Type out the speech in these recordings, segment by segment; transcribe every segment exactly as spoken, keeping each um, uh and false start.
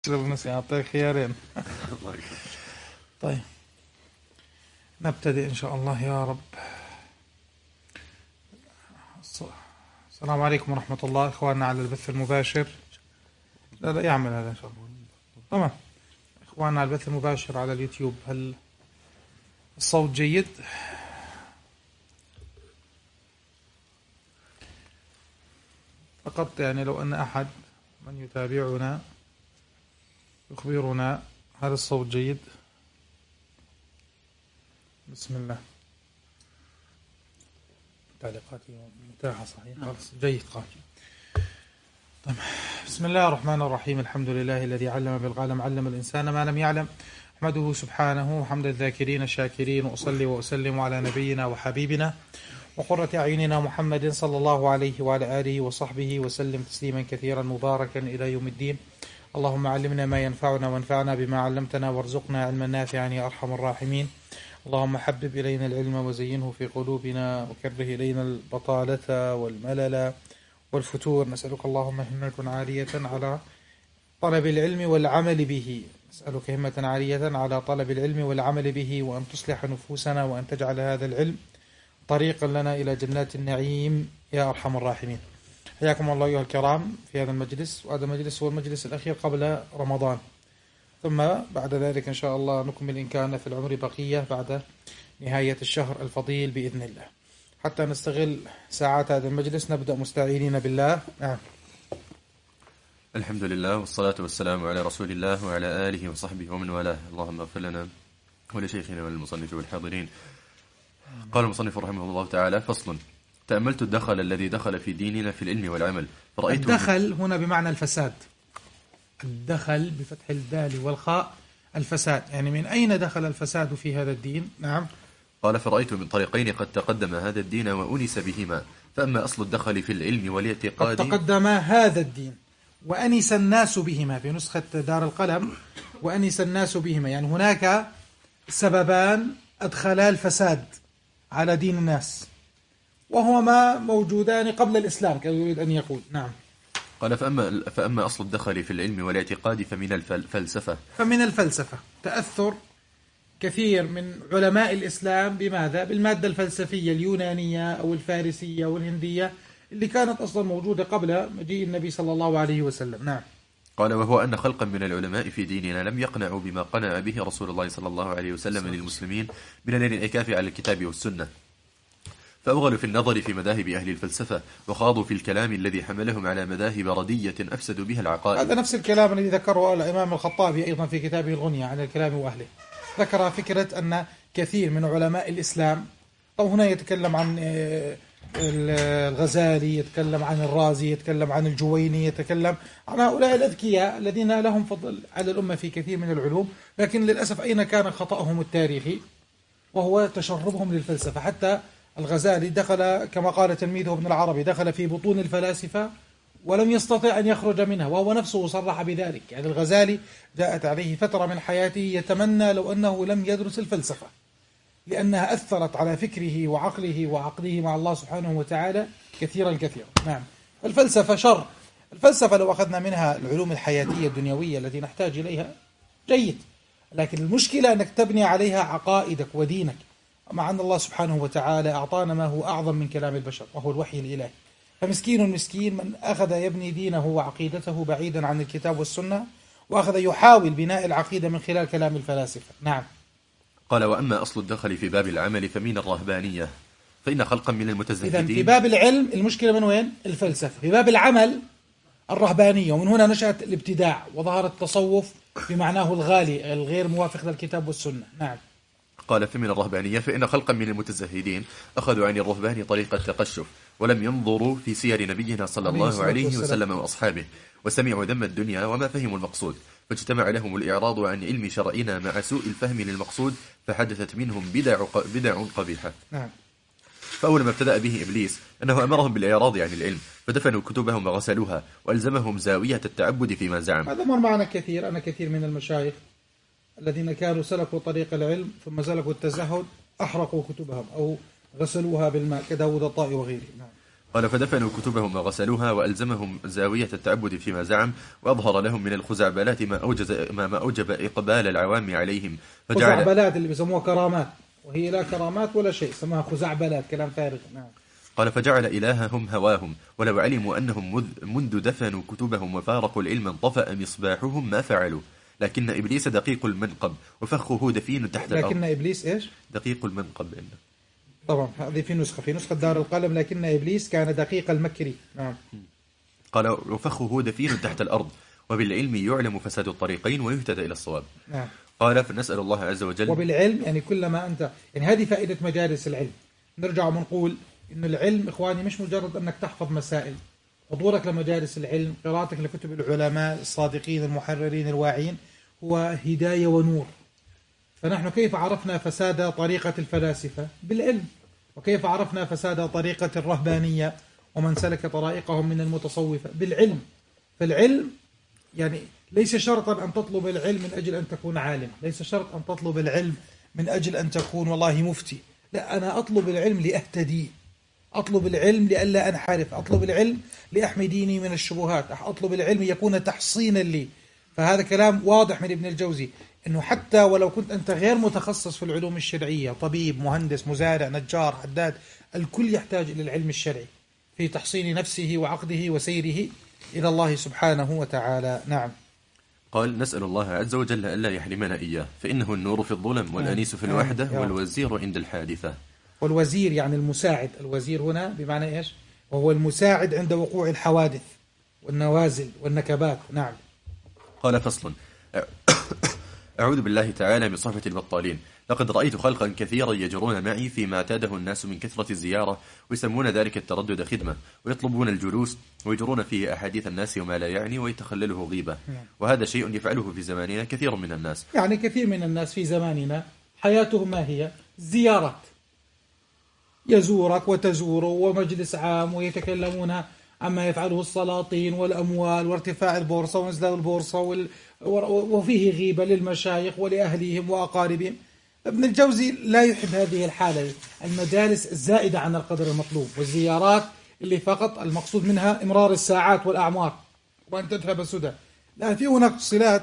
يعطيك خيارين. طيب نبتدئ إن شاء الله يا رب. السلام عليكم ورحمة الله إخواننا على البث المباشر. لا لا يعمل هذا إن شاء الله. تمام إخواننا على البث المباشر على اليوتيوب، هل الصوت جيد؟ فقط يعني لو أن أحد من يتابعنا يخبرنا هل الصوت جيد. بسم الله. تعليقاتي متاحة صحيح؟ خلاص جيد قاجي. طيب. بسم الله الرحمن الرحيم. الحمد لله الذي علم بالقلم علم الإنسان ما لم يعلم، أحمده سبحانه حمد الذاكرين الشاكرين، وأصلي وأسلم على نبينا وحبيبنا وقرة أعيننا محمد صلى الله عليه وعلى آله وصحبه وسلم تسليما كثيرا مباركا إلى يوم الدين. اللهم علمنا ما ينفعنا وانفعنا بما علمتنا وارزقنا علما نافعا يا أرحم الراحمين. اللهم حبب إلينا العلم وزينه في قلوبنا وكره إلينا البطالة والملل والفتور. نسألك اللهم همة عالية على طلب العلم والعمل به نسألك همة عالية على طلب العلم والعمل به، وأن تصلح نفوسنا، وأن تجعل هذا العلم طريقا لنا إلى جنات النعيم يا أرحم الراحمين. حياكم الله أيها الكرام في هذا المجلس، وهذا المجلس هو المجلس الأخير قبل رمضان، ثم بعد ذلك إن شاء الله نكمل إن كان في العمر بقية بعد نهاية الشهر الفضيل بإذن الله. حتى نستغل ساعات هذا المجلس نبدأ مستعينين بالله. نعم. الحمد لله والصلاة والسلام على رسول الله وعلى آله وصحبه ومن والاه. اللهم اغفر لنا ولشيخنا وللمصنف والحاضرين. قال المصنف رحمه الله تعالى: فصل. تأملت الدخل الذي دخل في ديننا في العلم والعمل فرأيت الدخل هنا بمعنى الفساد. الدخل بفتح الدال والخاء الفساد، يعني من أين دخل الفساد في هذا الدين؟ نعم. قال: فرأيت من طريقين قد تقدم هذا الدين وأنس بهما، فأما أصل الدخل في العلم والاعتقاد. قد تقدم هذا الدين وأنس الناس بهما، في نسخة دار القلم وأنس الناس بهما، يعني هناك سببان أدخلا الفساد على دين الناس، وهما موجودان قبل الإسلام كما يريد أن يقول. نعم. قال: فأما, فأما أصل الدخل في العلم والاعتقاد فمن الفلسفة. فمن الفلسفة تأثر كثير من علماء الإسلام بماذا؟ بالمادة الفلسفية اليونانية أو الفارسية والهندية اللي كانت أصلا موجودة قبل مجيء النبي صلى الله عليه وسلم. نعم. قال: وهو أن خلقا من العلماء في ديننا لم يقنعوا بما قنع به رسول الله صلى الله عليه وسلم للمسلمين من الانعكاف على الكتاب والسنة، فأوغلوا في النظر في مذاهب أهل الفلسفة، وخاضوا في الكلام الذي حملهم على مذاهب ردية أفسدوا بها العقائد. هذا نفس الكلام الذي ذكره الإمام الخطابي أيضا في كتابه الغنية عن الكلام وأهله. ذكر فكرة أن كثير من علماء الإسلام، أو هنا يتكلم عن الغزالي، يتكلم عن الرازي، يتكلم عن الجويني، يتكلم عن هؤلاء الأذكياء الذين لهم فضل على الأمة في كثير من العلوم، لكن للأسف أين كان خطأهم التاريخي؟ وهو تشربهم للفلسفة. حتى الغزالي دخل كما قال تلميذه ابن العربي، دخل في بطون الفلاسفة ولم يستطع أن يخرج منها، وهو نفسه صرح بذلك. يعني الغزالي جاءت عليه فترة من حياته يتمنى لو أنه لم يدرس الفلسفة، لأنها أثرت على فكره وعقله وعقله مع الله سبحانه وتعالى كثيرا كثيرا. نعم. الفلسفة شر. الفلسفة لو أخذنا منها العلوم الحياتية الدنيوية التي نحتاج إليها جيد، لكن المشكلة أنك تبني عليها عقائدك ودينك، مع أن الله سبحانه وتعالى أعطانا ما هو أعظم من كلام البشر وهو الوحي الإلهي. فمسكين مسكين من أخذ يبني دينه وعقيدته بعيدا عن الكتاب والسنة، وأخذ يحاول بناء العقيدة من خلال كلام الفلاسفة. نعم. قال: وأما أصل الدخل في باب العمل فمن الرهبانية، فإن خلقا من المتزهدين. إذن في باب العلم المشكلة من وين؟ الفلسفة. في باب العمل الرهبانية، ومن هنا نشأت الابتداع وظهر التصوف بمعناه الغالي الغير موافق للكتاب والسنة. نعم. قال: فمن الرهبانية فإن خلقا من المتزهدين أخذوا عن الرهبان طريق التقشف، ولم ينظروا في سير نبينا صلى الله عليه وسلم وأصحابه، وسمعوا ذم الدنيا وما فهموا المقصود، فاجتمع لهم الإعراض عن علم شرعنا مع سوء الفهم للمقصود، فحدثت منهم بدع بدع قبيحة. نعم. فأول ما ابتدأ به إبليس أنه أمرهم بالإعراض عن العلم، فدفنوا كتبهم وغسلوها، وألزمهم زاوية التعبد فيما زعم. هذا مر معنا كثير. أنا كثير من المشايخ الذين كانوا سلكوا طريق العلم ثم سلكوا التزهد أحرقوا كتبهم أو غسلوها بالماء كداود الطائي وغيره. نعم. قال فدفنوا كتبهم وغسلوها وألزمهم زاوية التعبد فيما زعم، وأظهر لهم من الخزعبلات ما أوجز ما, ما أوجب إقبال العوام عليهم. خزعبلات اللي بيسموها كرامات، وهي لا كرامات ولا شيء، سماها خزعبلات، كلام فارغ. نعم. قال فجعل إلههم هواهم، ولو علموا أنهم منذ دفنوا كتبهم وفارقوا العلم انطفأ مصباحهم ما فعلوا، لكن إبليس دقيق المنقب وفخه دفين تحت الأرض. لكن إبليس إيش؟ دقيق المنقب إنه. طبعا هذه في نسخة في نسخة دار القلم، لكن إبليس كان دقيق المكر. نعم. قال وفخه دفين تحت الأرض، وبالعلم يعلم فساد الطريقين ويهتدى إلى الصواب. نعم. قال فنسأل الله عز وجل. وبالعلم يعني كلما أنت، يعني هذه فائدة مجالس العلم. نرجع ونقول إن العلم إخواني مش مجرد أنك تحفظ مسائل، حضورك لمجالس العلم، قراءتك لكتب العلماء الصادقين المحررين الواعين هو هداية ونور. فنحن كيف عرفنا فساد طريقة الفلاسفة؟ بالعلم. وكيف عرفنا فساد طريقة الرهبانية ومن سلك طرائقهم من المتصوفة؟ بالعلم. فالعلم يعني ليس شرطا أن تطلب العلم من أجل أن تكون عالم، ليس شرط أن تطلب العلم من أجل أن تكون والله مفتي، لا، أنا أطلب العلم لأهتدي، أطلب العلم لئلا أنحرف، أطلب العلم لأحمي ديني من الشبهات، أطلب العلم يكون تحصينا لي. فهذا كلام واضح من ابن الجوزي، أنه حتى ولو كنت أنت غير متخصص في العلوم الشرعية، طبيب، مهندس، مزارع، نجار، حداد، الكل يحتاج إلى العلم الشرعي في تحصين نفسه وعقده وسيره إلى الله سبحانه وتعالى. نعم. قال نسأل الله عز وجل ألا يحرمنا إياه، فإنه النور في الظلم والأنيس في الوحدة والوزير عند الحادثة. والوزير يعني المساعد، الوزير هنا بمعنى إيش؟ وهو المساعد عند وقوع الحوادث والنوازل والنكبات. نعم. قال فصل. أعوذ بالله تعالى من صفة البطالين. لقد رأيت خلقا كثيرا يجرون معي فيما اعتاده الناس من كثرة الزيارة، ويسمون ذلك التردد خدمة، ويطلبون الجلوس ويجرون فيه أحاديث الناس وما لا يعني ويتخلله غيبة. وهذا شيء يفعله في زماننا كثير من الناس. يعني كثير من الناس في زماننا حياتهم ما هي؟ زيارات، يزورك وتزوره، ومجلس عام، ويتكلمون عما يفعله السلاطين والأموال وارتفاع البورصة ونزول البورصة وال... وفيه غيبة للمشايخ ولأهليهم وأقاربهم. ابن الجوزي لا يحب هذه الحالة، المجالس الزائدة عن القدر المطلوب، والزيارات اللي فقط المقصود منها إمرار الساعات والأعمار وأن تذهب سدى. لا، في هناك صلات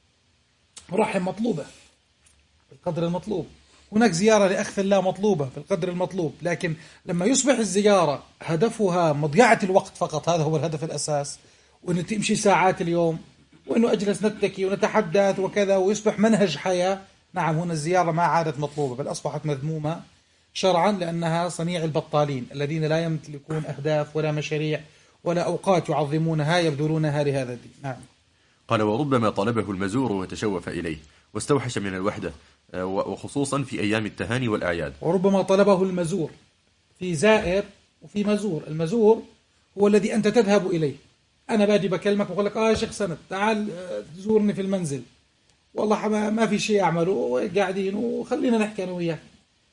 رحم مطلوبة بالقدر المطلوب، هناك زيارة لأخذ الله مطلوبة بالقدر المطلوب، لكن لما يصبح الزيارة هدفها مضيعة الوقت فقط، هذا هو الهدف الأساس، وأنه تمشي ساعات اليوم، وأنه أجلس نتكي ونتحدث وكذا، ويصبح منهج حياة، نعم، هنا الزيارة ما عادت مطلوبة، بل أصبحت مذمومة شرعا، لأنها صنيع البطالين الذين لا يمتلكون أهداف ولا مشاريع ولا أوقات يعظمونها يبذلونها لهذا الدين. نعم. قال وربما طلبه المزور وتشوف إليه واستوحش من الوحدة، وخصوصا في أيام التهاني والأعياد. وربما طلبه المزور، في زائر وفي مزور. المزور هو الذي أنت تذهب إليه، أنا باجي بكلمك وأقول لك آه يا شيخ سند تعال زورني في المنزل، والله ما في شيء أعمله وقاعدين وخلينا نحكي أنا وياك.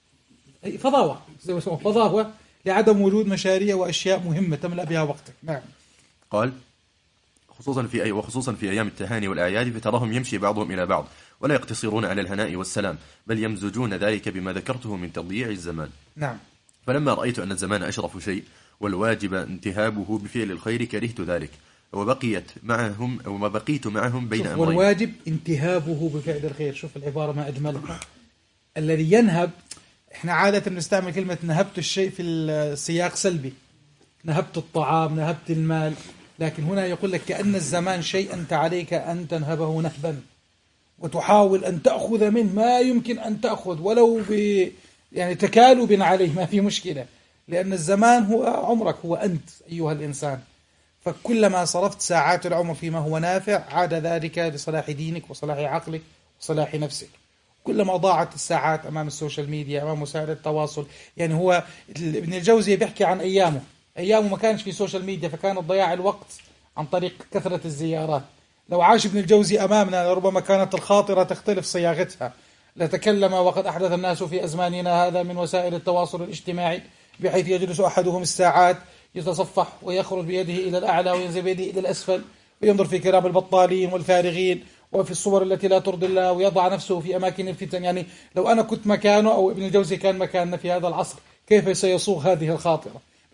فضاوة، فضاوة لعدم وجود مشاريع وأشياء مهمة تملأ بها وقتك. نعم. قال خصوصا في أي وخصوصا في أيام التهاني والأعياد، فتراهم يمشي بعضهم إلى بعض ولا يقتصرون على الهناء والسلام، بل يمزجون ذلك بما ذكرته من تضييع الزمان. نعم. فلما رأيت أن الزمان أشرف شيء والواجب انتهابه بفعل الخير كرهت ذلك، وبقيت معهم أو ما بقيت معهم بين أمرين. والواجب انتهابه بفعل الخير، شوف العبارة ما أجملها. الذي ينهب، احنا عادة نستعمل كلمة نهبت الشيء في السياق سلبي، نهبت الطعام، نهبت المال، لكن هنا يقول لك كأن الزمان شيء أنت عليك أن تنهبه نهبا، وتحاول أن تأخذ منه ما يمكن أن تأخذ ولو ب يعني تكالب عليه، ما في مشكلة، لأن الزمان هو عمرك، هو أنت أيها الإنسان. فكلما صرفت ساعات العمر فيما هو نافع عاد ذلك لصلاح دينك وصلاح عقلك وصلاح نفسك. كلما ضاعت الساعات أمام السوشيال ميديا، أمام وسائل التواصل، يعني هو ابن الجوزي بيحكي عن أيامه أيامه ما كانش في سوشيال ميديا، فكان ضياع الوقت عن طريق كثرة الزيارات. لو عاش ابن الجوزي أمامنا ربما كانت الخاطرة تختلف صياغتها، لتكلم وقد أحدث الناس في أزماننا هذا من وسائل التواصل الاجتماعي، بحيث يجلس أحدهم الساعات يتصفح ويخرج بيده إلى الأعلى وينزل بيده إلى الأسفل، وينظر في كلام البطالين والفارغين وفي الصور التي لا ترضي الله، ويضع نفسه في أماكن الفتن. يعني لو أنا كنت مكانه أو ابن الجوزي كان مكاننا في هذا العصر، كيف سيصوغ هذه الخاطرة؟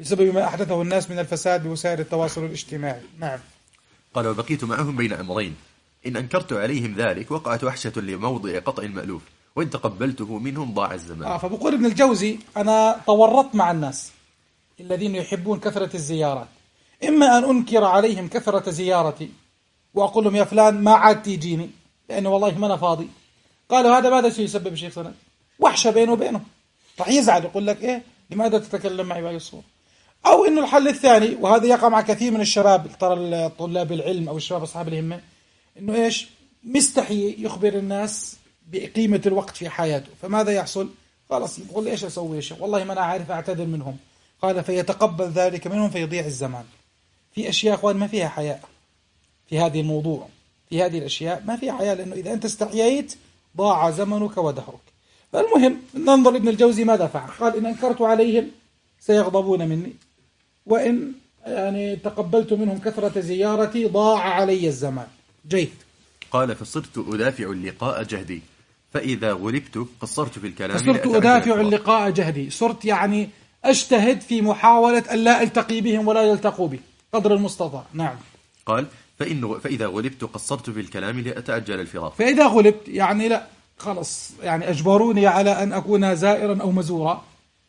بسبب ما أحدثه الناس من الفساد بوسائل التواصل الاجتماعي. نعم. قال وبقيت معهم بين أمرين، إن أنكرت عليهم ذلك وقعت وحشة لموضع قطع مألوف، وإن تقبلته منهم ضاع الزمان. آه فبقول ابن الجوزي أنا تورطت مع الناس الذين يحبون كثرة الزيارات، إما أن أنكر عليهم كثرة زيارتي وأقول لهم يا فلان ما عاد تيجيني لأنه والله ما أنا فاضي. قالوا هذا ماذا سيسبب شيخ سند؟ وحشة بينه وبينه، راح يزعل يقول لك إيه لماذا تتكلم معي بهذه الصورة. أو إنه الحل الثاني، وهذا يقع مع كثير من الشباب ترى طلاب العلم أو الشباب أصحاب الهمة، إنه إيش مستحي يخبر الناس بقيمة الوقت في حياته، فماذا يحصل؟ خلاص يقول إيش أسوي يا شيخ والله ما أنا عارف أعتذر منهم. قال فيتقبل ذلك منهم فيضيع الزمان. في أشياء أخوان ما فيها حياء في هذه الموضوع، في هذه الأشياء ما فيها حياء، لأنه إذا أنت استحييت ضاع زمنك ودهرك. فالمهم ننظر ابن الجوزي ماذا فعل. قال إن أنكرت عليهم سيغضبون مني، وإن يعني تقبلت منهم كثرة زيارتي ضاع علي الزمان. جيد. قال فصرت أدافع اللقاء جهدي، فإذا غلبت قصرت في الكلام. فصرت أدافع اللقاء جهدي، صرت يعني أجتهد في محاولة أن لا ألتقي بهم ولا يلتقوا بي قدر المستطاع. نعم. قال فإن فإذا غلبت قصرت في الكلام لأتعجل الفراق. فإذا غلبت يعني لا خلص يعني أجبروني على أن أكون زائرا أو مزورا،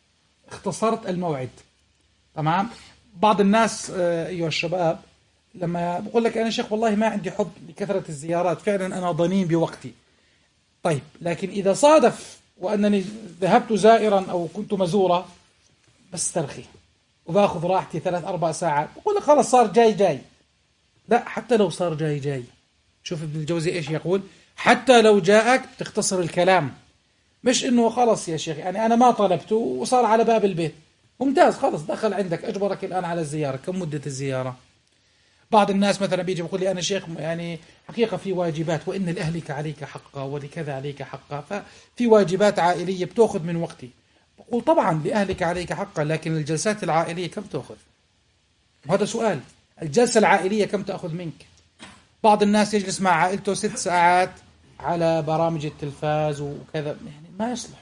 اختصرت الموعد. تمام. بعض الناس أيها الشباب لما بقول لك أنا شيخ والله ما عندي حب لكثرة الزيارات، فعلا أنا ضنين بوقتي. طيب لكن إذا صادف وأنني ذهبت زائرا أو كنت مزورا بسترخي وباخذ راحتي ثلاث أربع ساعات، بقول لك خلاص صار جاي جاي. لا، حتى لو صار جاي جاي، شوف ابن الجوزي إيش يقول، حتى لو جاءك تختصر الكلام، مش إنه خلاص يا شيخ يعني أنا ما طلبته وصار على باب البيت. ممتاز خلاص دخل عندك أجبرك الآن على الزيارة. كم مدة الزيارة؟ بعض الناس مثلا بيجي بيقول لي أنا شيخ يعني حقيقة في واجبات، وإن لأهلك عليك حقا ولكذا عليك حقا، ففي واجبات عائلية بتأخذ من وقتي. بقول طبعا لأهلك عليك حقا، لكن الجلسات العائلية كم تأخذ؟ وهذا سؤال، الجلسة العائلية كم تأخذ منك؟ بعض الناس يجلس مع عائلته ست ساعات على برامج التلفاز وكذا، يعني ما يصلح.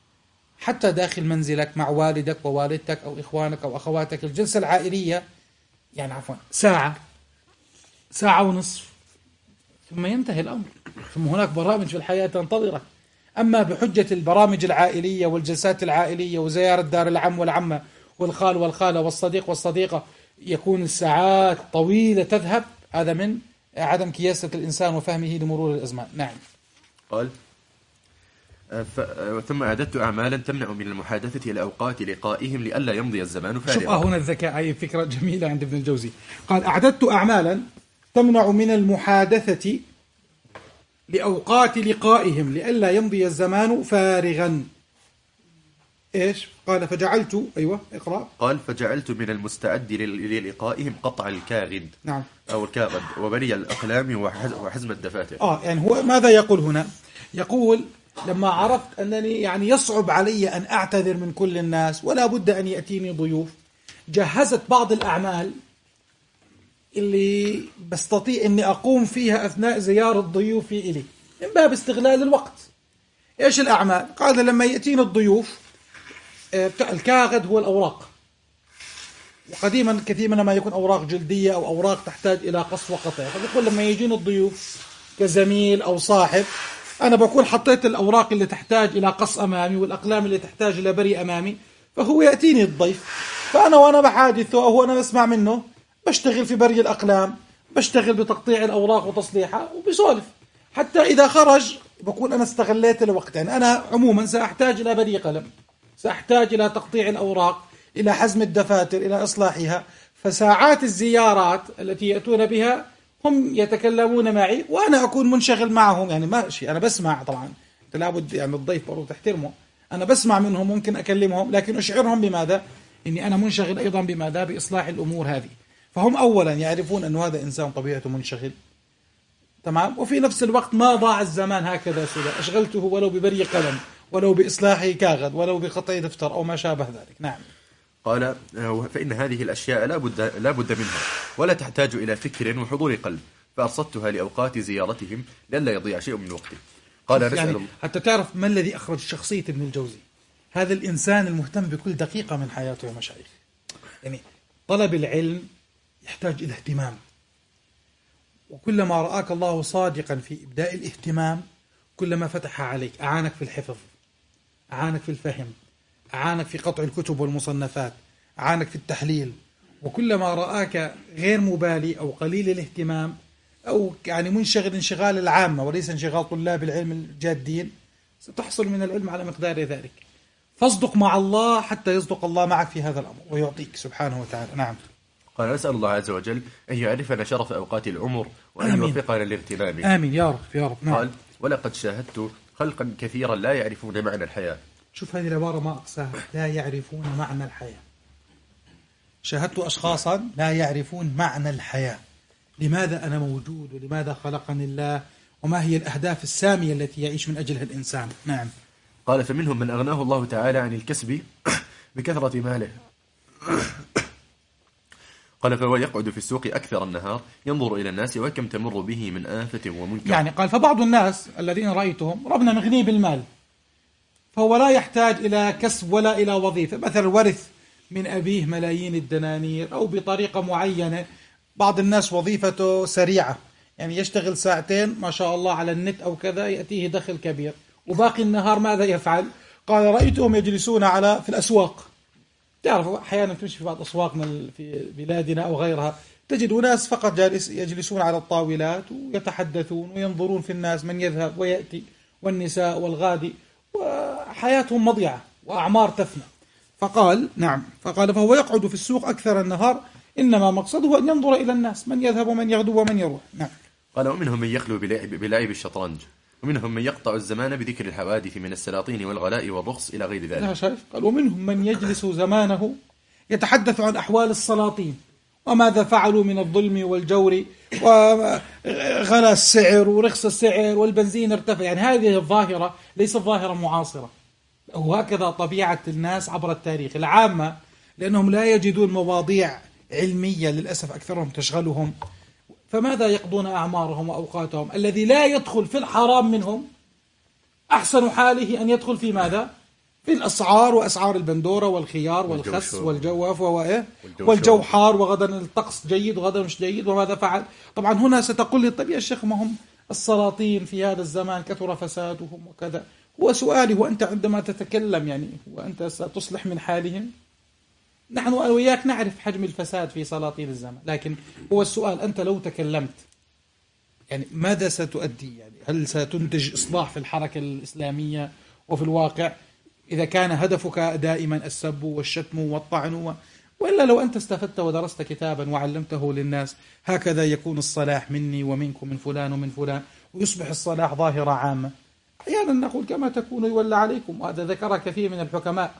حتى داخل منزلك مع والدك ووالدتك أو إخوانك أو أخواتك، الجلسة العائلية يعني عفوا ساعة ساعة ونصف ثم ينتهي الأمر، ثم هناك برامج في الحياة تنتظرك. أما بحجة البرامج العائلية والجلسات العائلية وزيارة دار العم والعمة والخال والخالة والصديق والصديقة يكون الساعات طويلة تذهب، هذا من عدم كياسة الإنسان وفهمه لمرور الأزمان. نعم. قال ف... ثم أعددت أعمالا تمنع من المحادثة إلى أوقات لقائهم لئلا يمضي الزمان فارغا. شوف هنا الذكاء، أي فكرة جميلة عند ابن الجوزي. قال أعددت أعمالا تمنع من المحادثة لأوقات لقائهم لئلا يمضي الزمان فارغا. إيش قال؟ فجعلت أيوة اقرأ. قال فجعلت من المستعد للقائهم قطع الكاغد. نعم. أو الكاغد وبني الأقلام وحزم الدفاتر. آه يعني هو ماذا يقول هنا؟ يقول لما عرفت أنني يعني يصعب علي أن أعتذر من كل الناس ولا بد أن يأتيني ضيوف، جهزت بعض الأعمال اللي بستطيع أني أقوم فيها أثناء زيارة ضيوفي إلي من باب استغلال الوقت. إيش الأعمال؟ قال لما يأتيني الضيوف، الكاغد هو الأوراق، وقديما كثير منها ما يكون أوراق جلدية أو أوراق تحتاج إلى قص وقطع. فبقول لما يجيني الضيوف كزميل أو صاحب، أنا بكون حطيت الأوراق اللي تحتاج إلى قص أمامي والأقلام اللي تحتاج إلى بري أمامي، فهو يأتيني الضيف، فأنا وأنا بحادثه أو أنا بسمع منه بشتغل في بري الأقلام، بشتغل بتقطيع الأوراق وتصليحها وبسولف، حتى إذا خرج بكون أنا استغليت الوقت. يعني أنا عموما سأحتاج إلى بري قلم، سأحتاج إلى تقطيع الأوراق، إلى حزم الدفاتر، إلى إصلاحها. فساعات الزيارات التي يأتون بها هم يتكلمون معي وأنا أكون منشغل معهم، يعني ماشي أنا بسمع طبعا، لابد يعني الضيف برضو تحترمه، أنا بسمع منهم ممكن أكلمهم، لكن أشعرهم بماذا؟ إني أنا منشغل أيضا بماذا؟ بإصلاح الأمور هذه. فهم أولا يعرفون أن هذا إنسان طبيعته منشغل، تمام، وفي نفس الوقت ما ضاع الزمان هكذا سدى، أشغلته ولو ببري قلم ولو بإصلاح كاغد ولو بقطع دفتر أو ما شابه ذلك. نعم. قال فإن هذه الأشياء لا بد, لا بد منها ولا تحتاج إلى فكر وحضور قلب، فأرصدتها لأوقات زيارتهم لئلا يضيع شيء من وقته. قال نسأل يعني الله حتى تعرف ما الذي أخرج شخصية ابن الجوزي، هذا الإنسان المهتم بكل دقيقة من حياته يا مشايخ. يعني طلب العلم يحتاج إلى اهتمام، وكلما رآك الله صادقا في إبداء الاهتمام كلما فتح عليك، أعانك في الحفظ، أعانك في الفهم، أعانك في قطع الكتب والمصنفات، أعانك في التحليل. وكلما رآك غير مبالي أو قليل الاهتمام أو يعني منشغل انشغال العامة وليس انشغال طلاب العلم الجادين، ستحصل من العلم على مقدار ذلك. فاصدق مع الله حتى يصدق الله معك في هذا الأمر ويعطيك سبحانه وتعالى. نعم. قال نسأل الله عز وجل أن يعرفنا شرف أوقات العمر وأن آمين. يوفقنا للاغتنام. آمين يا رب يا رب. نعم. قال ولقد شاهدت خلقا كثيرا لا يعرفون معنى الحياة. شوف هذه العبارة ما أقصاها، لا يعرفون معنى الحياة. شاهدت أشخاصا لا يعرفون معنى الحياة. لماذا أنا موجود ولماذا خلقني الله وما هي الأهداف السامية التي يعيش من أجلها الإنسان. نعم. قال فمنهم من أغناه الله تعالى عن الكسب بكثرة ماله. قال فهو يقعد في السوق أكثر النهار ينظر إلى الناس وكم تمر به من آفة ومنكر. يعني قال فبعض الناس الذين رأيتهم ربنا مغني بالمال، فهو لا يحتاج إلى كسب ولا إلى وظيفة، مثلا ورث من أبيه ملايين الدنانير أو بطريقة معينة. بعض الناس وظيفته سريعة، يعني يشتغل ساعتين ما شاء الله على النت أو كذا يأتيه دخل كبير، وباقي النهار ماذا يفعل؟ قال رأيتهم يجلسون على في الأسواق. تعرفوا أحيانا تمشي في بعض أسواقنا في بلادنا أو غيرها تجد ناس فقط جالس يجلسون على الطاولات ويتحدثون وينظرون في الناس من يذهب ويأتي والنساء والغادي، وحياتهم مضيعة وأعمار تفنى. فقال نعم، فقال فهو يقعد في السوق أكثر النهار إنما مقصده أن ينظر إلى الناس من يذهب ومن يغدو ومن يروح. نعم. قال ومنهم من يخلو بلعب, بلعب الشطرنج، ومنهم من يقطع الزمان بذكر الحوادث من السلاطين والغلاء والرخص إلى غير ذلك. لا شايف؟ قال ومنهم من يجلس زمانه يتحدث عن أحوال السلاطين وماذا فعلوا من الظلم والجور وغلا السعر ورخص السعر والبنزين ارتفع. يعني هذه الظاهرة ليست ظاهرة معاصرة، وهكذا طبيعة الناس عبر التاريخ العامة، لأنهم لا يجدون مواضيع علمية للأسف أكثرهم تشغلهم، فماذا يقضون أعمارهم وأوقاتهم؟ الذي لا يدخل في الحرام منهم أحسن حاله أن يدخل في ماذا؟ في الأسعار وأسعار البندورة والخيار والخس والجواف والجو حار وغدا الطقس جيد وغدا مش جيد وماذا فعل؟ طبعا هنا ستقول لي طيب يا شيخ ما هم السلاطين في هذا الزمان كثر فسادهم وكذا. هو سؤالي وأنت عندما تتكلم يعني وأنت ستصلح من حالهم؟ نحن وإياك نعرف حجم الفساد في سلاطين الزمان، لكن هو السؤال أنت لو تكلمت يعني ماذا ستؤدي؟ يعني هل ستنتج إصلاح في الحركة الإسلامية وفي الواقع إذا كان هدفك دائما السب والشتم والطعن و... وإلا لو أنت استفدت ودرست كتابا وعلمته للناس هكذا يكون الصلاح مني ومنكم من فلان ومن فلان، ويصبح الصلاح ظاهرة عامة. أحيانا نقول كما تكون يولى عليكم، وهذا ذكر كثير من الحكماء.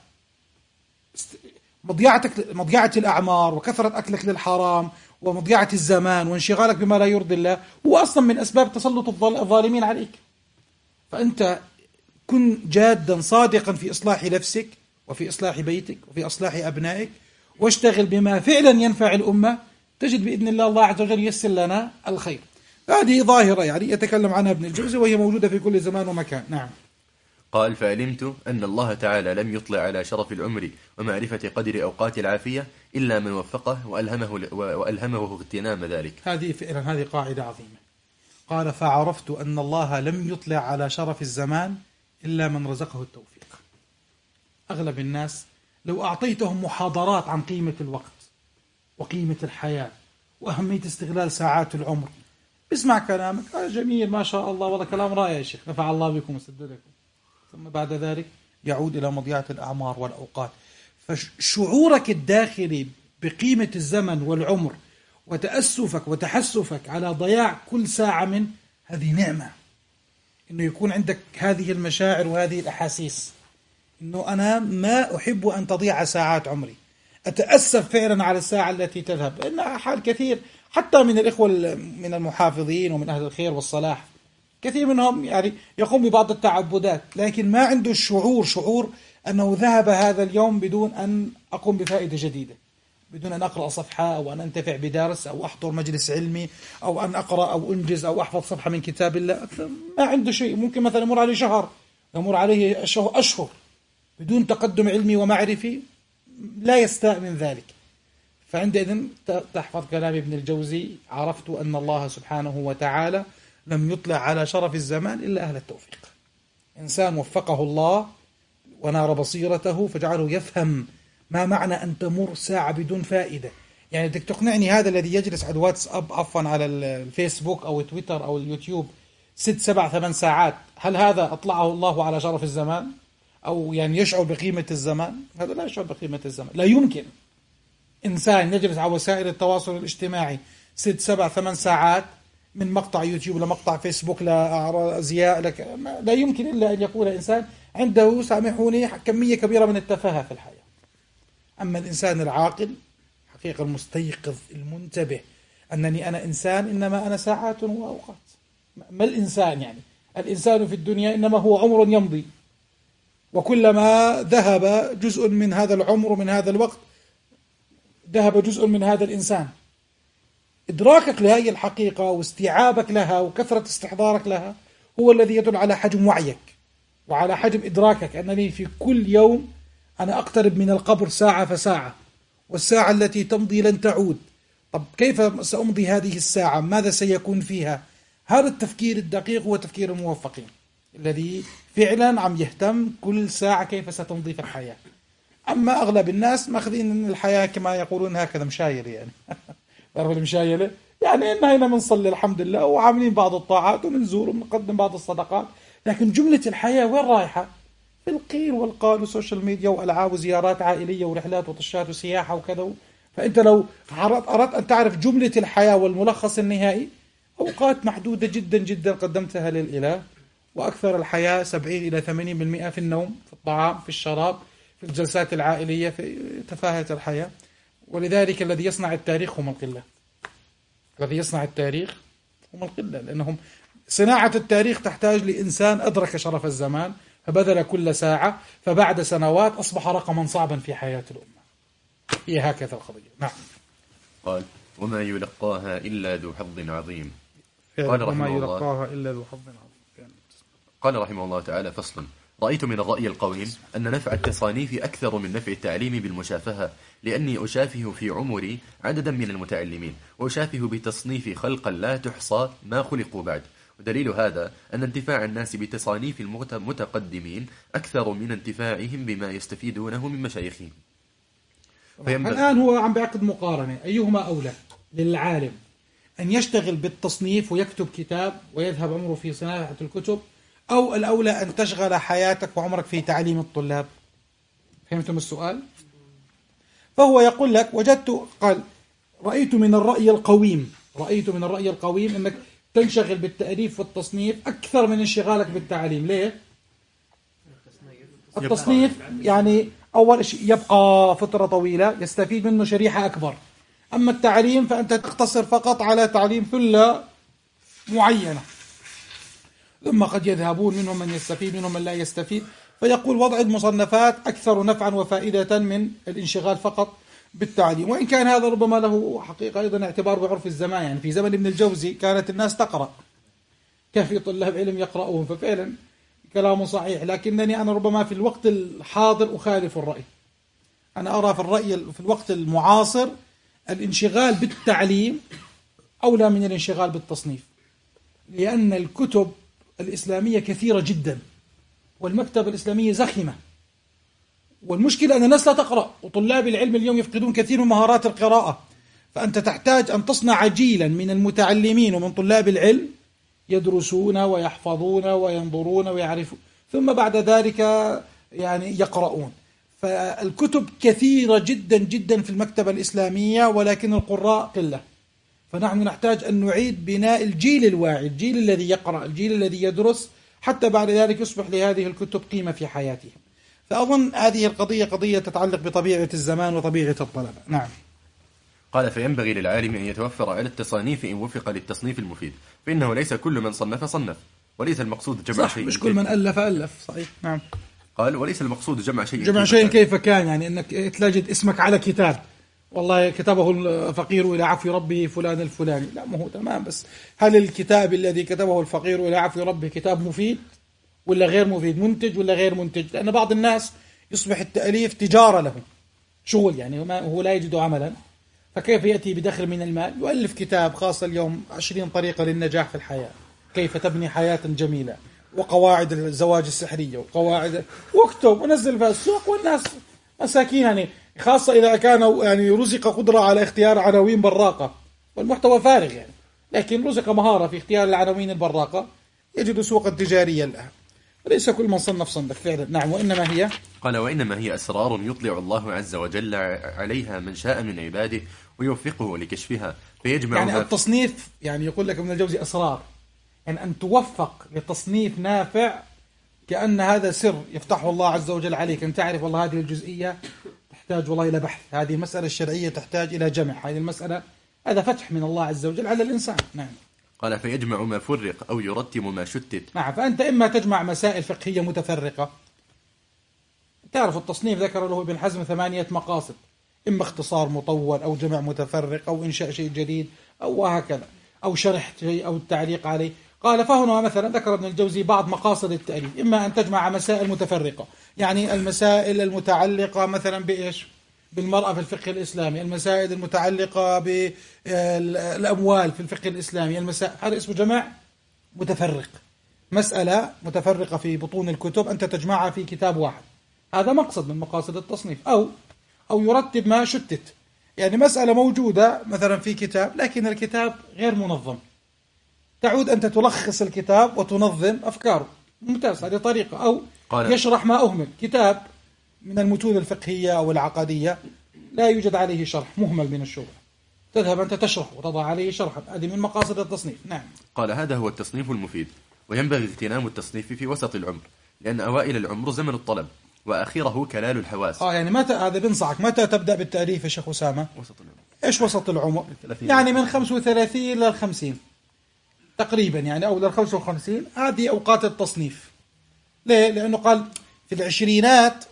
مضيعتك مضيعة الأعمار وكثرة أكلك للحرام ومضيعة الزمان وانشغالك بما لا يرضي الله هو أصلا من أسباب تسلط الظالمين عليك. فأنت كن جادا صادقا في إصلاح نفسك وفي إصلاح بيتك وفي إصلاح أبنائك، واشتغل بما فعلا ينفع الأمة، تجد بإذن الله الله عز وجل ييسر لنا الخير. هذه ظاهرة يعني يتكلم عنها ابن الجوزي وهي موجودة في كل زمان ومكان. نعم. قال فعلمت أن الله تعالى لم يطلع على شرف العمر ومعرفة قدر أوقات العافية إلا من وفقه وألهمه, وألهمه اغتنام ذلك. هذه فعلا هذه قاعدة عظيمة. قال فعرفت أن الله لم يطلع على شرف الزمان إلا من رزقه التوفيق. أغلب الناس لو أعطيتهم محاضرات عن قيمة الوقت وقيمة الحياة وأهمية استغلال ساعات العمر، اسمع كلامك آه جميل ما شاء الله والله كلام رائع يا شيخ نفع الله بكم وسددكم، ثم بعد ذلك يعود إلى مضيعة الأعمار والأوقات. فشعورك الداخلي بقيمة الزمن والعمر وتأسفك وتحسفك على ضياع كل ساعة من هذه نعمة، إنه يكون عندك هذه المشاعر وهذه الأحاسيس، إنه أنا ما أحب أن تضيع ساعات عمري، أتأسف فعلا على الساعة التي تذهب. لأن حال كثير حتى من الإخوة من المحافظين ومن أهل الخير والصلاح كثير منهم يعني يقوم ببعض التعبدات لكن ما عنده الشعور شعور أنه ذهب هذا اليوم بدون أن أقوم بفائدة جديدة، بدون أن أقرأ صفحة أو أن أنتفع بدرس أو أحضر مجلس علمي أو أن أقرأ أو أنجز أو أحفظ صفحة من كتاب الله. ما عنده شيء، ممكن مثلا يمر عليه شهر يمر عليه أشهر بدون تقدم علمي ومعرفي، لا يستاء من ذلك. فعندئذ تحفظ كلام ابن الجوزي: عرفت أن الله سبحانه وتعالى لم يطلع على شرف الزمان إلا أهل التوفيق. إنسان وفقه الله ونار بصيرته فجعله يفهم ما معنى أن تمر ساعة بدون فائدة. يعني بدك تقنعني هذا الذي يجلس على الواتساب عفوا على الفيسبوك أو تويتر أو اليوتيوب ست سبع ثمان ساعات، هل هذا أطلعه الله على شرف الزمان أو يعني يشعر بقيمة الزمان؟ هذا لا يشعر بقيمة الزمان. لا يمكن إنسان يجلس على وسائل التواصل الاجتماعي ست سبع ثمان ساعات من مقطع يوتيوب لمقطع فيسبوك لأزياء لك، لا يمكن إلا أن يكون إنسان عنده، سامحوني، كمية كبيرة من التفاهة في الحياة. أما الإنسان العاقل حقيقة المستيقظ المنتبه أنني أنا إنسان، إنما أنا ساعات وأوقات. ما الإنسان يعني؟ الإنسان في الدنيا إنما هو عمر يمضي، وكلما ذهب جزء من هذا العمر من هذا الوقت ذهب جزء من هذا الإنسان. إدراكك لهذه الحقيقة واستيعابك لها وكثرة استحضارك لها هو الذي يدل على حجم وعيك وعلى حجم إدراكك أنني في كل يوم أنا أقترب من القبر ساعة فساعة، والساعة التي تمضي لن تعود. طب كيف سأمضي هذه الساعة؟ ماذا سيكون فيها؟ هذا التفكير الدقيق هو تفكير الموفقين الذي فعلا عم يهتم كل ساعة كيف ستمضي في الحياة. أما أغلب الناس ماخذين الحياة كما يقولون هكذا مشايل، يعني تعرف المشايلة، يعني إننا بنصلي الحمد لله وعاملين بعض الطاعات وبنزور وبنقدم بعض الصدقات، لكن جملة الحياة وين رايحة؟ في القيل والقال وسوشيال ميديا وألعاب وزيارات عائلية ورحلات وطشات وسياحة وكذا. فأنت لو أردت أن تعرف جملة الحياة والملخص النهائي، أوقات محدودة جدا جدا قدمتها للإله، وأكثر الحياة سبعين إلى ثمانين بالمئة في النوم، في الطعام، في الشراب، في الجلسات العائلية، في تفاهة الحياة. ولذلك الذي يصنع التاريخ هم القلة. الذي يصنع التاريخ هم القلة، لأنهم صناعة التاريخ تحتاج لإنسان أدرك شرف الزمان فبذل كل ساعة، فبعد سنوات أصبح رقما صعبا في حياة الأمة. هي هكذا القضية. نعم. قال: وما يلقاها إلا ذو حظ عظيم. قال رحمه الله: وما يلقاها إلا ذو حظ عظيم. قال رحمه الله تعالى: فصل: رأيت من الرأي القويم أن نفع التصانيف أكثر من نفع التعليم بالمشافهة، لأني أشافه في عمري عددا من المتعلمين، وأشافه بتصنيف خلقا لا تحصى ما خلقوا بعد. ودليل هذا أن انتفاع الناس بتصانيف المتقدمين أكثر من انتفاعهم بما يستفيدونه من مشايخهم. الآن هو عم بيعقد مقارنة، أيهما أولى للعالم، أن يشتغل بالتصنيف ويكتب كتاب ويذهب عمره في صناعة الكتب، أو الأولى أن تشغل حياتك وعمرك في تعليم الطلاب؟ فهمتم السؤال؟ فهو يقول لك وجدت، قال: رأيت من الرأي القويم رأيت من الرأي القويم أنك تنشغل بالتأليف والتصنيف أكثر من انشغالك بالتعليم. ليه؟ التصنيف يعني أول شيء يبقى فترة طويلة يستفيد منه شريحة أكبر، أما التعليم فأنت تقتصر فقط على تعليم ثلة معينة، ثم قد يذهبون منهم من يستفيد منهم من لا يستفيد. فيقول وضع المصنفات أكثر نفعا وفائدة من الانشغال فقط بالتعليم، وإن كان هذا ربما له حقيقة أيضا اعتبار بعرف الزمان. يعني في زمن ابن الجوزي كانت الناس تقرأ، كان في طلاب علم يقرؤون، ففعلا كلامه صحيح، لكنني أنا ربما في الوقت الحاضر أخالف الرأي. أنا أرى في الرأي في الوقت المعاصر الانشغال بالتعليم أولى من الانشغال بالتصنيف، لأن الكتب الإسلامية كثيرة جدا والمكتبة الإسلامية زخمة، والمشكلة أن الناس لا تقرأ، وطلاب العلم اليوم يفقدون كثير من مهارات القراءة. فأنت تحتاج أن تصنع جيلا من المتعلمين ومن طلاب العلم يدرسون ويحفظون وينظرون ويعرفون، ثم بعد ذلك يعني يقرؤون. فالكتب كثيرة جدا جدا في المكتبة الإسلامية، ولكن القراء قلة. فنحن نحتاج أن نعيد بناء الجيل الواعي، الجيل الذي يقرأ، الجيل الذي يدرس، حتى بعد ذلك يصبح لهذه الكتب قيمة في حياتهم. فأظن هذه القضية قضية تتعلق بطبيعة الزمان وطبيعة الطلبة. نعم. قال: فينبغي للعالم أن يتوفر على التصانيف إن وفق للتصنيف المفيد، فإنه ليس كل من صنف صنف، وليس المقصود جمع شيء. مش كل من ألف ألف. صحيح. نعم. قال: وليس المقصود جمع شيء جمع شيء كيف كان، يعني أنك تجد اسمك على كتاب، والله كتبه الفقير إلى عفو ربه فلان الفلاني، لا ما هو تمام، بس هل الكتاب الذي كتبه الفقير إلى عفو ربه كتاب مفيد ولا غير مفيد، منتج ولا غير منتج؟ لأن بعض الناس يصبح التأليف تجارة له، شغل، يعني هو لا يجد عملا، فكيف يأتي بدخل من المال؟ يؤلف كتاب خاص اليوم عشرين طريقة للنجاح في الحياة، كيف تبني حياة جميلة، وقواعد الزواج السحرية، وقواعد، واكتب ونزل في السوق، والناس مساكين يعني، خاصة إذا كانوا يعني رزق قدرة على اختيار عناوين براقة، والمحتوى فارغ يعني، لكن رزق مهارة في اختيار العناوين البراقة، يجد سوقا تجاريا لها. ليس كل من صنف صنف فعلا. نعم. وإنما هي قال وإنما هي أسرار يطلع الله عز وجل عليها من شاء من عباده ويوفقه لكشفها فيجمع يعني التصنيف، يعني يقول لك ابن الجوزي أسرار، يعني أن توفق لتصنيف نافع، كأن هذا سر يفتحه الله عز وجل عليك، أن تعرف والله هذه الجزئية تحتاج والله إلى بحث، هذه المسألة الشرعية تحتاج إلى جمع، هذه المسألة، هذا فتح من الله عز وجل على الإنسان. نعم. قال فيجمع ما فرق أو يرتب ما شتت. نعم. فأنت إما تجمع مسائل فقهية متفرقة، تعرف التصنيف ذكر له ابن حزم ثمانية مقاصد، إما اختصار مطول أو جمع متفرق أو إنشاء شيء جديد أو وهكذا، أو شرح شيء أو التعليق عليه. قال فهنا مثلا ذكر ابن الجوزي بعض مقاصد التأليف، إما أن تجمع مسائل متفرقة، يعني المسائل المتعلقة مثلا بإيش؟ بالمرأة في الفقه الإسلامي، المسائل المتعلقة بالأموال في الفقه الإسلامي، المسائل، هذا اسمه جمع متفرق. مسألة متفرقة في بطون الكتب أنت تجمعها في كتاب واحد، هذا مقصد من مقاصد التصنيف. أو أو يرتب ما شتت، يعني مسألة موجودة مثلا في كتاب لكن الكتاب غير منظم، تعود أنت تلخص الكتاب وتنظم أفكاره، ممتاز، هذه طريقة. أو قال يشرح ما أهمل، كتاب من المتون الفقهية أو العقدية لا يوجد عليه شرح، مهمل من الشروح، تذهب أنت تشرح وتضع عليه شرحا، هذه من مقاصد التصنيف. نعم. قال هذا هو التصنيف المفيد، وينبغي اغتنام التصنيف في وسط العمر، لأن أوائل العمر زمن الطلب وأخيره كلال الحواس. آه يعني متى هذا بنصحك متى تبدأ بالتأليف يا شيخ أسامة؟ وسط العمر. إيش وسط العمر؟ يعني من خمسة وثلاثين إلى الخمسين تقريبا، يعني أو إلى خمسة وخمسين، هذه أوقات التصنيف. ليه؟ لأنه قال في العشرينات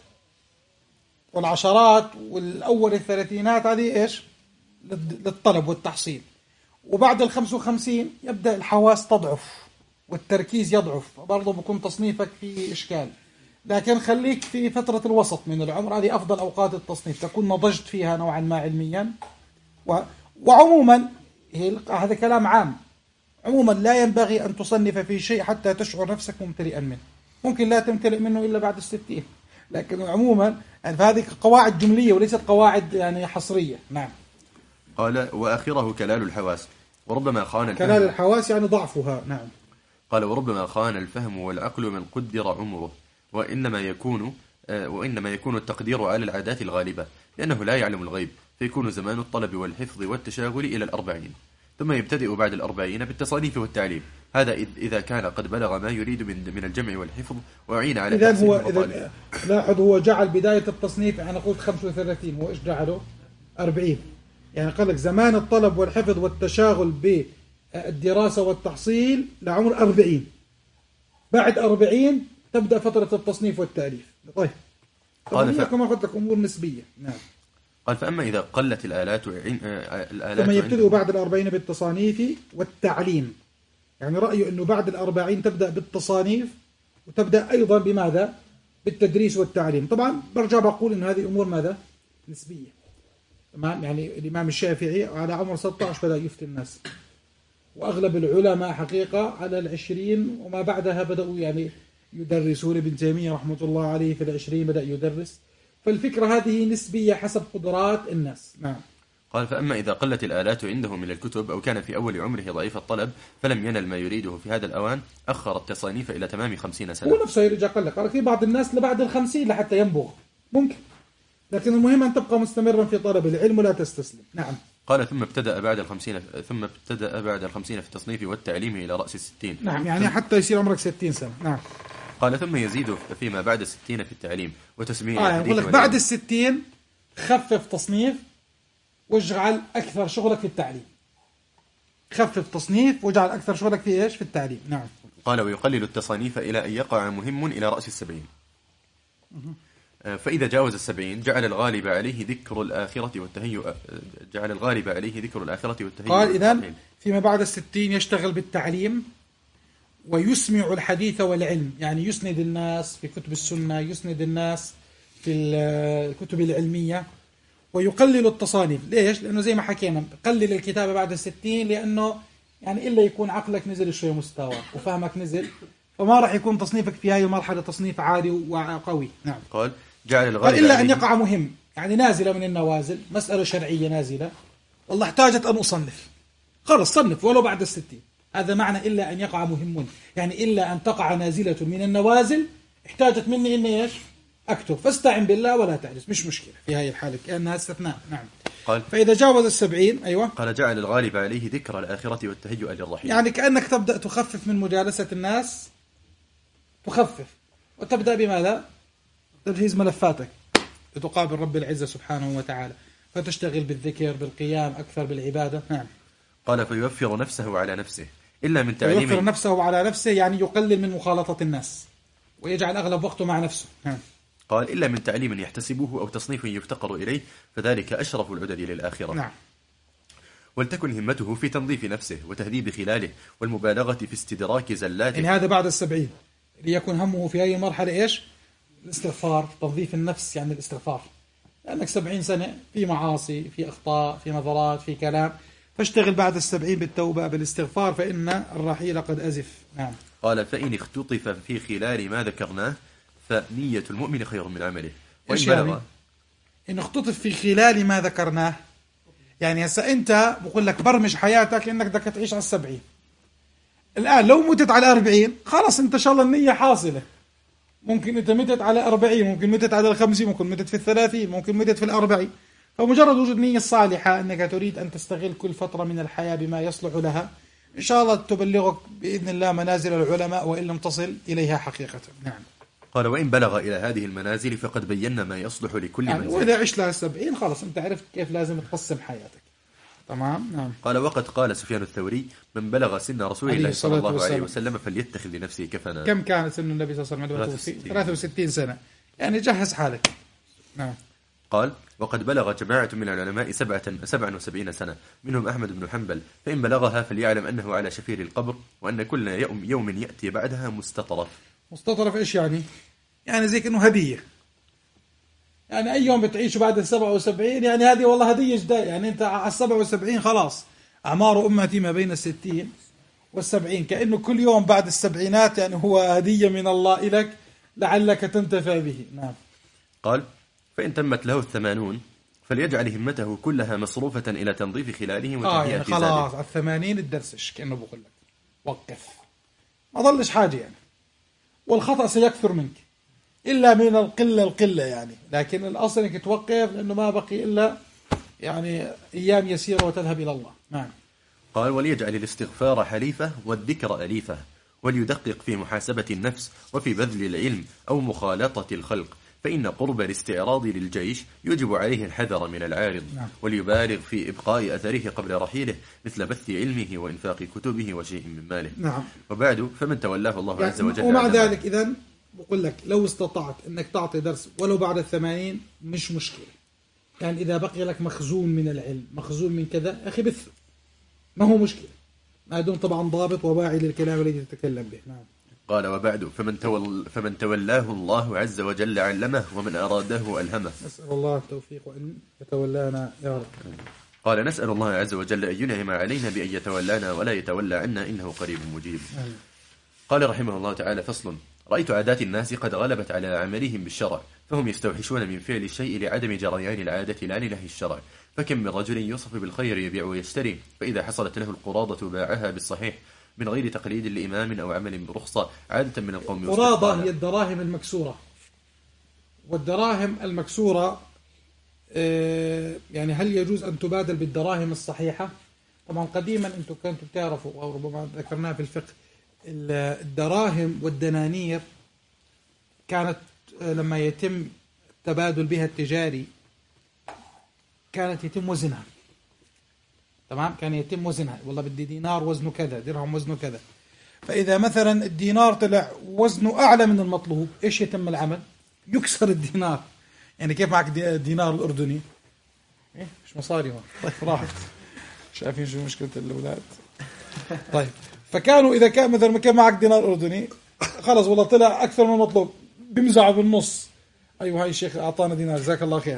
والعشرات والأول الثلاثينات هذه إيش؟ للطلب والتحصيل، وبعد الخمسة وخمسين يبدأ الحواس تضعف والتركيز يضعف، برضه بكون تصنيفك فيه إشكال. لكن خليك في فترة الوسط من العمر، هذه أفضل أوقات التصنيف، تكون نضجت فيها نوعا ما علميا. و... وعموما هذا كلام عام، عموما لا ينبغي أن تصنف في شيء حتى تشعر نفسك ممتلئا منه، ممكن لا تمتلئ منه إلا بعد الستين، لكن عموما يعني فهذه قواعد جملية وليست قواعد يعني حصرية. نعم. قال وآخره كلال الحواس، وربما خان الفهم. كلال الحواس يعني ضعفها. نعم. قال وربما خان الفهم والعقل من قدر عمره، وإنما يكون وإنما يكون التقدير على العادات الغالبة، لأنه لا يعلم الغيب، فيكون زمان الطلب والحفظ والتشاغل إلى الأربعين، ثم يبتدئ بعد الأربعين بالتصانيف والتعليم، هذا إذا كان قد بلغ ما يريد من من الجمع والحفظ وأعين على إذن هو إذن لاحظ هو جعل بداية التصنيف، أنا قلت خمسة وثلاثين، هو إيش جعله؟ أربعين، يعني قال لك زمان الطلب والحفظ والتشاغل بالدراسة والتحصيل لعمر أربعين، بعد أربعين تبدأ فترة التصنيف والتأليف. طيب قال ف... كما قلت لك أمور نسبية. نعم. قال فأما إذا قلت الآلات وعين... الآلات ثم يبتدئ بعد الأربعين بالتصانيف والتعليم، يعني رأيه أنه بعد الأربعين تبدأ بالتصانيف وتبدأ أيضا بماذا؟ بالتدريس والتعليم. طبعا برجع بقول أن هذه أمور ماذا؟ نسبية. تمام. يعني الإمام الشافعي على عمر ستة عشر بدأ يفتي الناس، وأغلب العلماء حقيقة على العشرين وما بعدها بدأوا يعني يدرسون. ابن تيمية رحمة الله عليه في العشرين بدأ يدرس، فالفكرة هذه نسبية حسب قدرات الناس. نعم. قال فأما إذا قلت الآلات عنده من الكتب أو كان في أول عمره ضعيف الطلب فلم ينل ما يريده في هذا الأوان، أخر التصانيف إلى تمام خمسين سنة. هو نفسه يرجع قال لك، قال في بعض الناس لبعد الخمسين لحتى ينبغ ممكن، لكن المهم أن تبقى مستمرا في طلب العلم ولا تستسلم. نعم. قال ثم ابتدأ بعد الخمسين ثم ابتدأ بعد الخمسين في التصنيف والتعليم إلى رأس الستين. نعم، يعني ثم... حتى يصير عمرك ستين سنة. نعم. قال ثم يزيد فيما بعد الستين في التعليم وتسميع آه يقول لك بعد الستين خفف تصنيف واجعل أكثر شغلك في التعليم. خفف تصنيف واجعل أكثر شغلك في إيش؟ في التعليم. نعم. قال ويقلل التصانيف إلى أن يقع مهم إلى رأس السبعين، فإذا جاوز السبعين جعل الغالب عليه ذكر الآخرة والتهيؤ جعل الغالب عليه ذكر الآخرة والتهيؤ. قال إذن فيما بعد الستين يشتغل بالتعليم ويسمع الحديث والعلم، يعني يسند الناس في كتب السنة، يسند الناس في الكتب العلمية، ويقلل التصانيف. ليش؟ لأنه زي ما حكينا قلل الكتابة بعد الستين، لأنه يعني إلا يكون عقلك نزل شوي مستوى وفهمك نزل، فما راح يكون تصنيفك في هذه المرحلة تصنيف عالي وقوي. نعم. قال جعل الغالب قال إلا عليه. أن يقع مهم، يعني نازلة من النوازل، مسألة شرعية نازلة والله احتاجت أن أصنف، خلص صنف ولو بعد الستين. هذا معنى إلا أن يقع مهم، يعني إلا أن تقع نازلة من النوازل احتاجت مني إني إيش أكتب، فاستعن بالله ولا تعجز، مش مشكلة في هذه الحالة كأنها استثناء. نعم. قال فإذا جاوز السبعين أيوة قال جعل الغالب عليه ذكر الآخرة والتهيؤ للرحيل، يعني كأنك تبدأ تخفف من مجالسة الناس، تخفف وتبدأ بماذا؟ تجهيز ملفاتك لتقابل رب العزة سبحانه وتعالى، فتشتغل بالذكر بالقيام أكثر بالعبادة. نعم. قال فيوفر نفسه على نفسه إلا من يوفر تعليم نفسه على نفسه، يعني يقلل من مخالطة الناس ويجعل أغلب وقته مع نفسه. نعم. قال إلا من تعليم يحتسبه أو تصنيف يفتقر إليه، فذلك أشرف العدد للآخرة. نعم. ولتكن همته في تنظيف نفسه وتهذيب خلاله والمبالغة في استدراك زلاته. يعني هذا بعد السبعين ليكن همه في هذه المرحلة إيش؟ الاستغفار، تنظيف النفس، يعني الاستغفار، لأنك سبعين سنة في معاصي، في أخطاء، في نظرات، في كلام، فاشتغل بعد السبعين بالتوبة بالاستغفار، فإن الرحيل قد أزف. نعم. قال فإن اختطف في خلال ما ذكرناه فنية المؤمن خير من عمله. وإن يعني بلغ إن اختطف في خلال ما ذكرناه، يعني هسا أنت بقول لك برمج حياتك إنك بدك تعيش على السبعين. الآن لو متت على أربعين خلاص أنت إن شاء الله النية حاصلة. ممكن أنت متت على أربعين، ممكن متت على الخمسين، ممكن متت في الثلاثين، ممكن متت في الأربعين. فمجرد وجود نية صالحة أنك تريد أن تستغل كل فترة من الحياة بما يصلح لها، إن شاء الله تبلغك بإذن الله منازل العلماء وإن لم تصل إليها حقيقة. نعم. قال وإن بلغ إلى هذه المنازل فقد بينا ما يصلح لكل يعني منزل. وإذا عشت لها السبعين خلاص أنت عرفت كيف لازم تقسم حياتك. تمام. نعم. قال وقد قال سفيان الثوري من بلغ سن رسول الله صلى الله عليه والسلام. وسلم فليتخذ لنفسه كفنا. كم كانت سن النبي صلى الله عليه وسلم عندما توفي؟ ثلاثة وستين سنة، يعني جهز حالك. نعم. قال وقد بلغ جماعة من العلماء سبعة سبعا وسبعين سنة منهم أحمد بن حنبل، فإن بلغها فليعلم أنه على شفير القبر وأن كل يوم, يوم يأتي بعدها مستطرف. مستطرف إيش يعني؟ يعني زي كأنه هدية، يعني أي يوم بتعيش بعد السبعة وسبعين يعني هذه والله هدية جداء، يعني أنت على السبعة وسبعين خلاص أعمار أمتي ما بين الستين والسبعين، كأنه كل يوم بعد السبعينات يعني هو هدية من الله إليك لعلك تنتفع به. نعم. قال فإن تمت له الثمانون فليجعل همته كلها مصروفة إلى تنظيف خلاله وتهيئة آه يعني خلاص على الثمانين الدرسش كأنه بقول لك وقف، ما ضلش حاجة يعني، والخطأ سيكثر منك إلا من القلة القلة يعني، لكن الأصل إنك توقف لأنه ما بقي إلا يعني أيام يسيرة وتذهب إلى الله. نعم. قال وليجعل الاستغفار حليفة والذكر أليفة، وليدقق في محاسبة النفس وفي بذل العلم أو مخالطة الخلق، فإن قرب الاستعراض للجيش يجب عليه الحذر من العارض. نعم. وليبالغ في إبقاء أثره قبل رحيله مثل بث علمه وإنفاق كتبه وشيء من ماله. نعم. وبعد فمن تولاه الله يعني عز وجل. ومع ذلك إذن بقول لك لو استطعت أنك تعطي درس ولو بعد الثمانين مش مشكلة، يعني إذا بقي لك مخزون من العلم، مخزون من كذا، أخي بث، ما هو مشكلة، ما دون طبعا ضابط وواعي للكلام الذي تتكلم به. نعم. قال وبعد فمن, تول فمن تولاه الله عز وجل علمه ومن أراده ألهمه. نسأل الله التوفيق وأن يتولانا يا رب. قال نسأل الله عز وجل أن ينعم علينا بأن يتولانا ولا يتولى عنا إنه قريب مجيب. آمين. قال رحمه الله تعالى فصل رأيت عادات الناس قد غلبت على عملهم بالشرع، فهم يستوحشون من فعل الشيء لعدم جريان العادة لا لنهي الشرع، فكم من رجل يوصف بالخير يبيع ويشتري، فإذا حصلت له القراضة باعها بالصحيح من غير تقليد لإمام أو عمل برخصة عادة من القوم. القراضة هي الدراهم المكسورة، والدراهم المكسورة يعني هل يجوز أن تبادل بالدراهم الصحيحة؟ طبعا قديما أنتم كنتم تعرفوا أو ربما ذكرناها في الفقه، الدراهم والدنانير كانت لما يتم التبادل بها التجاري كانت يتم وزنها. تمام. كان يتم وزنها، والله بدي دينار وزنه كذا، درهم وزنه كذا، فإذا مثلا الدينار طلع وزنه أعلى من المطلوب إيش يتم العمل؟ يكسر الدينار. يعني كيف معك دينار الأردني إيه مش مصاري هون، طيب راحت، شايفين شو مشكلة الأولاد. طيب فكانوا إذا كان مثلا كان معك دينار أردني خلص والله طلع أكثر من المطلوب بمزعه بالنص، أيوة هاي الشيخ أعطانا دينار جزاك الله خير،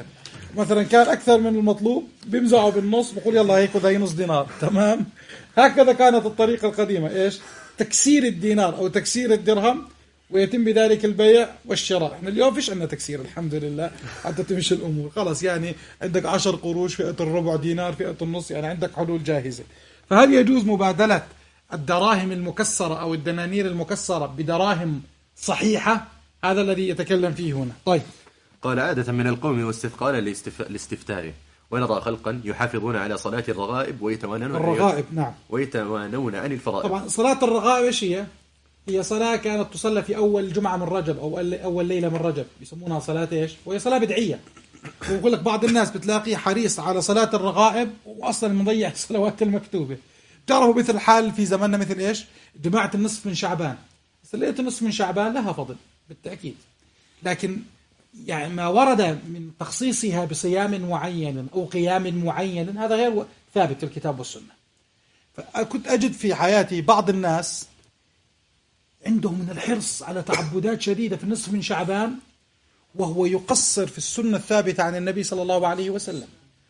مثلا كان أكثر من المطلوب بيمزعوا بالنص، بقول يلا هيك وذي نص دينار، تمام. هكذا كانت الطريقة القديمة، إيش؟ تكسير الدينار أو تكسير الدرهم، ويتم بذلك البيع والشراء. احنا اليوم فيش عندنا تكسير الحمد لله، حتى تمشي الأمور خلاص. يعني عندك عشر قروش، فئة الربع دينار، فئة النص، يعني عندك حلول جاهزة. فهل يجوز مبادلة الدراهم المكسرة أو الدنانير المكسرة بدراهم صحيحة؟ هذا الذي يتكلم فيه هنا. طيب، قال عادة من القوم واستثقالا لاستفتائه، ونرى خلقا يحافظون على صلاة الرغائب ويتوانون الرغائب نعم ويتوانون عن الفرائض. طبعا صلاة الرغائب ايش هي؟ هي صلاة كانت تصلى في أول جمعة من رجب أو أول ليلة من رجب، يسمونها صلاة إيش؟ وهي صلاة بدعية. ويقول لك بعض الناس بتلاقيه حريص على صلاة الرغائب وأصلا مضيع الصلوات المكتوبة. تعرفوا مثل حال في زماننا مثل إيش؟ جماعة النصف من شعبان. ليلة النصف من شعبان لها فضل بالتأكيد، لكن يعني ما ورد من تخصيصها بصيام معين أو قيام معين هذا غير ثابت في الكتاب والسنة. فكنت أجد في حياتي بعض الناس عندهم من الحرص على تعبدات شديدة في النصف من شعبان، وهو يقصر في السنة الثابتة عن النبي صلى الله عليه وسلم،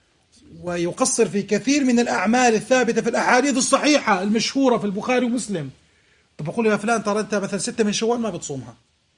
ويقصر في كثير من الأعمال الثابتة في الأحاديث الصحيحة المشهورة في البخاري ومسلم. طب أقول يا فلان ترى أنت مثلا ستة من شوال ما بتصومها،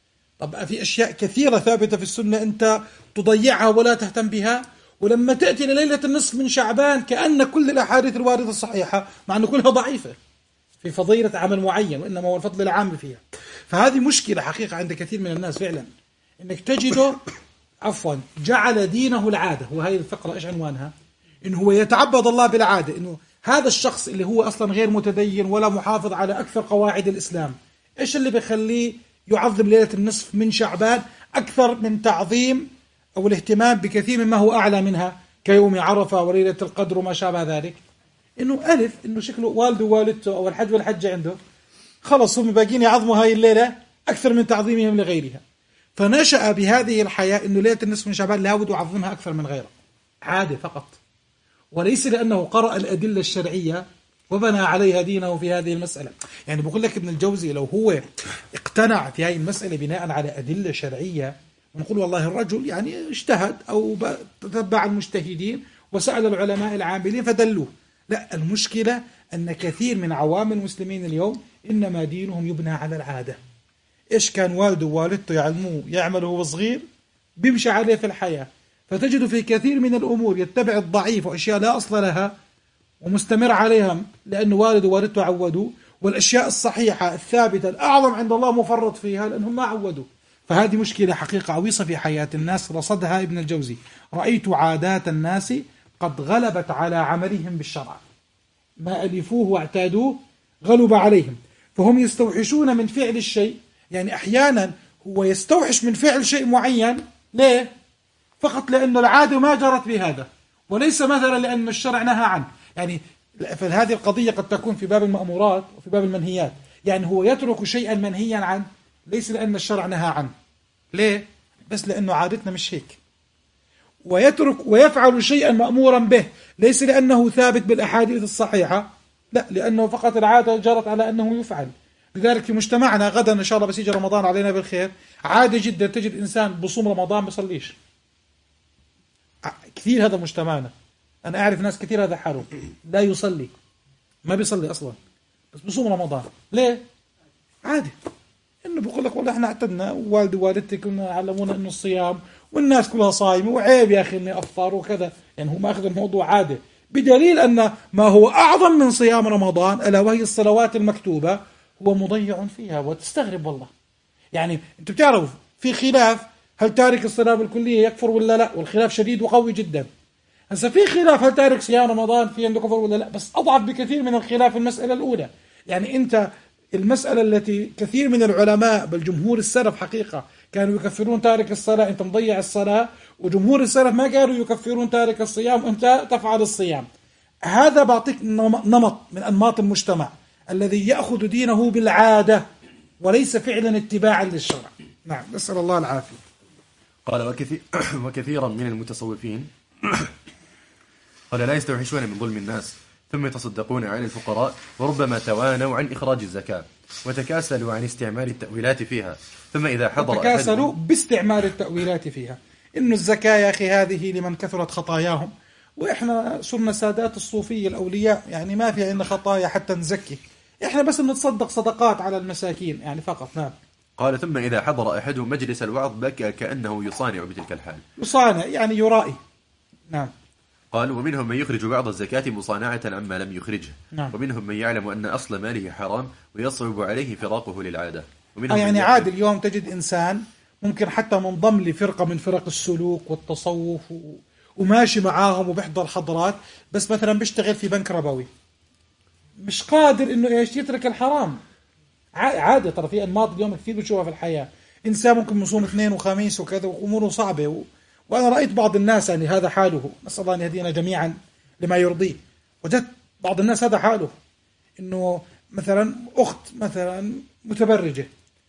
طب في أشياء كثيرة ثابتة في السنة أنت تضيعها ولا تهتم بها، ولما تأتي لليلة النصف من شعبان كأن كل الأحاديث الواردة الصحيحة مع أن كلها ضعيفة في فضيلة عمل معين، وإنما هو الفضل العام فيها. فهذه مشكلة حقيقة عند كثير من الناس فعلا، إنك تجده عفوا جعل دينه العادة. وهي الفقرة إيش عنوانها؟ إنه هو يتعبد الله بالعادة. إنه هذا الشخص اللي هو أصلا غير متدين ولا محافظ على أكثر قواعد الإسلام، إيش اللي بيخليه يعظم ليلة النصف من شعبان أكثر من تعظيم أو الاهتمام بكثير مما هو أعلى منها كيوم عرفة وليلة القدر وما شابه ذلك؟ إنه ألف إنه شكله والده ووالدته أو الحج والحجة عنده خلص هم باقين يعظموا هاي الليلة أكثر من تعظيمهم لغيرها. فنشأ بهذه الحياة إنه ليلة النصف من شعبان لا بد يعظمها أكثر من غيره، عادة فقط، وليس لأنه قرأ الأدلة الشرعية وبنى عليها دينه في هذه المسألة. يعني بقول لك ابن الجوزي لو هو اقتنع في هذه المسألة بناء على أدلة شرعية، ونقول والله الرجل يعني اجتهد أو تتبع المجتهدين وسأل العلماء العاملين فدلوه. لا، المشكلة أن كثير من عوام المسلمين اليوم إنما دينهم يبنى على العادة. إيش كان والده ووالدته يعلموه يعمله وهو صغير بيمشي عليه في الحياة، فتجد في كثير من الأمور يتبع الضعيف وأشياء لا أصل لها ومستمر عليها لأنه والده ووالدته عودوه، والأشياء الصحيحة الثابتة الأعظم عند الله مفرط فيها لأنهم ما عودوا. فهذه مشكلة حقيقة عويصة في حياة الناس رصدها ابن الجوزي. رأيت عادات الناس قد غلبت على عملهم بالشرع، ما ألفوه واعتادوه غلب عليهم، فهم يستوحشون من فعل الشيء. يعني أحيانا هو يستوحش من فعل شيء معين، ليه؟ فقط لأن العادة ما جرت بهذا، وليس مثلا لأن الشرع نهى عنه. يعني فهذه القضية قد تكون في باب المأمورات وفي باب المنهيات. يعني هو يترك شيئا منهيا عنه ليس لأن الشرع نهى عنه، ليه؟ بس لأنه عادتنا مش هيك. ويترك ويفعل شيئا مأمورا به ليس لأنه ثابت بالأحاديث الصحيحة، لا، لأنه فقط العادة جرت على أنه يفعل. لذلك في مجتمعنا غدا إن شاء الله بس يجي رمضان علينا بالخير، عادي جدا تجد إنسان بصوم رمضان بيصليش. كثير هذا مجتمعنا، أنا أعرف ناس كثير هذا حاله لا يصلي، ما بيصلي أصلا بس بصوم رمضان. ليه؟ عادي، إنه بقول لك والله إحنا اعتدنا والدي ووالدتي كنا علمونا إنه الصيام والناس كلها صايمة وعيب يا أخي إني أفطر وكذا. يعني هو ما أخذ الموضوع عادة، بدليل أن ما هو أعظم من صيام رمضان ألا وهي الصلوات المكتوبة هو مضيع فيها. وتستغرب والله، يعني أنت بتعرف في خلاف هل تارك الصلاة بالكلية يكفر ولا لا، والخلاف شديد وقوي جدا. هسه في خلاف هل تارك صيام رمضان في عنده كفر ولا لا، بس أضعف بكثير من الخلاف في المسألة الأولى. يعني أنت المسألة التي كثير من العلماء بل جمهور السلف حقيقة كانوا يكفرون تارك الصلاة، أنت مضيع الصلاة، وجمهور السلف ما كانوا يكفرون تارك الصيام وأنت تفعل الصيام. هذا بعطيك نمط من أنماط المجتمع الذي يأخذ دينه بالعادة وليس فعلا اتباعا للشرع. نعم، نسأل الله العافية. قال وكثير وكثيرا من المتصوفين قال لا يستوحشون من ظلم الناس ثم يتصدقون عن الفقراء، وربما توانوا عن إخراج الزكاة وتكاسلوا عن استعمال التأويلات فيها، ثم إذا حضر تكاسلوا باستعمال التأويلات فيها. إنه الزكاة يا أخي هذه لمن كثرت خطاياهم، وإحنا صرنا سادات الصوفية الأولياء، يعني ما في عندنا خطايا حتى نزكي، إحنا بس نتصدق صدقات على المساكين يعني فقط. نعم. قال ثم إذا حضر أحدهم مجلس الوعظ بكى كأنه يصانع بتلك الحال. يصانع يعني يرائي. نعم. قال ومنهم من يخرج بعض الزكاة مصانعة عما لم يخرجه. نعم. ومنهم من يعلم أن أصل ماله حرام ويصعب عليه فراقه للعادة. آه يعني عادي اليوم تجد إنسان ممكن حتى منضم لفرقة من فرق السلوك والتصوف و... وماشي معاهم وبيحضر حضرات، بس مثلا بيشتغل في بنك ربوي، مش قادر إنه إيش يترك الحرام. عادي ترى في أنماط اليوم كثير بتشوفها في الحياة، إنسان ممكن يصوم اثنين وخميس وكذا وأموره صعبة و... وأنا رأيت بعض الناس يعني هذا حاله، نسأل الله أن يهدينا جميعا لما يرضيه. وجدت بعض الناس هذا حاله، إنه مثلا أخت مثلا متبرجة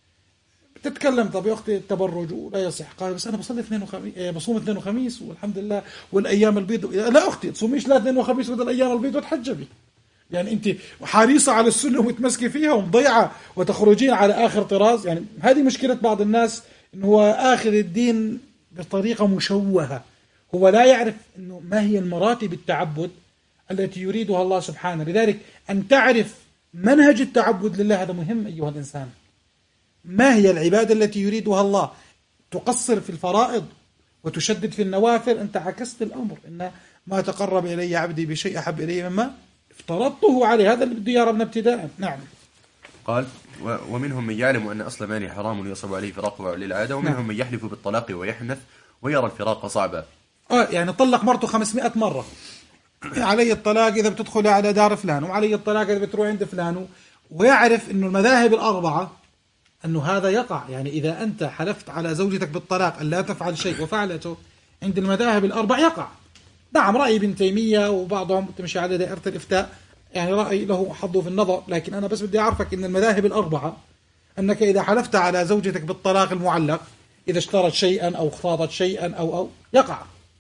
تتكلم، طب يا أختي التبرج ولا يصح، قال بس أنا بصلي اثنين وخميس، بصوم اثنين وخميس والحمد لله والأيام البيض. لا أختي تصوميش لا اثنين وخميس ولا الأيام البيض وتحجبي، يعني أنت حريصة على السنة ومتمسكة فيها ومضيعة وتخرجين على آخر طراز. يعني هذه مشكلة بعض الناس، إنه هو آخر الدين بطريقة مشوهة، هو لا يعرف إنه ما هي المراتب التعبد التي يريدها الله سبحانه. لذلك أن تعرف منهج التعبد لله هذا مهم أيها الإنسان. ما هي العبادة التي يريدها الله؟ تقصر في الفرائض وتشدد في النوافل، أنت عكست الأمر. إن ما تقرب إلي عبدي بشيء أحب إلي مما افترضته عليه، هذا اللي بده إياه ربنا ابتداء. نعم. قال ومنهم من يعلم أن أصل ماله حرام ويصعب عليه فراقه للعادة. ومنهم نعم. من يحلف بالطلاق ويحنث ويرى الفراق صعبا. آه يعني طلق مرته خمسمائة مرة، علي الطلاق إذا بتدخل على دار فلان، وعلي الطلاق إذا بتروح عند فلان، ويعرف إنه المذاهب الأربعة أنه هذا يقع. يعني إذا أنت حلفت على زوجتك بالطلاق أن لا تفعل شيء وفعلته عند المذاهب الأربع يقع. نعم رأي ابن تيمية وبعضهم تمشي على دائرة الإفتاء، يعني رأي له حظه في النظر، لكن أنا بس بدي أعرفك أن المذاهب الأربعة أنك إذا حلفت على زوجتك بالطلاق المعلق، إذا اشترت شيئا أو اختاضت شيئا أو أو يقع.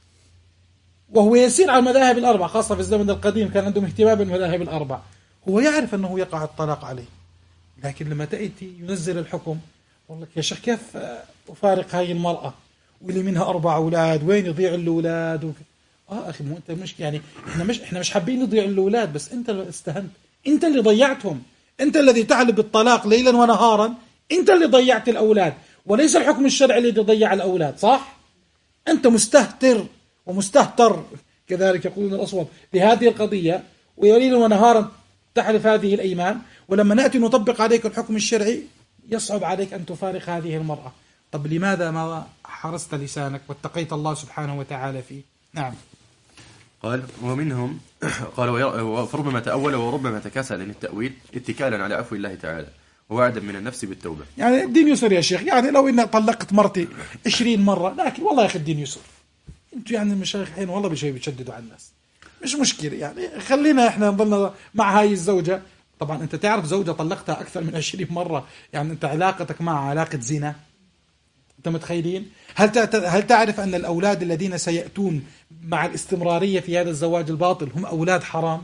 وهو يسير على المذاهب الأربع، خاصة في الزمن القديم كان عندهم اهتمام بالمذاهب الأربع، هو يعرف أنه يقع الطلاق عليه. لكن لما تأتي ينزل الحكم، والله يا شيخ كيف أفارق هاي المرأة واللي منها أربع أولاد، وين يضيع الأولاد وك... آه أخي مو أنت مش يعني إحنا مش إحنا مش حابين نضيع الأولاد، بس أنت اللي استهنت، أنت اللي ضيعتهم، أنت الذي تعلب بالطلاق ليلا ونهارا، أنت اللي ضيعت الأولاد، وليس الحكم الشرعي الذي ضيع الأولاد. صح؟ أنت مستهتر ومستهتر كذلك يقولون الأصوب بهذه القضية، وليلا ونهارا تحلف هذه الأيمان، ولما نأتي نطبق عليك الحكم الشرعي يصعب عليك أن تفارق هذه المرأة. طب لماذا ما حرست لسانك واتقيت الله سبحانه وتعالى فيه؟ نعم. قال ومنهم قال فربما تأول وربما تكاسل عن التأويل اتكالا على عفو الله تعالى ووعدا من النفس بالتوبة. يعني الدين يسر يا شيخ، يعني لو إن طلقت مرتي عشرين مرة، لكن والله يا أخي الدين يسر. أنتوا يعني المشايخ حين والله بشيء بيشددوا على الناس، مش مشكلة يعني، خلينا إحنا نضلنا مع هاي الزوجة. طبعا أنت تعرف زوجة طلقتها أكثر من عشرين مرة، يعني أنت علاقتك مع علاقة زنا، أنت متخيلين؟ هل هل تعرف أن الأولاد الذين سيأتون مع الاستمرارية في هذا الزواج الباطل هم أولاد حرام؟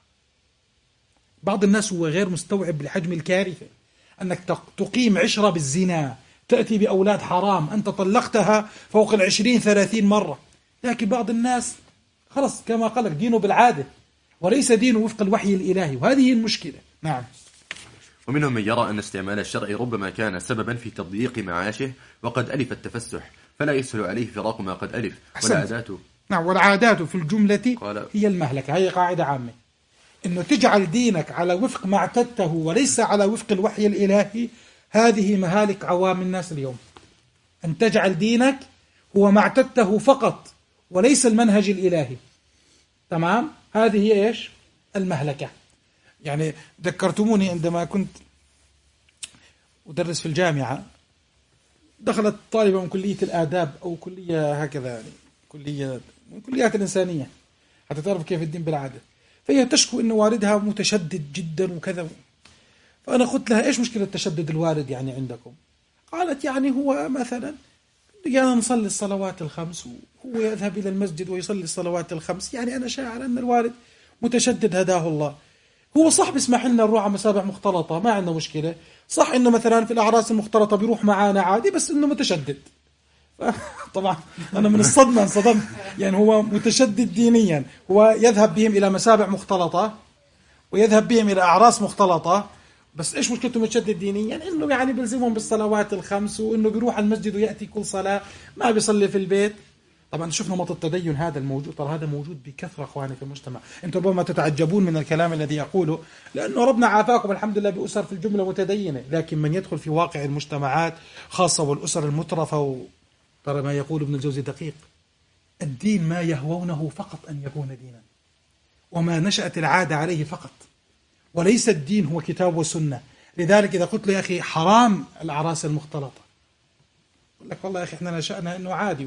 بعض الناس هو غير مستوعب لحجم الكارثة، أنك تقيم عشرة بالزنا، تأتي بأولاد حرام، أنت طلقتها فوق العشرين ثلاثين مرة. لكن بعض الناس خلص كما قالك دينه بالعادة وليس دينه وفق الوحي الإلهي، وهذه المشكلة. نعم. ومنهم من يرى أن استعمال الشرع ربما كان سببا في تضييق معاشه وقد ألف التفسح، فلا يسهل عليه فراق ما قد ألف. والعادات نعم والعادات في الجملة هي المهلكة. هي قاعدة عامة، إنه تجعل دينك على وفق ما اعتدته وليس على وفق الوحي الإلهي، هذه مهالك عوام الناس اليوم. أن تجعل دينك هو ما اعتدته فقط وليس المنهج الإلهي. تمام؟ هذه هي إيش؟ المهلكة. يعني ذكرتموني عندما كنت أدرس في الجامعة، دخلت طالبة من كلية الآداب أو كلية هكذا، يعني كلية من كليات الإنسانية، حتى تعرف كيف الدين بالعادة، فهي تشكو إن والدها متشدد جدا وكذا. فأنا قلت لها إيش مشكلة تشدد الوالد يعني عندكم؟ قالت يعني هو مثلا يعني نصلي الصلوات الخمس وهو يذهب إلى المسجد ويصلي الصلوات الخمس، يعني أنا شاعر أن الوالد متشدد هداه الله. هو صح بيسمح لنا نروح على مسابح مختلطة، ما عندنا مشكلة، صح إنه مثلا في الأعراس المختلطة بيروح معانا عادي، بس إنه متشدد. طبعا أنا من الصدمة انصدمت. يعني هو متشدد دينيا، هو يذهب بهم إلى مسابع مختلطة ويذهب بهم إلى أعراس مختلطة، بس إيش مشكلته متشدد دينيا؟ إنه يعني بيلزمهم بالصلوات الخمس، وإنه بيروح المسجد ويأتي كل صلاة، ما بيصلي في البيت. طبعا شوف نمط التدين هذا الموجود، ترى هذا موجود بكثرة اخواني في المجتمع. انتم ربما تتعجبون من الكلام الذي اقوله، لانه ربنا عافاكم الحمد لله باسر في الجمله متدينه، لكن من يدخل في واقع المجتمعات خاصه والاسر المترفه و... ترى ما يقول ابن الجوزي دقيق. الدين ما يهوونه فقط ان يكون دينا، وما نشأت العاده عليه فقط، وليس الدين هو كتاب وسنه. لذلك اذا قلت له يا اخي حرام الاعراس المختلطه، يقول لك والله يا اخي احنا نشأنا انه عادي و...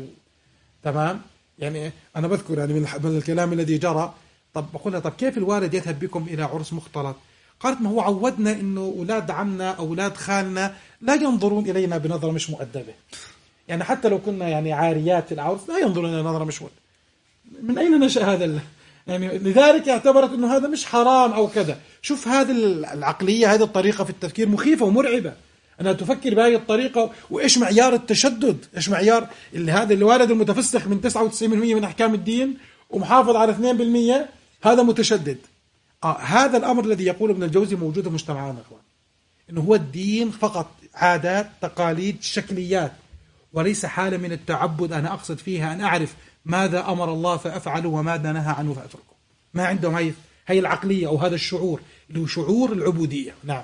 تمام. يعني أنا بذكر يعني من الكلام الذي جرى، طب بقول لها طب كيف الوالد يذهب بكم إلى عرس مختلط؟ قالت ما هو عودنا إنه أولاد عمنا أولاد خالنا لا ينظرون إلينا بنظرة مش مؤدبة، يعني حتى لو كنا يعني عاريات في العرس لا ينظرون إلينا نظرة مش مؤدبة. من أين نشأ هذا؟ يعني لذلك اعتبرت إنه هذا مش حرام أو كذا. شوف هذه العقلية، هذه الطريقة في التفكير مخيفة ومرعبة، أنها تفكر بهذه الطريقة. وإيش معيار التشدد؟ إيش معيار اللي هذا الوالد المتفسخ من تسعة وتسعين بالمئة من أحكام الدين ومحافظ على اثنين بالمئة هذا متشدد؟ آه هذا الأمر الذي يقول ابن الجوزي موجود في مجتمعنا أخوان، إنه هو الدين فقط عادات تقاليد شكليات، وليس حالة من التعبد أنا أقصد فيها أن أعرف ماذا أمر الله فأفعله وماذا نهى عنه فأتركه. ما عندهم هي هي العقلية أو هذا الشعور اللي هو شعور العبودية. نعم.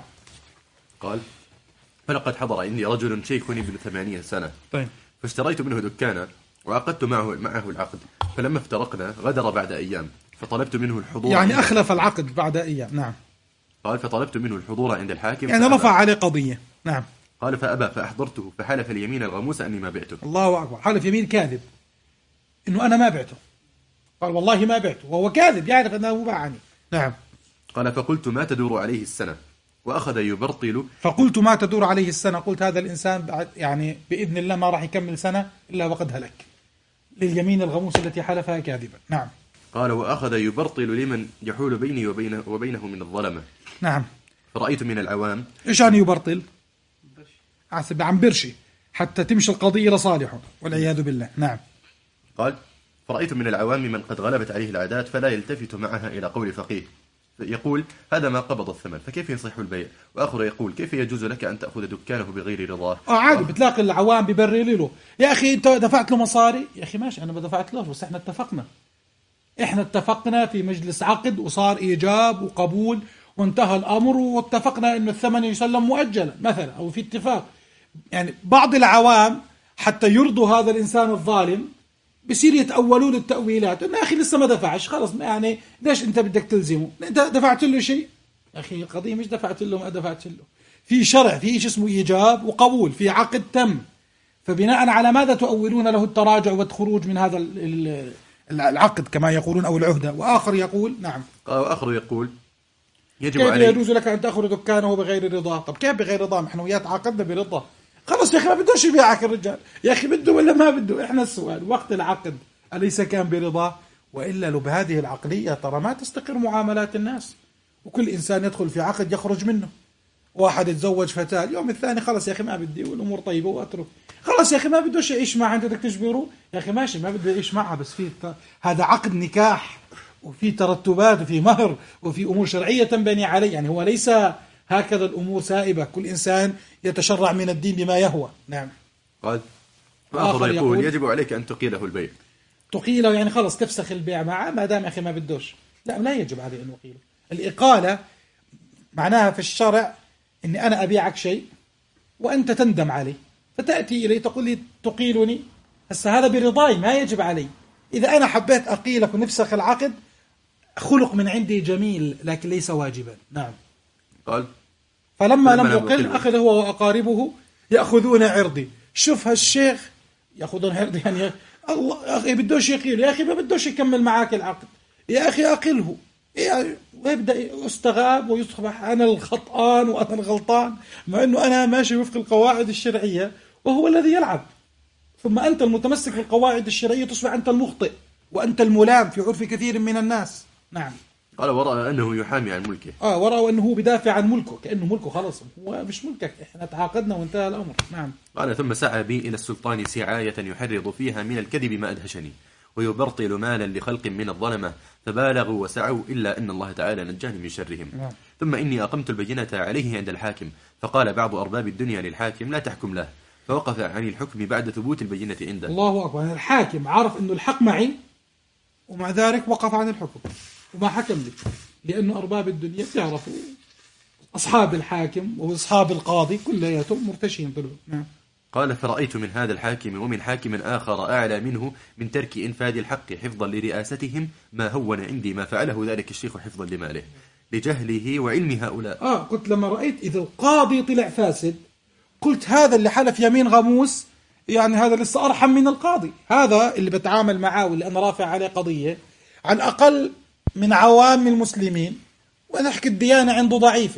قال فلقد حضر عندي رجل شيخ ابن ثمانين سنة، طيب. فاشتريت منه دكانا وعقدت معه معه العقد، فلما افترقنا غدر بعد أيام، فطلبت منه الحضور. يعني أخلف العقد بعد أيام. نعم. قال فطلبت منه الحضور عند الحاكم، يعني رفع عليه قضية. نعم. قال فأبى، فأحضرته فحلف اليمين الغموس أني ما بعته. الله أكبر، حلف يمين كاذب إنه أنا ما بعته، قال والله ما بعته، وهو كاذب يعرف أنه باعني. نعم. قال فقلت ما تدور عليه السنة، وأخذ يبرطل. فقلت ما تدور عليه السنة، قلت هذا الإنسان بعد يعني بإذن الله ما راح يكمل سنة إلا وقد هلك لليمين الغموس التي حلفها كاذبا. نعم. قال وأخذ يبرطل لمن يحول بيني وبينه, وبينه من الظلمة. نعم. فرأيت من العوام. إيش يعني يبرطل؟ عسب عم برشي حتى تمشي القضية لصالحه والعياذ بالله. نعم. قال فرأيت من العوام من قد غلبت عليه العادات فلا يلتفت معها إلى قول فقيه، يقول هذا ما قبض الثمن فكيف يصح البيع، وآخر يقول كيف يجوز لك أن تأخذ دكانه بغير رضاه. آه عادي و... بتلاقي العوام بيبرر له يا أخي أنت دفعت له مصاري، يا أخي ماشي أنا ما دفعت له، بس إحنا اتفقنا إحنا اتفقنا في مجلس عقد وصار إيجاب وقبول وانتهى الأمر، واتفقنا إنه الثمن يسلم مؤجلا مثلا أو في اتفاق. يعني بعض العوام حتى يرضوا هذا الإنسان الظالم بصير يتأولون التأويلات إنه أخي لسه ما دفعش خلص، يعني ليش أنت بدك تلزمه؟ أنت دفعت له شيء؟ أخي القضية مش دفعت له ما دفعت له، في شرع، في شيء اسمه إيجاب وقبول، في عقد تم، فبناء على ماذا تؤولون له التراجع والخروج من هذا العقد كما يقولون أو العهدة؟ وآخر يقول نعم. وآخر يقول يجب كيف عليه يجوز لك أن تأخذ دكانه بغير رضاه؟ طب كيف بغير رضاه؟ احنا وياه تعاقدنا برضاه، خلص يا أخي ما بدوش يبيعك الرجال، يا أخي بده ولا ما بده؟ إحنا السؤال وقت العقد أليس كان برضاه؟ وإلا لو بهذه العقلية ترى ما تستقر معاملات الناس، وكل إنسان يدخل في عقد يخرج منه. واحد يتزوج فتاة اليوم الثاني خلص يا أخي ما بدي والأمور طيبة وأترك، خلص يا أخي ما بدوش يعيش معها، أنت بدك تجبره يا أخي ماشي ما بده يعيش معها، بس في هذا عقد نكاح وفي ترتبات وفي مهر وفي أمور شرعية تنبني عليه، يعني هو ليس هكذا الأمور سائبة، كل إنسان يتشرع من الدين بما يهوى. نعم. قال آخر يقول, يقول يجب عليك أن تقيله البيع. تقيله يعني خلص تفسخ البيع معه ما دام أخي ما بدوش، لا لا يجب عليه أن يقيله. الإقالة معناها في الشرع إني أنا أبيعك شيء وأنت تندم عليه، فتأتي إلي تقول لي تقيلني، هسه هذا برضاي ما يجب علي. إذا أنا حبيت أقيلك ونفسخ العقد خلق من عندي جميل لكن ليس واجبا. نعم. قال فلما لم يقل أخذ هو وأقاربه يأخذون عرضي. شوف هالشيخ يأخذون عرضي، يعني الله يا أخي بدوش يقيل، يا أخي ما بدوش يكمل معاك العقد، يا أخي أقله، ويبدأ يستغاب ويصبح أنا الخطآن وأنا الغلطان، مع أنه أنا ماشي وفق القواعد الشرعية وهو الذي يلعب. ثم أنت المتمسك بالقواعد الشرعية تصبح أنت المخطئ وأنت الملام في عرف كثير من الناس. نعم. قال ورأى أنه يحامي عن ملكه. آه ورأى أنه هو بدافع عن ملكه، كأنه ملكه خلص، هو مش ملكك، إحنا تعاقدنا وانتهى الأمر. نعم. قال ثم سعى بي إلى السلطان سعاية يحرض فيها من الكذب ما أدهشني، ويبرطل مالا لخلق من الظلمة فبالغوا وسعوا، إلا أن الله تعالى نجاني من شرهم. نعم. ثم إني أقمت البينة عليه عند الحاكم، فقال بعض أرباب الدنيا للحاكم لا تحكم له، فوقف عن الحكم بعد ثبوت البينة عنده. الله أكبر. الحاكم عرف أنه الحق معي ومع ذلك وقف عن الحكم وما حكم لي، لأنه أرباب الدنيا تعرفوا أصحاب الحاكم وأصحاب القاضي كلياتهم مرتشين طلعوا. نعم. قال فرأيت من هذا الحاكم ومن حاكم آخر أعلى منه من ترك إنفاذ الحق حفظا لرئاستهم ما هون عندي ما فعله ذلك الشيخ حفظا لماله لجهله وعلم هؤلاء. آه قلت لما رأيت إذا القاضي طلع فاسد قلت هذا اللي حلف يمين غموس يعني هذا لسه أرحم من القاضي، هذا اللي بتعامل معاه واللي أنا رافع عليه قضية على الأقل من عوام المسلمين، ونحكي الديانة عنده ضعيفة،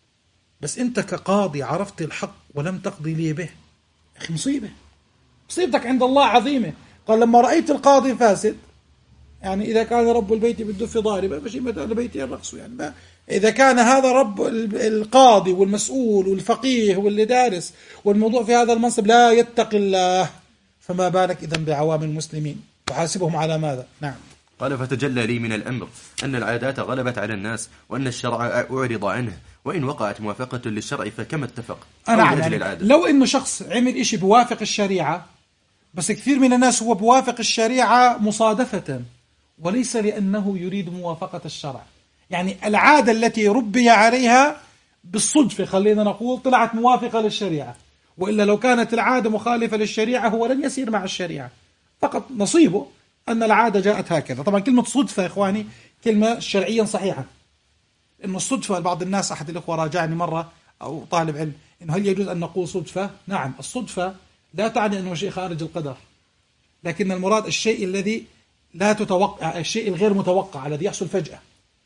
بس أنت كقاضي عرفت الحق ولم تقضي لي به، أخي مصيبة، مصيبتك عند الله عظيمة. قال لما رأيت القاضي فاسد، يعني إذا كان رب البيت بالدف ضاربا فشيمة أهل بيتي الرقص، يعني ما إذا كان هذا رب القاضي والمسؤول والفقيه واللي دارس والموضوع في هذا المنصب لا يتقي الله، فما بالك إذن بعوام المسلمين وحاسبهم على ماذا؟ نعم. قال فتجلى لي من الأمر أن العادات غلبت على الناس وأن الشرع أعرض عنه، وإن وقعت موافقة للشرع فكما اتفق. نعم. يعني لو إنه شخص عمل إشي بوافق الشريعة، بس كثير من الناس هو بوافق الشريعة مصادفة وليس لأنه يريد موافقة الشرع، يعني العادة التي ربي عليها بالصدفة خلينا نقول طلعت موافقة للشريعة، وإلا لو كانت العادة مخالفة للشريعة هو لن يسير مع الشريعة، فقط نصيبه أن العادة جاءت هكذا. طبعا كلمة صدفة يا إخواني كلمة شرعيا صحيحة، إنه الصدفة بعض الناس أحد الأخوة راجعني مرة أو طالب علم إنه هل يجوز أن نقول صدفة؟ نعم، الصدفة لا تعني أنه شيء خارج القدر، لكن المراد الشيء الذي لا تتوقع، الشيء الغير متوقع الذي يحصل فجأة.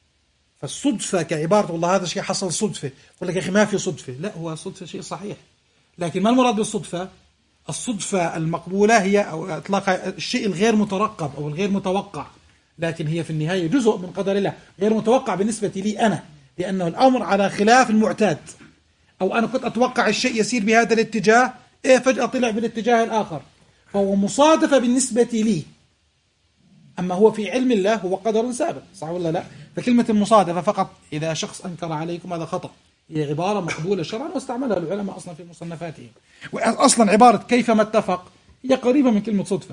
فالصدفة كعبارة والله هذا الشيء حصل صدفة، يقول لك يا أخي ما في صدفة، لا هو صدفة شيء صحيح، لكن ما المراد بالصدفة؟ الصدفة المقبولة هي أو إطلاق الشيء الغير مترقب أو الغير متوقع، لكن هي في النهاية جزء من قدر الله، غير متوقع بالنسبة لي أنا لأنه الأمر على خلاف المعتاد، أو أنا كنت أتوقع الشيء يسير بهذا الاتجاه إيه فجأة طلع بالاتجاه الآخر، فهو مصادفة بالنسبة لي، أما هو في علم الله هو قدر سابق، صح ولا لا؟ فكلمة المصادفة فقط إذا شخص أنكر عليكم هذا خطأ، هي عبارة مقبولة شرعا واستعملها العلماء أصلا في مصنفاتهم، وأصلا عبارة كيفما اتفق هي قريبة من كلمة صدفة،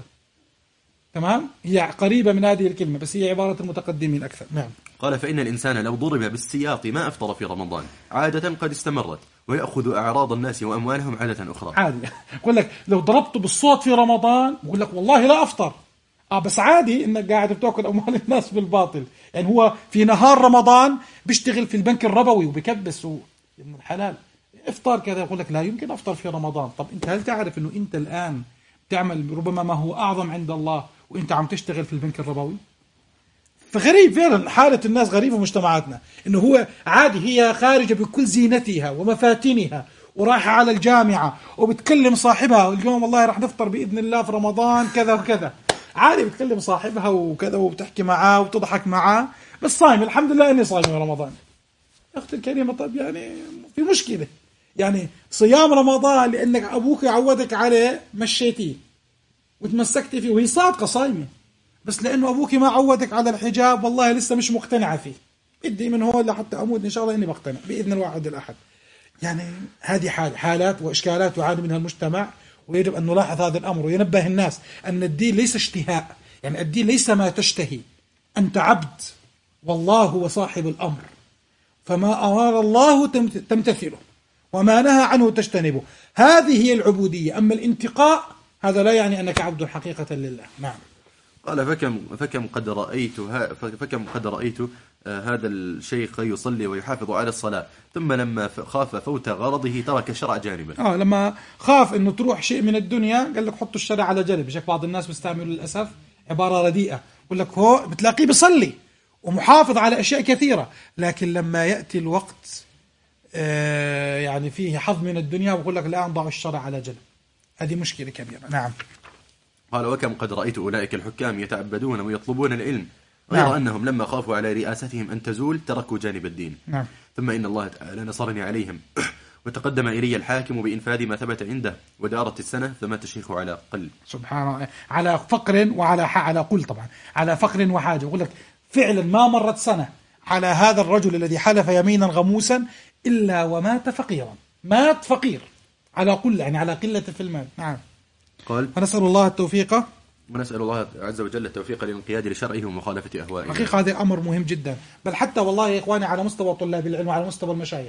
تمام؟ هي قريبة من هذه الكلمة بس هي عبارة المتقدمين أكثر. نعم. قال فإن الإنسان لو ضرب بالسياط ما أفطر في رمضان عادة قد استمرت، ويأخذ أعراض الناس وأموالهم عادة أخرى. عادي، يقول لك لو ضربته بالصوت في رمضان يقول لك والله لا أفطر، آه بس عادي إنك قاعد بتأكل أموال الناس بالباطل، يعني هو في نهار رمضان بيشتغل في البنك الربوي وبكبس من الحلال، إفطار كذا، يقول لك لا يمكن أفطر في رمضان. طب أنت هل تعرف إنه أنت الآن تعمل ربما ما هو أعظم عند الله وأنت عم تشتغل في البنك الربوي؟ فغريب فعلا حالة الناس غريبة في مجتمعاتنا، إنه هو عادي هي خارجة بكل زينتها ومفاتنها ورايحة على الجامعة وبتكلم صاحبها اليوم والله راح نفطر بإذن الله في رمضان كذا وكذا، عادي بتكلم صاحبها وكذا وبتحكي معاه وتضحك معاه، بس صايم الحمد لله إني صايم في رمضان. أختي الكريمة طب يعني في مشكلة، يعني صيام رمضان لأنك أبوك يعودك عليه مشيتيه وتمسكتي فيه وهي صادقة صايمة، بس لأنه أبوك ما عودك على الحجاب والله لسه مش مقتنعة فيه، بدي من هون لحتى أموت إن شاء الله إني بقتنع بإذن الواحد الأحد. يعني هذه حال حالات وإشكالات يعاني منها المجتمع، ويجب أن نلاحظ هذا الأمر وينبه الناس أن الدين ليس اشتهاء، يعني الدين ليس ما تشتهي، أنت عبد والله هو صاحب الأمر، فما أمر الله تمتثله وما نهى عنه تجتنبه، هذه هي العبودية. أما الانتقاء هذا لا يعني أنك عبد حقيقة لله. نعم. قال فكم فكم قد رأيت فكم قد رأيت هذا الشيخ يصلي ويحافظ على الصلاة، ثم لما خاف فوت غرضه ترك الشرع جانبا. اه لما خاف انه تروح شيء من الدنيا قال لك حطوا الشرع على جنب. مش بعض الناس بيستعملوا للاسف عبارة رديئة، يقول لك هو بتلاقيه بيصلي ومحافظ على اشياء كثيرة، لكن لما يأتي الوقت آه يعني فيه حظ من الدنيا ويقول لك الآن ضعوا الشرع على جنب، هذه مشكلة كبيرة. نعم. قال وكم قد رأيت أولئك الحكام يتعبدون ويطلبون العلم غير نعم. أنهم لما خافوا على رئاستهم أن تزول تركوا جانب الدين. نعم. ثم إن الله تعالى نصرني عليهم وتقدم إلي الحاكم بإنفاذ ما ثبت عنده ودارت السنة فمات الشيخ على قل. سبحان الله، على فقر وعلى على قل طبعا على فقر وحاجة. يقول لك فعلا ما مرت سنة على هذا الرجل الذي حلف يمينا غموسا إلا ومات فقيرا، مات فقير على قل، يعني على قلة في المال. نعم. قال فنسأل الله التوفيق ونسأل الله عز وجل التوفيق للانقياد لشرعه ومخالفة أهوائه. حقيقة هذا أمر مهم جدا، بل حتى والله يا إخواني على مستوى طلاب العلم وعلى مستوى المشايخ،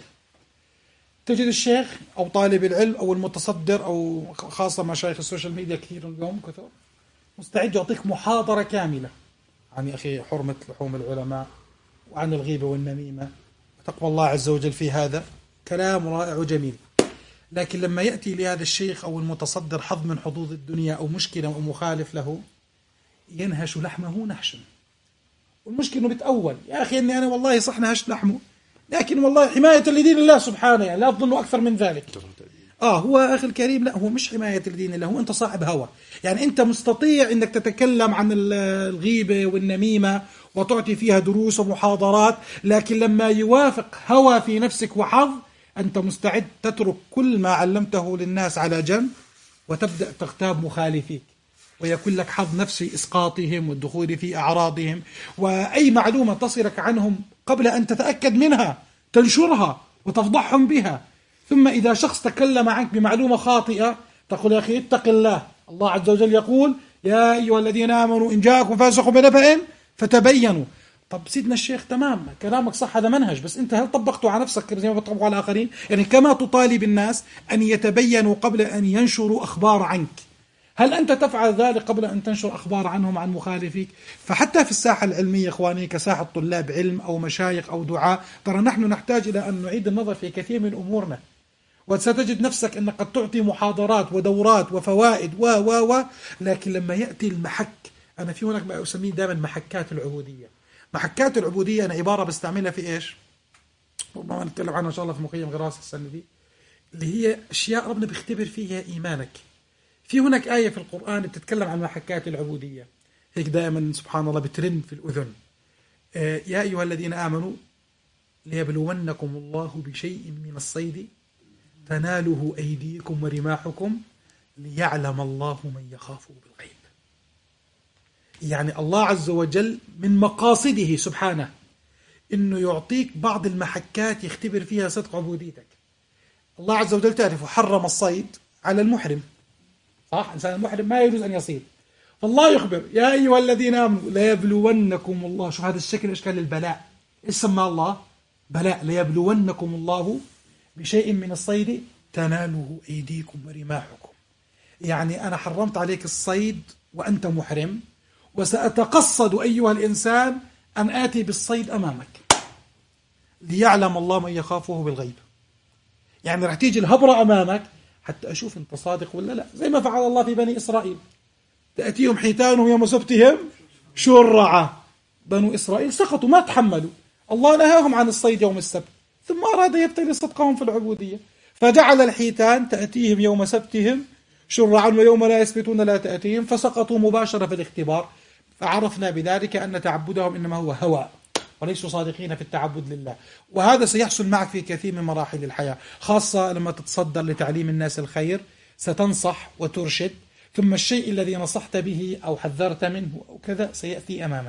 تجد الشيخ أو طالب العلم أو المتصدر أو خاصة مشايخ السوشيال ميديا كثير اليوم كثر مستعد يعطيك محاضرة كاملة عن يا أخي حرمة لحوم العلماء وعن الغيبة والنميمة وتقوى الله عز وجل في هذا، كلام رائع وجميل. لكن لما يأتي لهذا الشيخ أو المتصدر حظ من حظوظ الدنيا أو مشكلة أو مخالف له ينهش لحمه نحشا. والمشكلة أنه بتأول، يا أخي أني أنا والله صح نهشت لحمه، لكن والله حماية لدين الله سبحانه، يعني لا أظن أكثر من ذلك. آه هو أخي الكريم، لا هو مش حماية لدين الله، هو أنت صاحب هوى. يعني أنت مستطيع أنك تتكلم عن الغيبة والنميمة وتعطي فيها دروس ومحاضرات، لكن لما يوافق هوى في نفسك وحظ أنت مستعد تترك كل ما علمته للناس على جنب وتبدأ تغتاب مخالفيك، ويكون لك حظ نفسي إسقاطهم والدخول في أعراضهم، وأي معلومة تصلك عنهم قبل أن تتأكد منها تنشرها وتفضحهم بها. ثم إذا شخص تكلم عنك بمعلومة خاطئة تقول يا أخي اتق الله، الله عز وجل يقول يا أيها الذين آمنوا إن جاءكم فاسق بنبأ فتبينوا. طب سيدنا الشيخ تمام كلامك صح، هذا منهج، بس أنت هل طبقته على نفسك زي ما بتطبقه على الآخرين؟ يعني كما تطالب الناس أن يتبينوا قبل أن ينشروا أخبار عنك، هل أنت تفعل ذلك قبل أن تنشر أخبار عنهم عن مخالفيك؟ فحتى في الساحة العلمية إخواني كساحة طلاب علم أو مشايخ أو دعاء، ترى نحن نحتاج إلى أن نعيد النظر في كثير من أمورنا، وستجد نفسك أنك قد تعطي محاضرات ودورات وفوائد و و و لكن لما يأتي المحك، أنا في هناك ما أسميه دائما محكات العبودية. محكات العبودية أنا عبارة بستعملها في إيش؟ ربما نتكلم عنها إن شاء الله في مقيم غراسة السنة دي، اللي هي أشياء ربنا بيختبر فيها إيمانك. في هناك آية في القرآن بتتكلم عن محكات العبودية، هيك دائما سبحان الله بترن في الأذن، آه يا أيها الذين آمنوا ليبلونكم الله بشيء من الصيد تناله أيديكم ورماحكم ليعلم الله من يخافه بالغيب. يعني الله عز وجل من مقاصده سبحانه إنه يعطيك بعض المحكات يختبر فيها صدق عبوديتك. الله عز وجل تعرف حرم الصيد على المحرم، صح؟ إنسان المحرم ما يجوز أن يصيد، فالله يخبر يا أيها الذين آمنوا ليبلونكم الله. شوف هذا الشكل إشكال البلاء، إيش سمى الله؟ بلاء. ليبلونكم الله بشيء من الصيد تناله أيديكم ورماحكم. يعني أنا حرمت عليك الصيد وأنت محرم، وسأتقصد أيها الإنسان أن آتي بالصيد أمامك ليعلم الله من يخافه بالغيب. يعني رح تيجي الهبرة أمامك حتى أشوف أنت صادق ولا لا، زي ما فعل الله في بني إسرائيل، تأتيهم حيتانهم يوم سبتهم شرعا. بنو إسرائيل سقطوا ما تحملوا، الله نهاهم عن الصيد يوم السبت، ثم أراد يبتلي صدقهم في العبودية فجعل الحيتان تأتيهم يوم سبتهم شرعا ويوم لا يسبتون لا تأتيهم، فسقطوا مباشرة في الاختبار. فعرفنا بذلك أن تعبدهم إنما هو هوى وليسوا صادقين في التعبد لله. وهذا سيحصل معك في كثير من مراحل الحياة، خاصة لما تتصدر لتعليم الناس الخير، ستنصح وترشد، ثم الشيء الذي نصحت به أو حذرت منه أو كذا سيأتي أمامك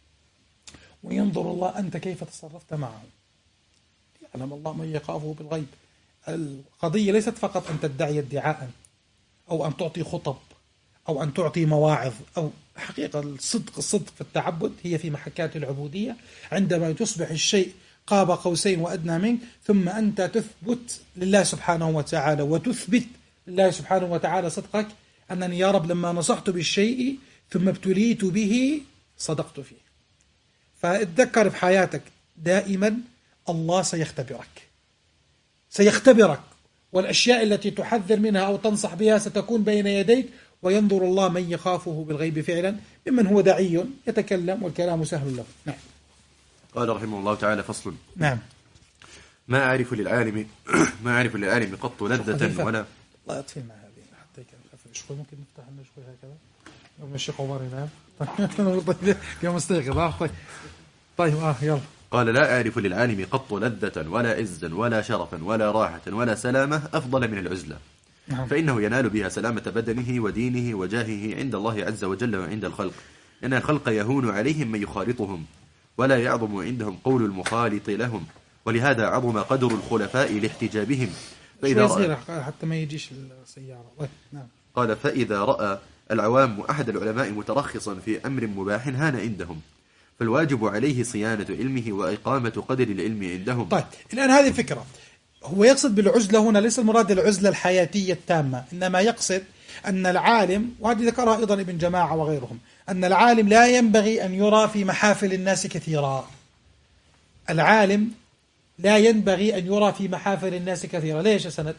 وينظر الله أنت كيف تصرفت معه، يعلم الله من يخافه بالغيب. القضية ليست فقط أن تدعي ادعاء أو أن تعطي خطب أو أن تعطي مواعظ، أو حقيقة الصدق الصدق في التعبد هي في محكات العبودية، عندما تصبح الشيء قاب قوسين وأدنى منك، ثم أنت تثبت لله سبحانه وتعالى وتثبت لله سبحانه وتعالى صدقك، أنني يا رب لما نصحت بالشيء ثم ابتليت به صدقت فيه. فاتذكر في حياتك دائما الله سيختبرك سيختبرك والأشياء التي تحذر منها أو تنصح بها ستكون بين يديك، وينظر الله من يخافه بالغيب فعلا ممن هو داعي يتكلم والكلام سهل له. نعم. قال رحمه الله تعالى فصل. نعم. ما أعرف للعالم ما أعرف للعالم قط لذة ولا. الله يطفي مع هذه حتى يكون خفيف شوي، ممكن نفتح لنا شوي هكذا. الشيخ عمر هنا. طيب يا مستيقظ. آه طيب طيب آه يلا. قال لا أعرف للعالم قط لذة ولا عزا ولا شرفا ولا راحة ولا سلامة أفضل من العزلة، نعم. فإنه ينال بها سلامة بدنه ودينه وجاهه عند الله عز وجل وعند الخلق، لأن الخلق يهون عليهم من يخالطهم ولا يعظم عندهم قول المخالط لهم، ولهذا عظم قدر الخلفاء لاحتجابهم. فإذا رأى حتى ما يجيش السيارة. نعم. قال فإذا رأى العوام أحد العلماء مترخصا في أمر مباح هان عندهم، فالواجب عليه صيانة علمه وإقامة قدر العلم عندهم. طيب الآن هذه فكرة. هو يقصد بالعزلة هنا ليس المراد العزلة الحياتية التامة، إنما يقصد أن العالم، وهذه ذكرها أيضا ابن جماعة وغيرهم، أن العالم لا ينبغي أن يرى في محافل الناس كثيرا. العالم لا ينبغي أن يرى في محافل الناس كثيرا. ليش يا سند؟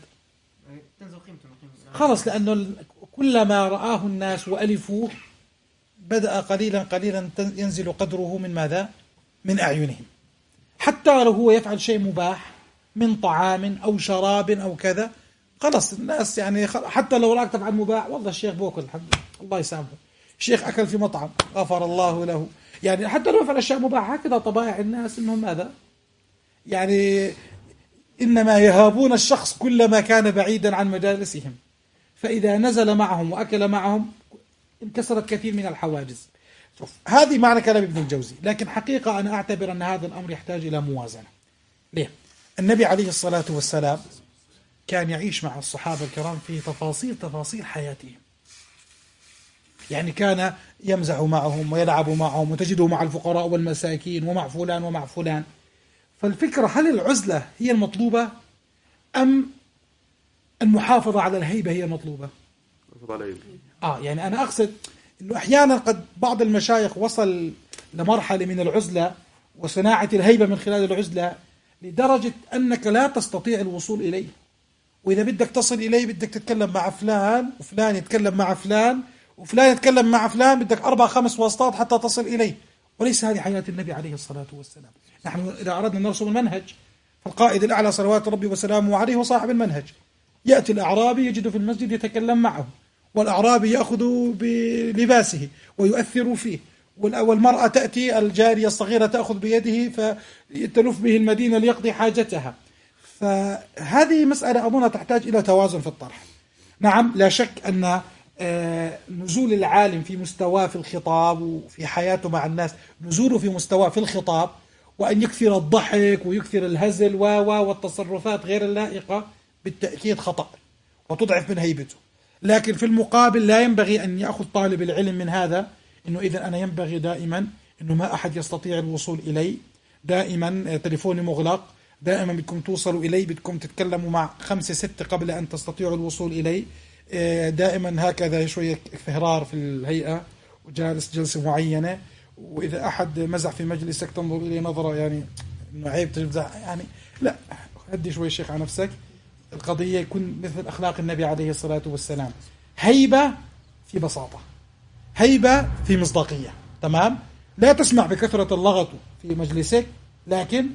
خلص، لأنه كلما رآه الناس وألفوه بدأ قليلا قليلا ينزل قدره من ماذا؟ من أعينهم. حتى لو هو يفعل شيء مباح من طعام أو شراب أو كذا، خلص الناس يعني حتى لو رأك تفعل مباح، والله الشيخ بوكل الله يسامحه، الشيخ أكل في مطعم غفر الله له، يعني حتى لو يفعل أشياء مباح. هكذا طبائع الناس إنهم ماذا؟ يعني إنما يهابون الشخص كلما كان بعيدا عن مجالسهم، فإذا نزل معهم وأكل معهم انكسرت كثير من الحواجز. هذه معنى كلام ابن الجوزي، لكن حقيقة أنا أعتبر أن هذا الأمر يحتاج إلى موازنة. ليه؟ النبي عليه الصلاة والسلام كان يعيش مع الصحابة الكرام في تفاصيل تفاصيل حياتهم، يعني كان يمزح معهم ويلعب معهم وتجده مع الفقراء والمساكين ومع فلان ومع فلان. فالفكرة هل العزلة هي المطلوبة أم المحافظة على الهيبة هي المطلوبة؟ آه يعني أنا أقصد أنه أحيانا قد بعض المشايخ وصل لمرحلة من العزلة وصناعة الهيبة من خلال العزلة لدرجة أنك لا تستطيع الوصول إليه، وإذا بدك تصل إليه بدك تتكلم مع فلان وفلان يتكلم مع فلان وفلان يتكلم مع فلان، بدك أربع خمس واسطات حتى تصل إليه. وليس هذه حياة النبي عليه الصلاة والسلام. نحن إذا أردنا أن نرسم المنهج فالقائد الأعلى صلوات ربي وسلامه عليه وصاحب المنهج، يأتي الأعرابي يجد في المسجد يتكلم معه، والأعرابي يأخذ بلباسه ويؤثر فيه، والمرأة تأتي الجارية الصغيرة تأخذ بيده فتلف به المدينة ليقضي حاجتها. فهذه مسألة أظن تحتاج إلى توازن في الطرح. نعم لا شك أن نزول العالم في مستواه في الخطاب وفي حياته مع الناس، نزوله في مستواه في الخطاب وأن يكثر الضحك ويكثر الهزل والتصرفات غير اللائقة بالتأكيد خطأ وتضعف من هيبته. لكن في المقابل لا ينبغي أن يأخذ طالب العلم من هذا أنه إذا أنا ينبغي دائما أنه ما أحد يستطيع الوصول إلي، دائما تليفوني مغلق، دائما بدكم توصلوا إلي، بدكم تتكلموا مع خمسة ستة قبل أن تستطيعوا الوصول إلي، دائما هكذا شوية اكفهرار في الهيئة وجالس جلسة معينة، وإذا أحد مزح في مجلسك تنظر إليه نظرة يعني إنه عيب تمزح، يعني لا، هدي شوي شيخ على نفسك. القضية يكون مثل أخلاق النبي عليه الصلاة والسلام، هيبة في بساطة، هيبة في مصداقية. تمام؟ لا تسمع بكثرة اللغط في مجلسك، لكن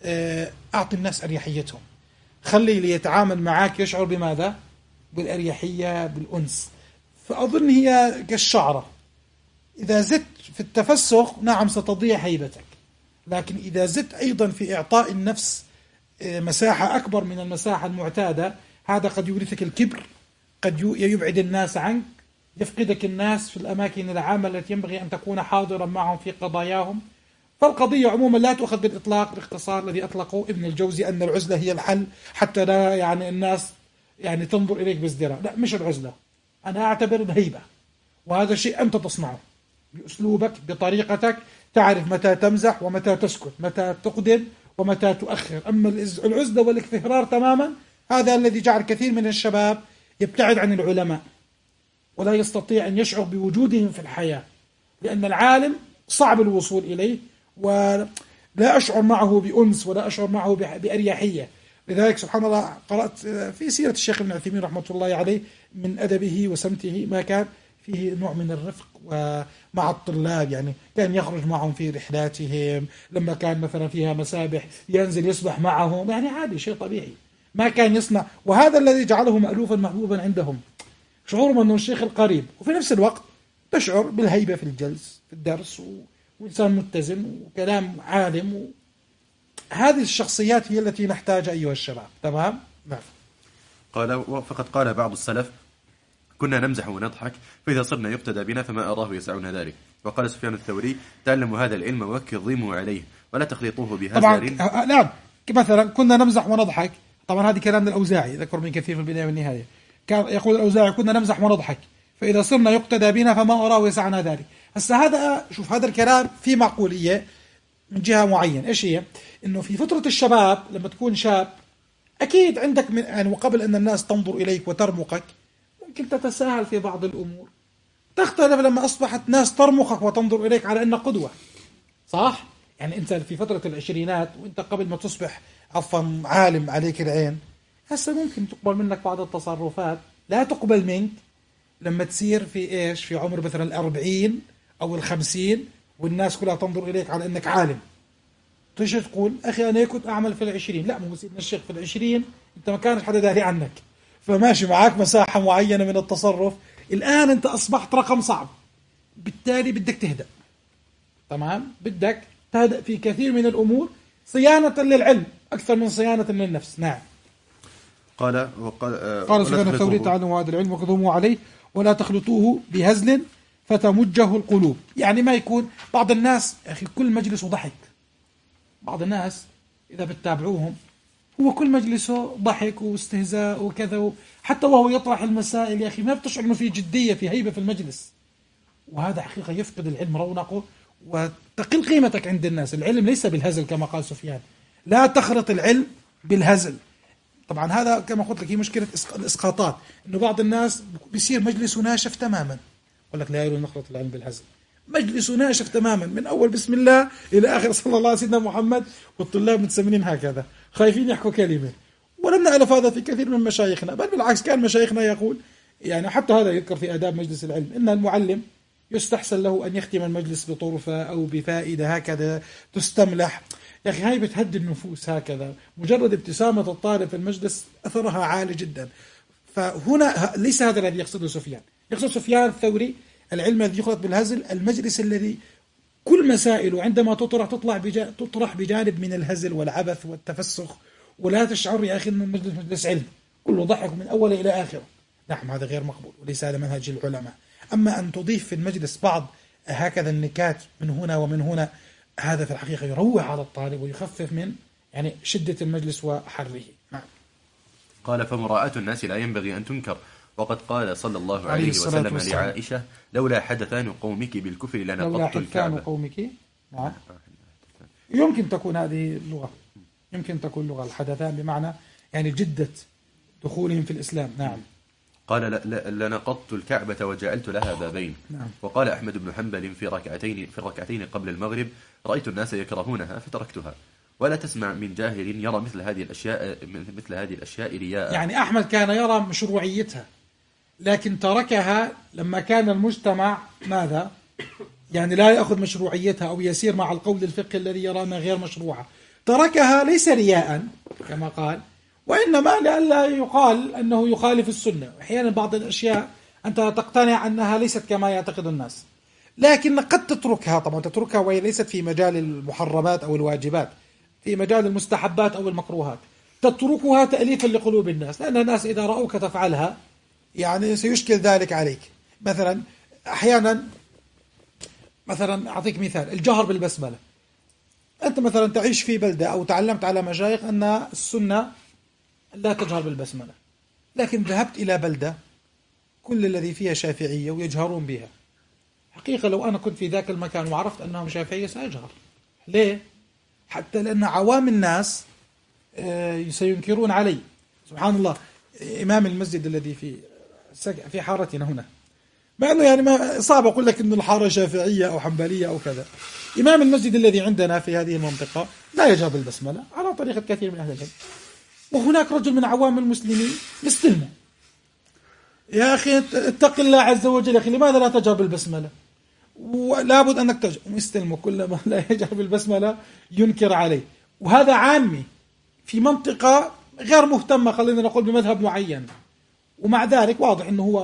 أعطي الناس أريحيتهم، خلي اللي يتعامل معك يشعر بماذا؟ بالأريحية، بالأنس. فأظن هي كالشعرة، إذا زدت في التفسخ نعم ستضيع هيبتك، لكن إذا زدت أيضا في إعطاء النفس مساحة أكبر من المساحة المعتادة، هذا قد يورثك الكبر، قد يبعد الناس عنك، يفقدك الناس في الأماكن العامة التي ينبغي أن تكون حاضرا معهم في قضاياهم. فالقضية عموما لا تؤخذ بالإطلاق باختصار الذي أطلقه ابن الجوزي أن العزلة هي الحل حتى لا يعني الناس يعني تنظر إليك بازدراء. لا، مش العزلة، أنا أعتبر الهيبة، وهذا شيء أنت تصنعه بأسلوبك بطريقتك، تعرف متى تمزح ومتى تسكت، متى تقدم ومتى تؤخر. أما العزلة والاكفهرار تماما هذا الذي جعل كثير من الشباب يبتعد عن العلماء ولا يستطيع أن يشعر بوجودهم في الحياة، لأن العالم صعب الوصول إليه ولا أشعر معه بأنس ولا أشعر معه بأريحية. لذلك سبحان الله قرأت في سيرة الشيخ ابن عثيمين رحمة الله عليه من أدبه وسمته ما كان فيه نوع من الرفق ومع الطلاب، يعني كان يخرج معهم في رحلاتهم، لما كان مثلا فيها مسابح ينزل يسبح معهم، يعني عادي شيء طبيعي، ما كان يصنع. وهذا الذي جعله مألوفا محبوبا عندهم، شعورهم أنه الشيخ القريب، وفي نفس الوقت تشعر بالهيبة في الجلس في الدرس و... وإنسان متزن وكلام عالم و... هذه الشخصيات هي التي نحتاجها أيها الشباب. تمام؟ نعم. قال فقد قال بعض السلف كنا نمزح ونضحك فإذا صرنا يقتدى بنا فما أراه يسعنا ذلك. وقال سفيان الثوري تعلموا هذا العلم وكظموا عليه ولا تخلطوه بهزل. طبعا نعم، مثلا كنا نمزح ونضحك، طبعا هذه كلام الأوزاعي ذكر من كثير في البداية والنهاية. كان يقول الأوزاعي كنا نمزح ونضحك فإذا صرنا يقتدى بنا فما أراه يسعنا ذلك. هسه هذا شوف هذا الكلام في معقولية من جهة معينة. إيش هي؟ إنه في فترة الشباب لما تكون شاب أكيد عندك من يعني وقبل أن الناس تنظر إليك وترمقك ممكن تتساهل في بعض الأمور، تختلف لما أصبحت ناس ترمقك وتنظر إليك على أنك قدوة. صح؟ يعني أنت في فترة العشرينات وأنت قبل ما تصبح عفوا عالم عليك العين، هسه ممكن تقبل منك بعض التصرفات لا تقبل منك لما تصير في إيش في عمر مثلا الأربعين أو الخمسين والناس كلها تنظر إليك على أنك عالم. تيجي تقول أخي أنا كنت أعمل في العشرين، لا مو سيدنا الشيخ في العشرين أنت ما كانش حدا داري عنك، فماشي معك مساحة معينة من التصرف. الآن أنت أصبحت رقم صعب، بالتالي بدك تهدأ. تمام؟ بدك تهدأ في كثير من الأمور صيانة للعلم أكثر من صيانة للنفس. نعم. قال وقال آه قال سفيان الثوري تعلموا هذا العلم وكظموا عليه ولا تخلطوه بهزل فتمجه القلوب. يعني ما يكون بعض الناس أخي كل مجلس ضحك، بعض الناس إذا بتتابعوهم هو كل مجلسه ضحك واستهزاء وكذا، حتى وهو يطرح المسائل يا أخي ما بتشعر إنه في جدية في هيبة في المجلس، وهذا حقيقة يفقد العلم رونقه وتقل قيمتك عند الناس. العلم ليس بالهزل كما قال سفيان، لا تخلط العلم بالهزل. طبعا هذا كما قلت لك هي مشكلة الإسقاطات، إنه بعض الناس بيصير مجلسه ناشف تماما، يقول لك لا يرون نخلط العلم بالهزل. مجلسه ناشف تماما من أول بسم الله إلى آخر صلى الله على سيدنا محمد، والطلاب متسمنين هكذا خايفين يحكوا كلمة. ولم نعرف هذا في كثير من مشايخنا، بل بالعكس كان مشايخنا يقول يعني حتى هذا يذكر في آداب مجلس العلم إن المعلم يستحسن له أن يختم المجلس بطرفة أو بفائدة هكذا تستملح. يا أخي هاي بتهدي النفوس هكذا، مجرد ابتسامة الطالب في المجلس أثرها عالي جدا. فهنا ليس هذا الذي يقصده سفيان. يقصد سفيان الثوري العلم الذي يخلط بالهزل، المجلس الذي كل مسائله عندما تطرح تطلع بجانب تطرح بجانب من الهزل والعبث والتفسخ، ولا تشعر يا أخي أن المجلس مجلس علم كله ضحك من أوله إلى آخره. نعم هذا غير مقبول وليس هذا منهج العلماء. أما أن تضيف في المجلس بعض هكذا النكات من هنا ومن هنا، هذا في الحقيقة يروع على الطالب ويخفف من يعني شدة المجلس وحره. نعم. قال فمراءة الناس لا ينبغي أن تنكر، وقد قال صلى الله عليه وسلم لعائشة لولا حدثان قومك بالكفر لنقضت الكعبة. قومك. نعم. يمكن تكون هذه اللغة، يمكن تكون لغة الحدثان بمعنى يعني جدة دخولهم في الإسلام. نعم. قال لنقضت الكعبة وجعلت لها بابين. نعم. وقال أحمد بن حنبل في ركعتين في الركعتين قبل المغرب رأيت الناس يكرهونها فتركتها، ولا تسمع من جاهل يرى مثل هذه الأشياء مثل هذه الأشياء رياء. يعني أحمد كان يرى مشروعيتها لكن تركها لما كان المجتمع ماذا؟ يعني لا يأخذ مشروعيتها أو يسير مع القول الفقهي الذي يرى أنها غير مشروعة. تركها ليس رياء كما قال، وإنما لئلا يقال أنه يخالف السنة. أحيانا بعض الأشياء أنت تقتنع أنها ليست كما يعتقد الناس، لكن قد تتركها، طبعا تتركها وهي ليست في مجال المحرمات أو الواجبات، في مجال المستحبات أو المكروهات، تتركها تأليفا لقلوب الناس، لأن الناس إذا رأوك تفعلها يعني سيشكل ذلك عليك. مثلا أحيانا مثلا أعطيك مثال الجهر بالبسملة. أنت مثلا تعيش في بلدة أو تعلمت على مشايخ أن السنة لا تجهر بالبسملة، لكن ذهبت إلى بلدة كل الذي فيها شافعية ويجهرون بها. حقيقة لو أنا كنت في ذاك المكان وعرفت أنهم شافعية سأجهر. ليه؟ حتى لأن عوام الناس سينكرون علي. سبحان الله، إمام المسجد الذي في في حارتنا هنا، مع أنه يعني ما صعب أقول لك أن الحارة شافعية أو حنبلية أو كذا، إمام المسجد الذي عندنا في هذه المنطقة لا يجهر بالبسملة على طريقة كثير من أهل العلم، وهناك رجل من عوام المسلمين يستلمه، يا أخي اتق الله عز وجل، يا أخي لماذا لا تجهر بالبسملة؟ ولا بد أنك تجهر. يستلمه كلما لا يجهر بالبسملة ينكر عليه. وهذا عامي في منطقة غير مهتمة خلينا نقول بمذهب معين، ومع ذلك واضح أنه هو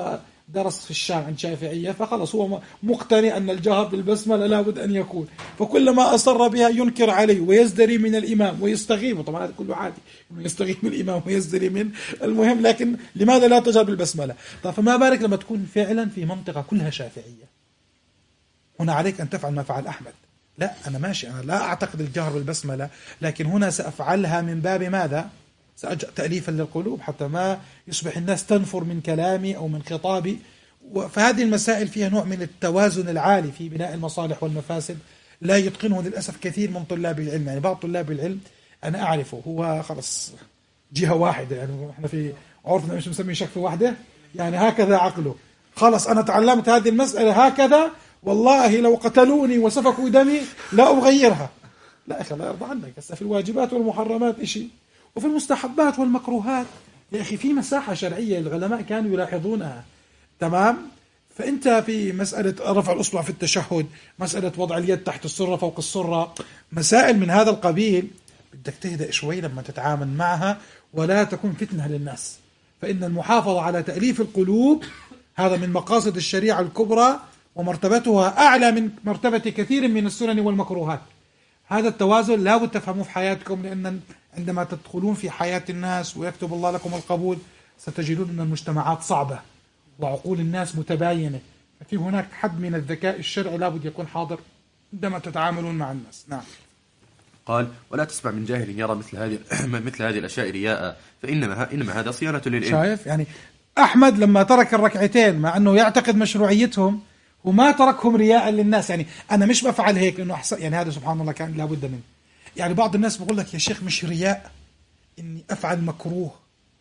درس في الشام عند شافعية، فخلص هو مقتنع أن الجهر بالبسملة لابد أن يكون، فكلما أصر بها ينكر عليه ويزدري من الإمام ويستغيب. طبعا هذا كله عادي إنه يستغيب من الإمام ويزدري من المهم، لكن لماذا لا تجهر بالبسملة؟ طيب فما بالك لما تكون فعلا في منطقة كلها شافعية؟ هنا عليك أن تفعل ما فعل أحمد. لا أنا ماشي، أنا لا أعتقد الجهر بالبسملة، لكن هنا سأفعلها من باب ماذا؟ تأليفا للقلوب حتى ما يصبح الناس تنفر من كلامي أو من خطابي. فهذه المسائل فيها نوع من التوازن العالي في بناء المصالح والمفاسد لا يتقنه للأسف كثير من طلاب العلم. يعني بعض طلاب العلم أنا أعرفه هو خلص جهة واحدة، يعني احنا في عرفنا مش مسمي شكفة واحدة، يعني هكذا عقله خلص. أنا تعلمت هذه المسألة هكذا، والله لو قتلوني وسفكوا دمي لا أغيرها. لا أخي الله يرضى عنك، هسه في الواجبات والمحرمات إشي، وفي المستحبات والمكروهات يا أخي في مساحة شرعية العلماء كانوا يلاحظونها. تمام؟ فأنت في مسألة رفع الأصبع في التشهد، مسألة وضع اليد تحت السرة فوق السرة، مسائل من هذا القبيل بدك تهدأ شوي لما تتعامل معها ولا تكون فتنة للناس. فإن المحافظة على تأليف القلوب هذا من مقاصد الشريعة الكبرى، ومرتبتها أعلى من مرتبة كثير من السنن والمكروهات. هذا التوازن لا بد تفهموه في حياتكم، لأن عندما تدخلون في حياة الناس ويكتب الله لكم القبول ستجدون أن المجتمعات صعبة وعقول الناس متباينة، ففي هناك حد من الذكاء الشرعي لا بد يكون حاضر عندما تتعاملون مع الناس. نعم. قال: ولا تسمع من جاهل يرى مثل هذه مثل هذه الأشياء رياء، فإنما إنما هذا صيانة للعلم. شايف يعني أحمد لما ترك الركعتين مع أنه يعتقد مشروعيتهم وما تركهم رياء للناس، يعني أنا مش بفعل هيك لأنه أحسن، يعني هذا سبحان الله كان لابد منه. يعني بعض الناس بقول لك يا شيخ مش رياء إني أفعل مكروه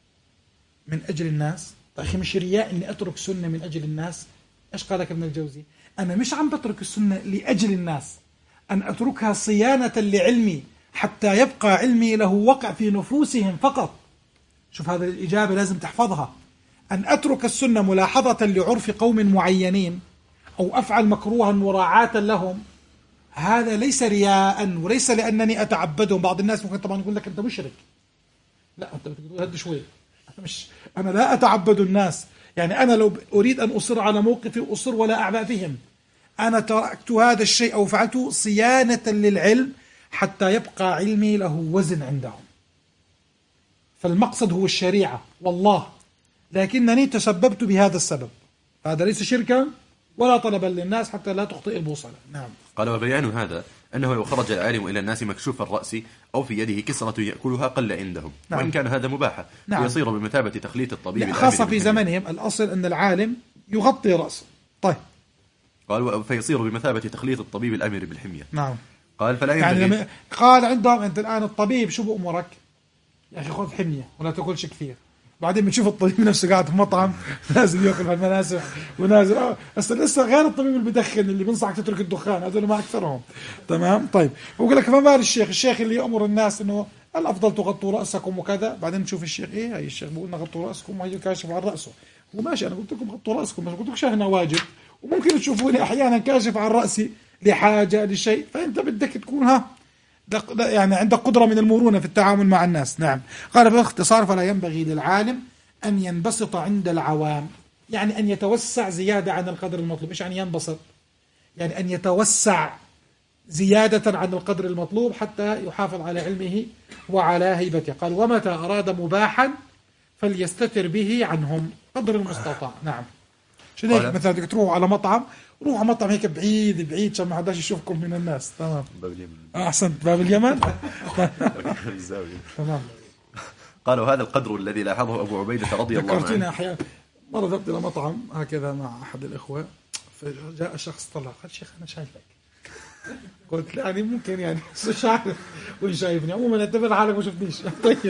من أجل الناس؟ أخي مش رياء إني أترك سنة من أجل الناس؟ إيش قالك ابن الجوزي؟ أنا مش عم بترك السنة لأجل الناس، أن أتركها صيانة لعلمي حتى يبقى علمي له وقع في نفوسهم فقط. شوف هذا الإجابة لازم تحفظها. أن أترك السنة ملاحظة لعرف قوم معينين أو أفعل مكروها مراعاة لهم، هذا ليس رياء وليس لأنني أتعبدهم. بعض الناس ممكن طبعا يقول لك أنت مشرك. لا أنت بتقول هد شوي، أنا مش أنا لا أتعبد الناس، يعني أنا لو أريد أن أصر على موقفي أصر ولا أعبأ بهم. أنا تركت هذا الشيء أو فعلته صيانة للعلم حتى يبقى علمي له وزن عندهم. فالمقصد هو الشريعة والله، لكنني تسببت بهذا السبب، هذا ليس شركا ولا طلبا للناس حتى لا تخطئ البوصلة. نعم. قال: وبيان هذا أنه لو خرج العالم إلى الناس مكشوف الرأس أو في يده كسرة يأكلها قل عندهم. نعم. وإن كان هذا مباحا. نعم. ويصير بمثابة تخليط الطبيب، خاصة في زمنهم الأصل أن العالم يغطي رأسه. طيب. قال: فيصير بمثابة تخليط الطبيب الأمر بالحمية. نعم. قال: فلا يعني لما قال عندهم أنت الآن الطبيب شو بأمرك؟ يا أخي خذ حمية ولا تأكلش كثير. بعدين بنشوف الطبيب نفسه قاعد في مطعم نازل ياكل في المناسف ونازل اه بس لسه غير الطبيب اللي بدخن اللي بينصحك تترك الدخان، هذول ما اكثرهم. تمام. طيب بقول لك ما بال الشيخ الشيخ اللي يأمر الناس انه الافضل تغطوا راسكم وكذا، بعدين نشوف الشيخ ايه هاي الشيخ بقول لنا غطوا راسكم وهي كاشف عن راسه. هو ماشي، انا قلت لكم غطوا راسكم بس قلت لك شهنا واجب، وممكن تشوفوني احيانا كاشف عن راسي لحاجه لشيء، فانت بدك تكون ها يعني عندك قدره من المرونه في التعامل مع الناس. نعم. قال باختصار: فلا ينبغي للعالم أن ينبسط عند العوام، يعني أن يتوسع زيادة عن القدر المطلوب. إيش يعني ينبسط؟ يعني أن يتوسع زيادة عن القدر المطلوب حتى يحافظ على علمه وعلى هيبته. قال: ومتى أراد مباحا فليستتر به عنهم قدر المستطاع. نعم. شو هيك مثلا بدك تروح على مطعم، روح على مطعم هيك بعيد بعيد عشان ما حداش يشوفكم من الناس. تمام. باب اليمن. أحسنت، باب اليمن. تمام. قالوا: هذا القدر الذي لاحظه أبو عبيدة رضي الله عنه. ذكرتنا أحيانا مرة ذهبت إلى مطعم هكذا مع أحد الإخوة، فجاء شخص طلع قال: شيخ أنا شايفك. قلت له يعني ممكن يعني مش عارف وين شايفني، عموما اعتبر حالك ما شفتنيش. طيب.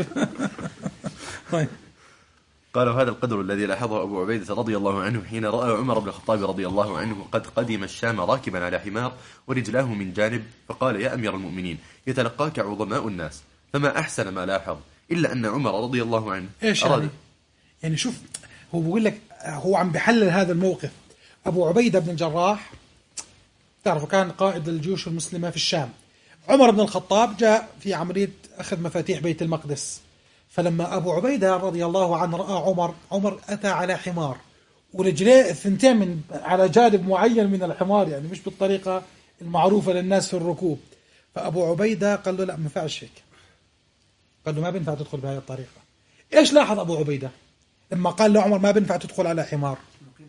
طيب. قالوا: هذا القدر الذي لاحظه أبو عبيدة رضي الله عنه حين رأى عمر بن الخطاب رضي الله عنه قد قدم الشام راكبا على حمار ورجلاه من جانب، فقال: يا أمير المؤمنين، يتلقاك عظماء الناس، فما أحسن ما لاحظ، إلا أن عمر رضي الله عنه إيش يعني؟ يعني شوف هو بيقول لك هو عم بحلل هذا الموقف. أبو عبيدة بن الجراح تعرفوا كان قائد الجيوش المسلمة في الشام. عمر بن الخطاب جاء في عملية أخذ مفاتيح بيت المقدس، فلما أبو عبيدة رضي الله عنه رأى عمر عمر أتى على حمار ورجليه الثنتين من على جانب معين من الحمار، يعني مش بالطريقة المعروفة للناس في الركوب. فأبو عبيدة قال له لا، ما ينفعش هيك. قال له ما بينفع تدخل بهذه الطريقة. إيش لاحظ أبو عبيدة لما قال له عمر ما بينفع تدخل على حمار؟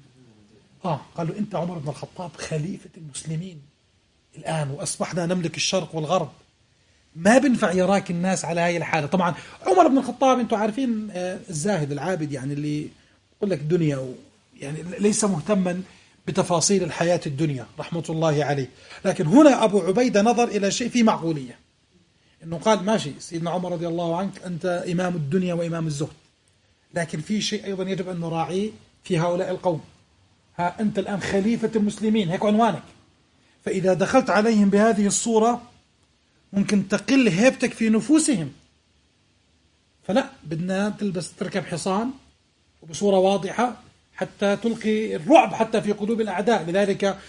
آه قال له أنت عمر بن الخطاب خليفة المسلمين الآن، وأصبحنا نملك الشرق والغرب، ما بينفع يراك الناس على هاي الحالة. طبعا عمر بن الخطاب أنتم عارفين الزاهد العابد، يعني اللي يقول لك دنيا، يعني ليس مهتما بتفاصيل الحياة الدنيا رحمة الله عليه. لكن هنا أبو عبيدة نظر إلى شيء فيه معقولية، إنه قال ماشي سيدنا عمر رضي الله عنك أنت إمام الدنيا وإمام الزهد، لكن في شيء أيضا يجب أن نراعيه في هؤلاء القوم. ها أنت الآن خليفة المسلمين، هيك عنوانك، فإذا دخلت عليهم بهذه الصورة ممكن تقل هيبتك في نفوسهم. فلا، بدنا تلبس تركب حصان وبصورة واضحة حتى تلقي الرعب حتى في قلوب الأعداء. لذلك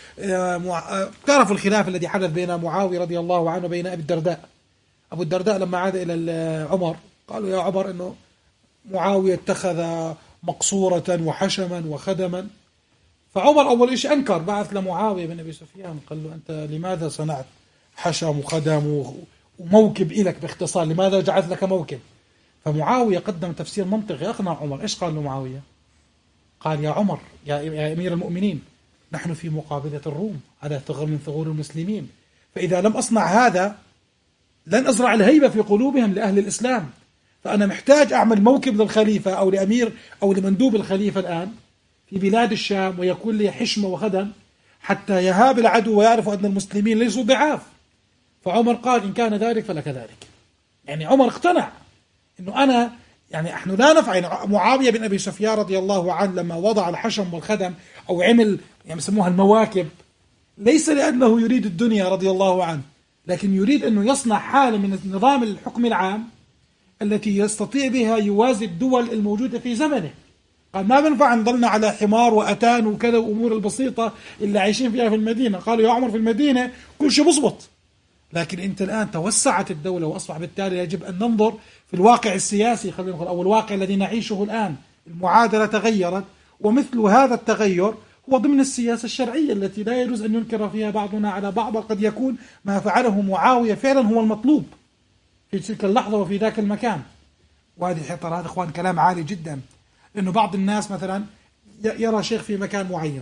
تعرفوا الخلاف الذي حدث بين معاوية رضي الله عنه وبين أبي الدرداء. أبو الدرداء لما عاد إلى عمر قالوا يا عمر إنه معاوية اتخذ مقصورة وحشما وخدما. فعمر أول شيء أنكر، بعث لمعاوية بن أبي سفيان قال له أنت لماذا صنعت حشم وخدم وموكب إلك باختصار، لماذا جعلت لك موكب؟ فمعاوية قدم تفسير منطقي أقنع عمر. إيش قال له معاوية؟ قال يا عمر يا أمير المؤمنين نحن في مقابلة الروم على ثغر من ثغور المسلمين، فإذا لم أصنع هذا لن أزرع الهيبة في قلوبهم لأهل الإسلام، فأنا محتاج أعمل موكب للخليفة أو لأمير أو لمندوب الخليفة الآن في بلاد الشام، ويكون لي حشمة وخدم حتى يهاب العدو ويعرفوا أن المسلمين ليسوا ضعاف. فعمر قال إن كان ذلك فلك ذلك. يعني عمر اقتنع إنه أنا يعني نحن لا نفعل. معاوية بن أبي سفيان رضي الله عنه لما وضع الحشم والخدم أو عمل يعني يسموها المواكب، ليس لأنه يريد الدنيا رضي الله عنه، لكن يريد أنه يصنع حالة من نظام الحكم العام التي يستطيع بها يوازي الدول الموجودة في زمنه. قال ما بنفع نضلنا على حمار وأتان وكذا وأمور البسيطة اللي عايشين فيها في المدينة. قالوا يا عمر في المدينة كل شيء بصبط، لكن أنت الآن توسعت الدولة وأصبح بالتالي يجب أن ننظر في الواقع السياسي خلينا نقول أو الواقع الذي نعيشه الآن. المعادلة تغيرت، ومثل هذا التغير هو ضمن السياسة الشرعية التي لا يجوز أن ينكر فيها بعضنا على بعض. قد يكون ما فعله معاوية فعلا هو المطلوب في تلك اللحظة وفي ذاك المكان. وهذه ترى هذا إخوان كلام عالي جدا، لأنه بعض الناس مثلا يرى شيخ في مكان معين،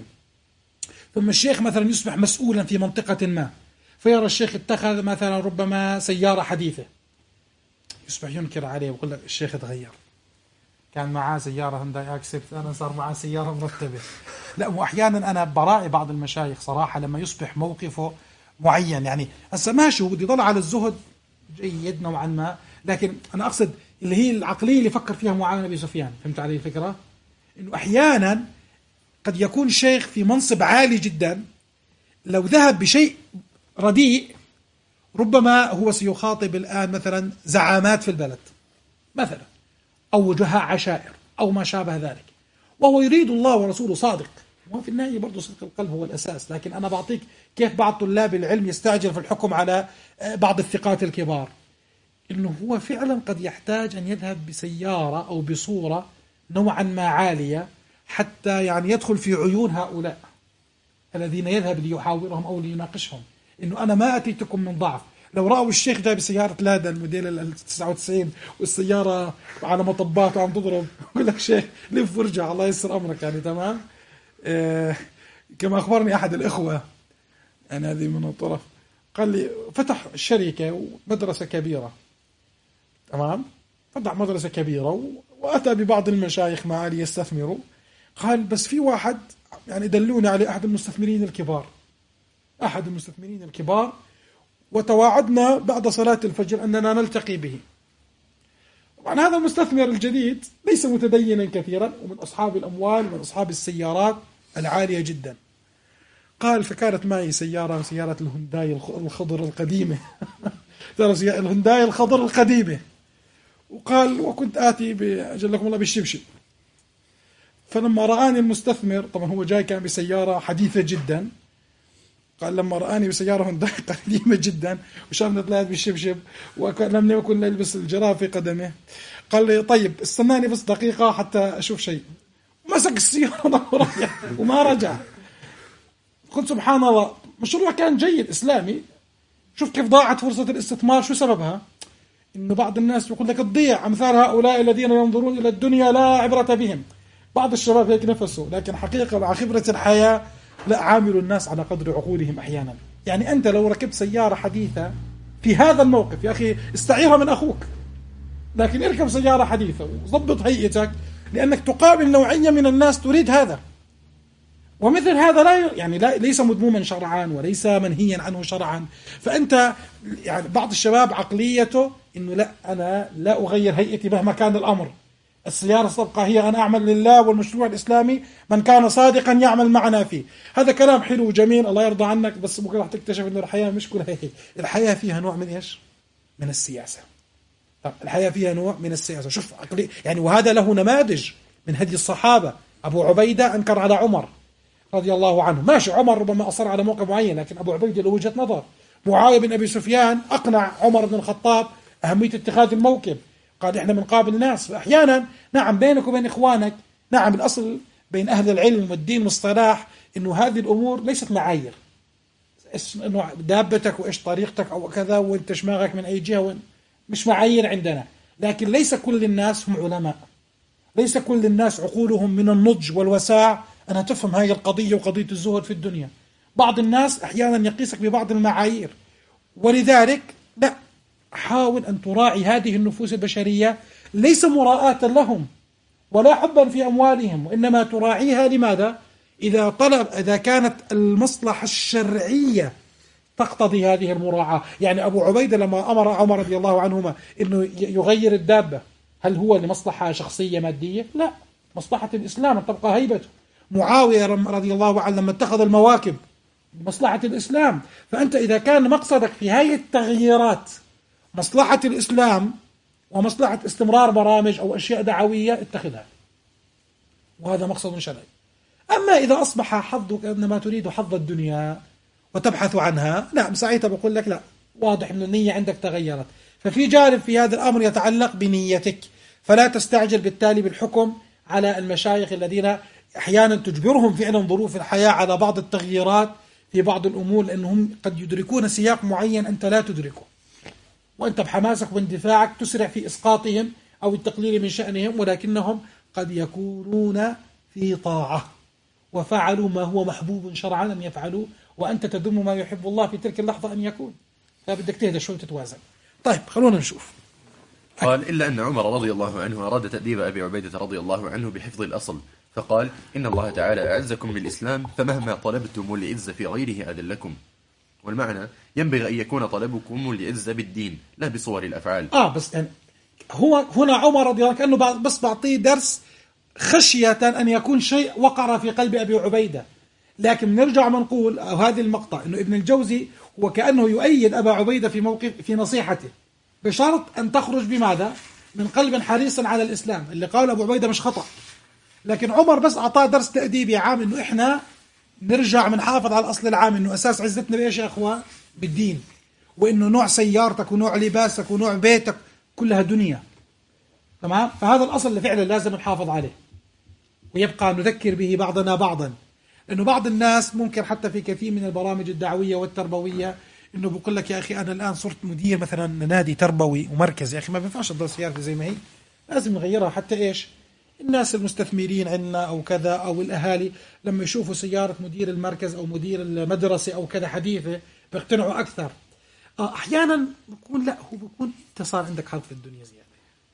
ثم الشيخ مثلا يصبح مسؤولا في منطقة ما، فيرى الشيخ اتخذ مثلا ربما سيارة حديثة، يصبح ينكر عليه ويقول لك الشيخ تغير، كان معاه سيارة هنداي أكسبت أنا صار معاه سيارة مرتبة. لا، وأحيانا أنا براعي بعض المشايخ صراحة لما يصبح موقفه معين. يعني هسه ماشي هو بده يضل على الزهد جيد نوعا ما، لكن أنا أقصد اللي هي العقلية اللي فكر فيها معاوية بن أبي سفيان. فهمت علي الفكرة؟ إنه أحيانا قد يكون شيخ في منصب عالي جدا، لو ذهب بشيء رديء ربما هو سيخاطب الآن مثلا زعامات في البلد مثلا أو وجهاء عشائر أو ما شابه ذلك، وهو يريد الله ورسوله صادق، وفي النهاية برضو صدق القلب هو الأساس. لكن أنا بعطيك كيف بعض طلاب العلم يستعجل في الحكم على بعض الثقات الكبار، إنه هو فعلا قد يحتاج أن يذهب بسيارة أو بصورة نوعا ما عالية حتى يعني يدخل في عيون هؤلاء الذين يذهب ليحاورهم أو ليناقشهم، إنه أنا ما أتيتكم من ضعف. لو رأوا الشيخ جاي بسيارة لادا الموديل ال تسعة وتسعين والسيارة على مطبات وعم تضرب، يقول لك شيخ لف وارجع الله يسر أمرك يعني تمام. آه كما أخبرني أحد الإخوة أنا هذه من الطرف، قال لي فتح شركة ومدرسة كبيرة تمام، فتح مدرسة كبيرة وأتى ببعض المشايخ معه ليستثمروا. قال بس في واحد يعني دلوني على أحد المستثمرين الكبار أحد المستثمرين الكبار وتواعدنا بعد صلاة الفجر أننا نلتقي به. طبعا هذا المستثمر الجديد ليس متدينا كثيرا ومن أصحاب الأموال ومن أصحاب السيارات العالية جدا. قال فكانت معي سيارة سيارة الهنداي الخضر القديمة الهنداي الخضر القديمة، وقال وكنت آتي بأجلكم الله بالشبشب. فلما رآني المستثمر، طبعا هو جاي كان بسيارة حديثة جدا، قال لما رآني بسيارة هنداي قديمة جدا وشافنا ثلاث بالشبشب ولم يكن يلبس الجراب في قدمه، قال لي طيب استناني بس دقيقة حتى أشوف شيء. مسك السيارة ورجع وما رجع. قلت سبحان الله، مشروع كان جيد إسلامي، شوف كيف ضاعت فرصة الاستثمار. شو سببها؟ إنه بعض الناس يقول لك تضيع، أمثال هؤلاء الذين ينظرون إلى الدنيا لا عبرة بهم. بعض الشباب هيك نفسه، لكن حقيقة مع خبرة الحياة لا، عامل الناس على قدر عقولهم أحيانا. يعني أنت لو ركبت سيارة حديثة في هذا الموقف يا أخي استعيرها من أخوك، لكن اركب سيارة حديثة وضبط هيئتك، لأنك تقابل نوعية من الناس تريد هذا. ومثل هذا لا يعني لا ليس مذموما شرعا وليس منهيا عنه شرعا. فأنت يعني بعض الشباب عقليته إنه لا، أنا لا أغير هيئتي مهما كان الأمر، السيارة تبقى هي، أنا أعمل لله والمشروع الإسلامي من كان صادقا يعمل معنا فيه. هذا كلام حلو وجميل، الله يرضى عنك، بس بكرة راح تكتشف إنه الحياة مش كلها هيك. الحياة فيها نوع من إيش؟ من السياسة. طب الحياة فيها نوع من السياسة. شوف عقلي يعني، وهذا له نماذج من هدي الصحابة. أبو عبيدة أنكر على عمر رضي الله عنه، ماشي، عمر ربما أصر على موقف معين، لكن أبو عبيدة له وجهة نظر. معاوية بن أبي سفيان أقنع عمر بن الخطاب أهمية اتخاذ الموقف، قال إحنا بنقابل الناس. فأحيانا نعم بينك وبين إخوانك، نعم الأصل بين أهل العلم والدين والصلاح إنه هذه الأمور ليست معايير، إنه دابتك وإيش طريقتك أو كذا وإنت شماغك من أي جهة، مش معايير عندنا. لكن ليس كل الناس هم علماء، ليس كل الناس عقولهم من النضج والوساع أنها تفهم هذه القضية وقضية الزهد في الدنيا. بعض الناس أحيانا يقيسك ببعض المعايير، ولذلك لا، حاول أن تراعي هذه النفوس البشرية ليس مراءة لهم ولا حبا في أموالهم، وإنما تراعيها لماذا؟ إذا طلب إذا كانت المصلحة الشرعية تقتضي هذه المراعاة. يعني أبو عبيدة لما أمر عمر رضي الله عنهما إنه يغير الدابة، هل هو لمصلحة شخصية مادية؟ لا، مصلحة الإسلام أن تبقى هيبته. معاوية رضي الله عنه لما اتخذ المواكب مصلحة الإسلام. فأنت إذا كان مقصدك في هذه التغييرات مصلحة الإسلام ومصلحة استمرار برامج أو أشياء دعوية، اتخذها، وهذا مقصد شرعي. أما إذا أصبح حظك أنما تريد حظ الدنيا وتبحث عنها، نعم ساعتها بقول لك لا، واضح أن النية عندك تغيرت. ففي جانب في هذا الأمر يتعلق بنيتك، فلا تستعجل بالتالي بالحكم على المشايخ الذين أحيانا تجبرهم فعلا ظروف الحياة على بعض التغييرات في بعض الأمور، لأنهم قد يدركون سياق معين أنت لا تدركه، وأنت بحماسك واندفاعك تسرع في إسقاطهم أو التقليل من شأنهم، ولكنهم قد يكونون في طاعة وفعلوا ما هو محبوب شرعا أن يفعلوا، وأنت تذم ما يحب الله في تلك اللحظة أن يكون. فبدك تهدى شوي تتوازن. طيب خلونا نشوف. قال إلا أن عمر رضي الله عنه أراد تأديب أبي عبيدة رضي الله عنه بحفظ الأصل، فقال إن الله تعالى أعزكم بالإسلام، فمهما طلبتم العز في غيره أذلكم. والمعنى ينبغي أن يكون طلبكم العز بالدين لا بصور الأفعال. آه بس يعني هو هنا عمر رضي الله عنه كأنه بس بعطيه درس خشية أن يكون شيء وقر في قلب أبي عبيدة. لكن نرجع ونقول أو هذه المقطع إنه ابن الجوزي وكأنه يؤيد أبا عبيدة في موقف في نصيحته، بشرط أن تخرج بماذا؟ من قلب حريص على الإسلام. اللي قال أبو عبيدة مش خطأ، لكن عمر بس أعطاه درس تأديبي عام إنه إحنا نرجع منحافظ على الأصل العام، إنه أساس عزتنا بإيش يا أخوان؟ بالدين، وإنه نوع سيارتك ونوع لباسك ونوع بيتك كلها دنيا. تمام؟ فهذا الأصل اللي فعلا لازم نحافظ عليه، ويبقى نذكر به بعضنا بعضا. لأنه بعض الناس ممكن حتى في كثير من البرامج الدعوية والتربوية إنه بقول لك يا أخي أنا الآن صرت مدير مثلا نادي تربوي ومركز، يا أخي ما بينفعش تضل سيارتي زي ما هي، لازم نغيرها. حتى إيش؟ الناس المستثمرين عندنا أو كذا أو الأهالي لما يشوفوا سيارة مدير المركز أو مدير المدرسة أو كذا حديثة بيقتنعوا أكثر. أحيانا بكون لا، هو بكون أنت صار عندك حظ في الدنيا زيادة،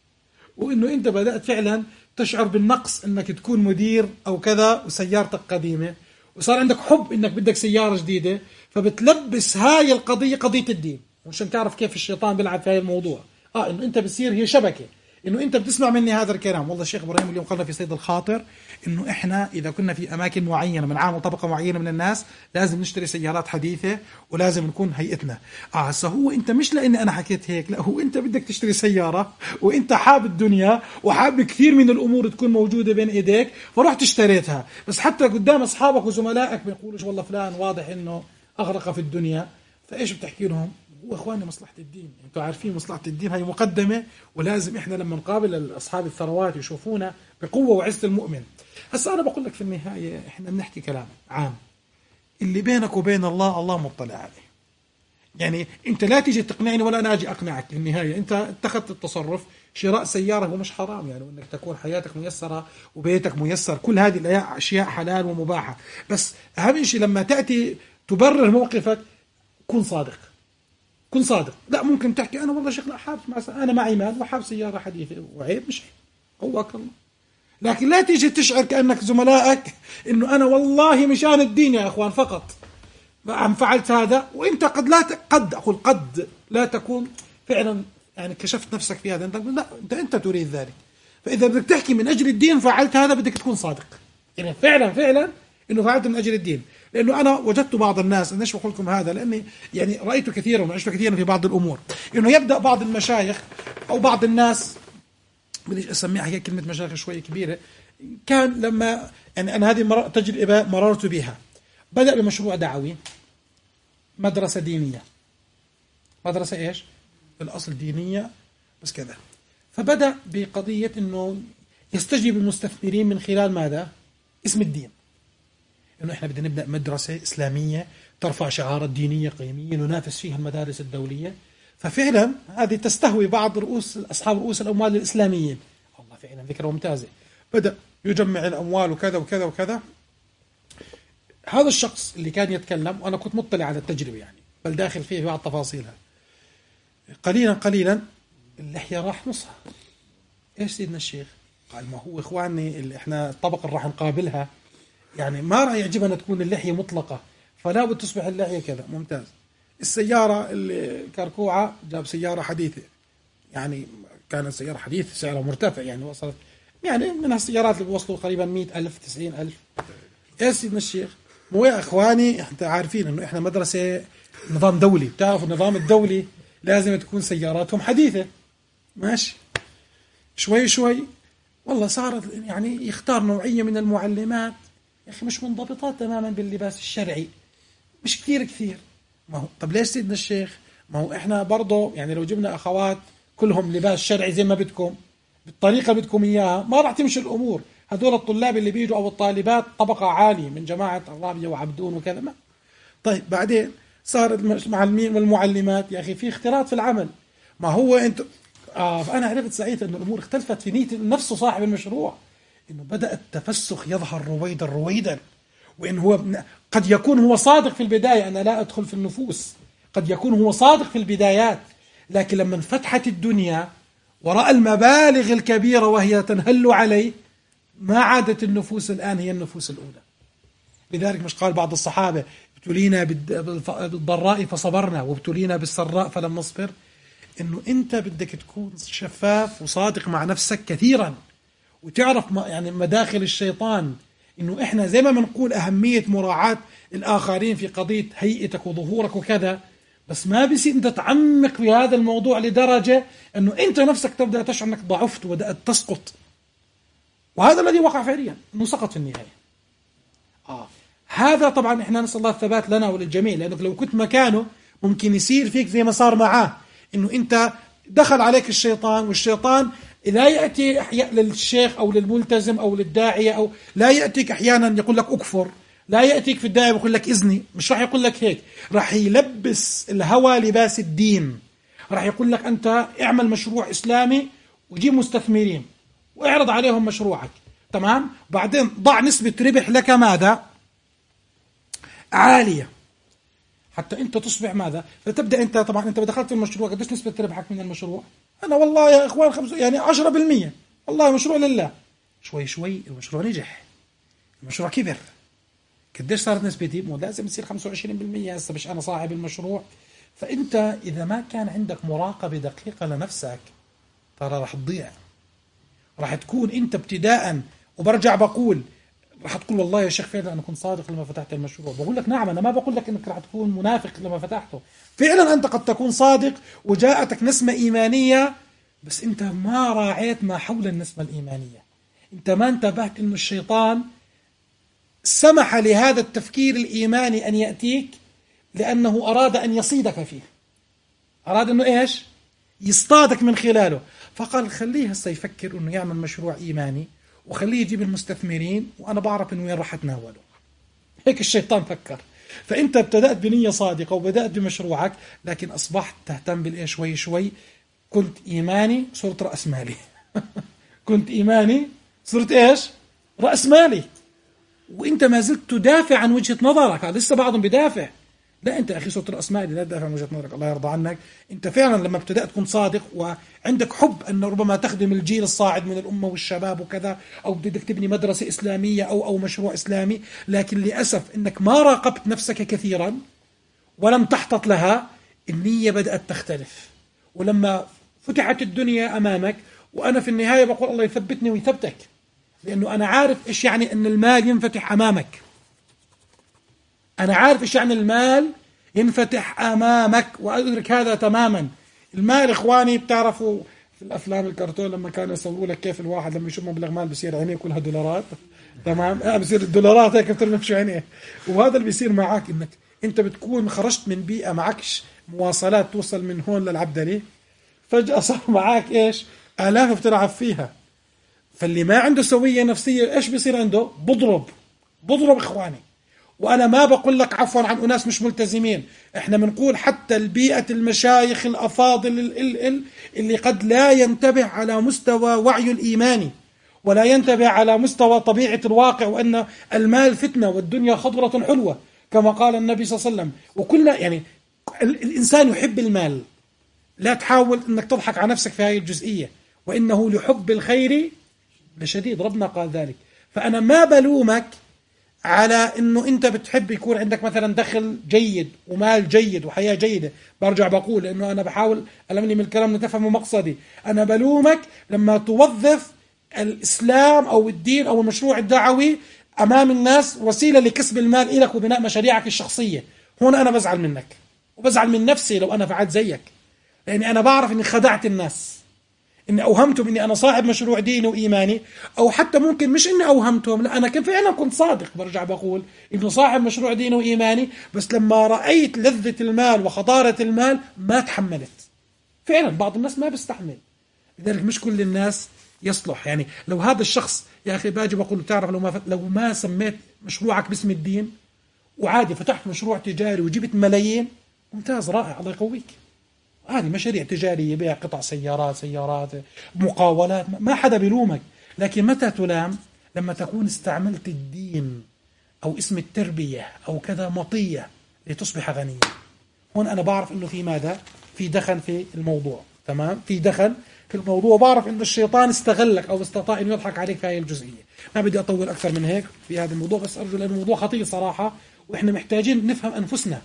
وإنه أنت بدأت فعلا تشعر بالنقص إنك تكون مدير أو كذا وسيارتك قديمة، وصار عندك حب إنك بدك سيارة جديدة، فبتلبس هاي القضية قضية الدين. وعشان تعرف كيف الشيطان بيلعب في هاي الموضوع، آه إنه أنت بتصير هي شبكة، إنه أنت بتسمع مني هذا الكلام. والله الشيخ إبراهيم اليوم قالنا في صيد الخاطر إنه إحنا إذا كنا في أماكن معينة من عامل طبقة معينة من الناس لازم نشتري سيارات حديثة ولازم نكون هيئتنا. آه هسه هو أنت مش لأني أنا حكيت هيك، لا، هو أنت بدك تشتري سيارة وأنت حاب الدنيا وحاب كثير من الأمور تكون موجودة بين إيديك، فرحت اشتريتها. بس حتى قدام أصحابك وزملائك بيقولوش والله فلان واضح إنه أغرق في الدنيا، فإيش بتحكي لهم؟ هو إخواني مصلحة الدين، أنتوا عارفين مصلحة الدين هي مقدمة، ولازم إحنا لما نقابل أصحاب الثروات يشوفونا بقوة وعزة المؤمن. هسا أنا بقول لك في النهاية إحنا بنحكي كلام عام، اللي بينك وبين الله الله مطلع عليه. يعني أنت لا تيجي تقنعني ولا أنا أجي أقنعك. في النهاية أنت اتخذت التصرف، شراء سيارة هو مش حرام، يعني وأنك تكون حياتك ميسرة وبيتك ميسر، كل هذه الأشياء حلال ومباحة. بس أهم شيء لما تأتي تبرر موقفك كن صادق، كن صادق. لا ممكن تحكي أنا والله شيخ لا حاب أنا معي مال وحاب سيارة حديثة، وعيب مش قواك الله، لكن لا تيجي تشعر كأنك زملائك إنه أنا والله مشان الدين يا أخوان فقط عم فعلت هذا، وانت قد لا ت... قد اقول قد لا تكون فعلا يعني كشفت نفسك في هذا. انت لا انت انت تريد ذلك. فاذا بدك تحكي من اجل الدين فعلت هذا بدك تكون صادق، يعني فعلا فعلا انه فعلت من اجل الدين. لانه انا وجدت بعض الناس، انا ليش بقول لكم هذا؟ لاني يعني رايت كثيرا وعشت كثيرا في بعض الامور، انه يبدا بعض المشايخ او بعض الناس، بديش اسميها هي كلمه مشايخ شوي كبيره، كان لما يعني انا هذه مر... تجربه مررت بها، بدأ بمشروع دعوي، مدرسة دينية، مدرسة إيش؟ الأصل دينية بس كذا. فبدأ بقضية أنه يستجيب المستثمرين من خلال ماذا؟ اسم الدين، أنه إحنا بدنا نبدأ مدرسة إسلامية ترفع شعارات دينية قيمية ننافس فيها المدارس الدولية. ففعلا هذه تستهوي بعض رؤوس أصحاب رؤوس الأموال الإسلاميين. الله فعلا فكرة ممتازة. بدأ يجمع الأموال وكذا وكذا وكذا. هذا الشخص اللي كان يتكلم، وأنا كنت مطلع على التجربة يعني بل داخل فيه بعض تفاصيلها، قليلا قليلا اللحية راح نصها. إيش سيدنا الشيخ؟ قال ما هو إخواني اللي إحنا الطبقة اللي راح نقابلها يعني ما راح يعجبنا تكون اللحية مطلقة، فلا بد تصبح اللحية كذا. ممتاز. السيارة اللي كركوعة جاب سيارة حديثة، يعني كانت سيارة حديثة سعرها مرتفع، يعني وصلت يعني من هالسيارات اللي بوصلوا قريبا مئة ألف تسعين ألف. إيش سيدنا الشيخ؟ مو يا إخواني إحنا عارفين إنه إحنا مدرسة نظام دولي، بتعرفوا النظام الدولي لازم تكون سياراتهم حديثة. ماشي. شوي شوي والله صارت يعني يختار نوعية من المعلمات يا أخي مش منضبطات تماما باللباس الشرعي، مش كثير كثير. ما هو طب ليش سيدنا الشيخ؟ ما هو إحنا برضه يعني لو جبنا أخوات كلهم لباس شرعي زي ما بدكم بالطريقة بدكم إياها ما راح تمشي الأمور. هذول الطلاب اللي بيجوا أو الطالبات طبقة عالية من جماعة الرابية وعبدون وكذا. ما طيب بعدين صار المعلمين والمعلمات يا أخي في اختلاط في العمل. ما هو أنت آه فأنا عرفت سعيد أن الأمور اختلفت في نية نفسه صاحب المشروع، إنه بدأ التفسخ يظهر رويدا رويدا، وإن هو قد يكون هو صادق في البداية. أنا لا أدخل في النفوس، قد يكون هو صادق في البدايات، لكن لما انفتحت الدنيا ورأى المبالغ الكبيرة وهي تنهل عليه ما عادت النفوس الآن هي النفوس الأولى. لذلك مش قال بعض الصحابة ابتلينا بالضراء فصبرنا وابتلينا بالسراء فلم نصبر؟ إنه أنت بدك تكون شفاف وصادق مع نفسك كثيرا، وتعرف يعني مداخل الشيطان. إنه إحنا زي ما بنقول أهمية مراعاة الآخرين في قضية هيئتك وظهورك وكذا، بس ما بيصير أنت تعمق في هذا الموضوع لدرجة أنه أنت نفسك تبدأ تشعر أنك ضعفت وبدأت تسقط. وهذا الذي وقع فعليا، أنه سقط في النهاية. آه. هذا طبعا إحنا نسأل الله الثبات لنا وللجميع، لأنك لو كنت مكانه ممكن يصير فيك زي ما صار معاه، إنه أنت دخل عليك الشيطان، والشيطان لا يأتي للشيخ أو للملتزم أو للداعية أو لا يأتيك أحيانا يقول لك أكفر، لا يأتيك في الداعية يقول لك إذني، مش راح يقول لك هيك، راح يلبس الهوى لباس الدين. راح يقول لك أنت اعمل مشروع إسلامي وجيب مستثمرين واعرض عليهم مشروعك، تمام؟ بعدين ضع نسبة ربح لك ماذا؟ عالية، حتى أنت تصبح ماذا؟ فتبدأ أنت طبعا أنت دخلت في المشروع، قديش نسبة ربحك من المشروع؟ أنا والله يا إخوان خمسة يعني عشرة بالمية، والله مشروع لله. شوي شوي المشروع نجح، المشروع كبر، قديش صارت نسبتي؟ مو لازم تصير خمسة وعشرين بالمية هسه مش أنا صاحب المشروع. فأنت إذا ما كان عندك مراقبة دقيقة لنفسك ترى راح تضيع، راح تكون أنت ابتداء. وبرجع بقول راح تقول والله يا شيخ فعلا أنا كنت صادق لما فتحت المشروع. بقول لك نعم، أنا ما بقول لك إنك راح تكون منافق لما فتحته، فعلا أنت قد تكون صادق وجاءتك نسمة إيمانية، بس أنت ما راعيت ما حول النسمة الإيمانية. أنت ما انتبهت إنه الشيطان سمح لهذا التفكير الإيماني أن يأتيك لأنه أراد أن يصيدك فيه. أراد أنه إيش يصطادك من خلاله، فقال خليه هسه يفكر أنه يعمل مشروع إيماني وخليه يجيب المستثمرين وأنا بعرف أنه وين راح أتناوله. هيك الشيطان فكر. فأنت ابتدأت بنية صادقة وبدأت بمشروعك، لكن أصبحت تهتم بالإيه شوي شوي. كنت إيماني صرت رأس مالي كنت إيماني صرت إيش رأس مالي، وإنت ما زلت تدافع عن وجهة نظرك. هذا لسه بعضهم بدافع. لا أنت أخي صرت رأس مالي، لا تدافع عن وجهة نظرك، الله يرضى عنك. أنت فعلا لما ابتدأت كنت صادق وعندك حب أن ربما تخدم الجيل الصاعد من الأمة والشباب وكذا، أو بدك تبني مدرسة إسلامية أو أو مشروع إسلامي، لكن للأسف أنك ما راقبت نفسك كثيرا ولم تحتط لها. النية بدأت تختلف، ولما فتحت الدنيا أمامك، وأنا في النهاية بقول الله يثبتني ويثبتك، لأنه أنا عارف إيش يعني أن المال ينفتح أمامك. أنا عارف إيش يعني المال ينفتح أمامك، وأدرك هذا تماما. المال إخواني بتعرفوا في الأفلام الكرتون لما كانوا يصوروا لك كيف الواحد لما يشوف مبلغ مال بصير عينيه كلها دولارات، تمام؟ آه بصير الدولارات هيك بترمي في عينيه. وهذا اللي بيصير معك، إنك أنت بتكون خرجت من بيئة معكش مواصلات توصل من هون للعبدلي، فجأة صار معك إيش آلاف بتلعب فيها. فاللي ما عنده سوية نفسية إيش بيصير عنده؟ بضرب بضرب إخواني. وأنا ما بقول لك عفوا عن أناس مش ملتزمين، إحنا بنقول حتى البيئة المشايخ الأفاضل اللي قد لا ينتبه على مستوى وعي الإيماني ولا ينتبه على مستوى طبيعة الواقع، وأن المال فتنة والدنيا خضرة حلوة كما قال النبي صلى الله عليه وسلم. وكلنا يعني الإنسان يحب المال، لا تحاول أنك تضحك على نفسك في هذه الجزئية، وإنه لحب الخير لشديد، ربنا قال ذلك. فأنا ما بلومك على أنه أنت بتحب يكون عندك مثلا دخل جيد ومال جيد وحياة جيدة. برجع بقول لأنه أنا بحاول ألمني من الكلام لتفهموا مقصدي. أنا بلومك لما توظف الإسلام أو الدين أو المشروع الدعوي أمام الناس وسيلة لكسب المال إلك وبناء مشاريعك الشخصية. هون أنا بزعل منك وبزعل من نفسي لو أنا فعلت زيك، لأني أنا بعرف أني خدعت الناس، إني أوهمتهم إني أنا صاحب مشروع ديني وإيماني، أو حتى ممكن مش إني أوهمتهم، لا أنا كان فعلا كنت صادق. برجع بقول إنه صاحب مشروع ديني وإيماني، بس لما رأيت لذة المال وخطارة المال ما تحملت. فعلا بعض الناس ما بيستحمل، لذلك مش كل الناس يصلح. يعني لو هذا الشخص يا أخي باجي بقول بتعرف لو ما لو ما سميت مشروعك باسم الدين وعادي فتحت مشروع تجاري وجبت ملايين، ممتاز رائع الله يقويك. هذه مشاريع تجارية، بيع قطع سيارات سيارات مقاولات، ما حدا بيلومك. لكن متى تلام؟ لما تكون استعملت الدين أو اسم التربية أو كذا مطية لتصبح غنيا. هون أنا بعرف إنه في ماذا؟ في دخل في الموضوع، تمام؟ في دخل في الموضوع. بعرف إنه الشيطان استغلك أو استطاع إنه يضحك عليك في هذه الجزئية. ما بدي أطول أكثر من هيك في هذا الموضوع، بس أرجو لأنه الموضوع خطير صراحة، وإحنا محتاجين نفهم أنفسنا.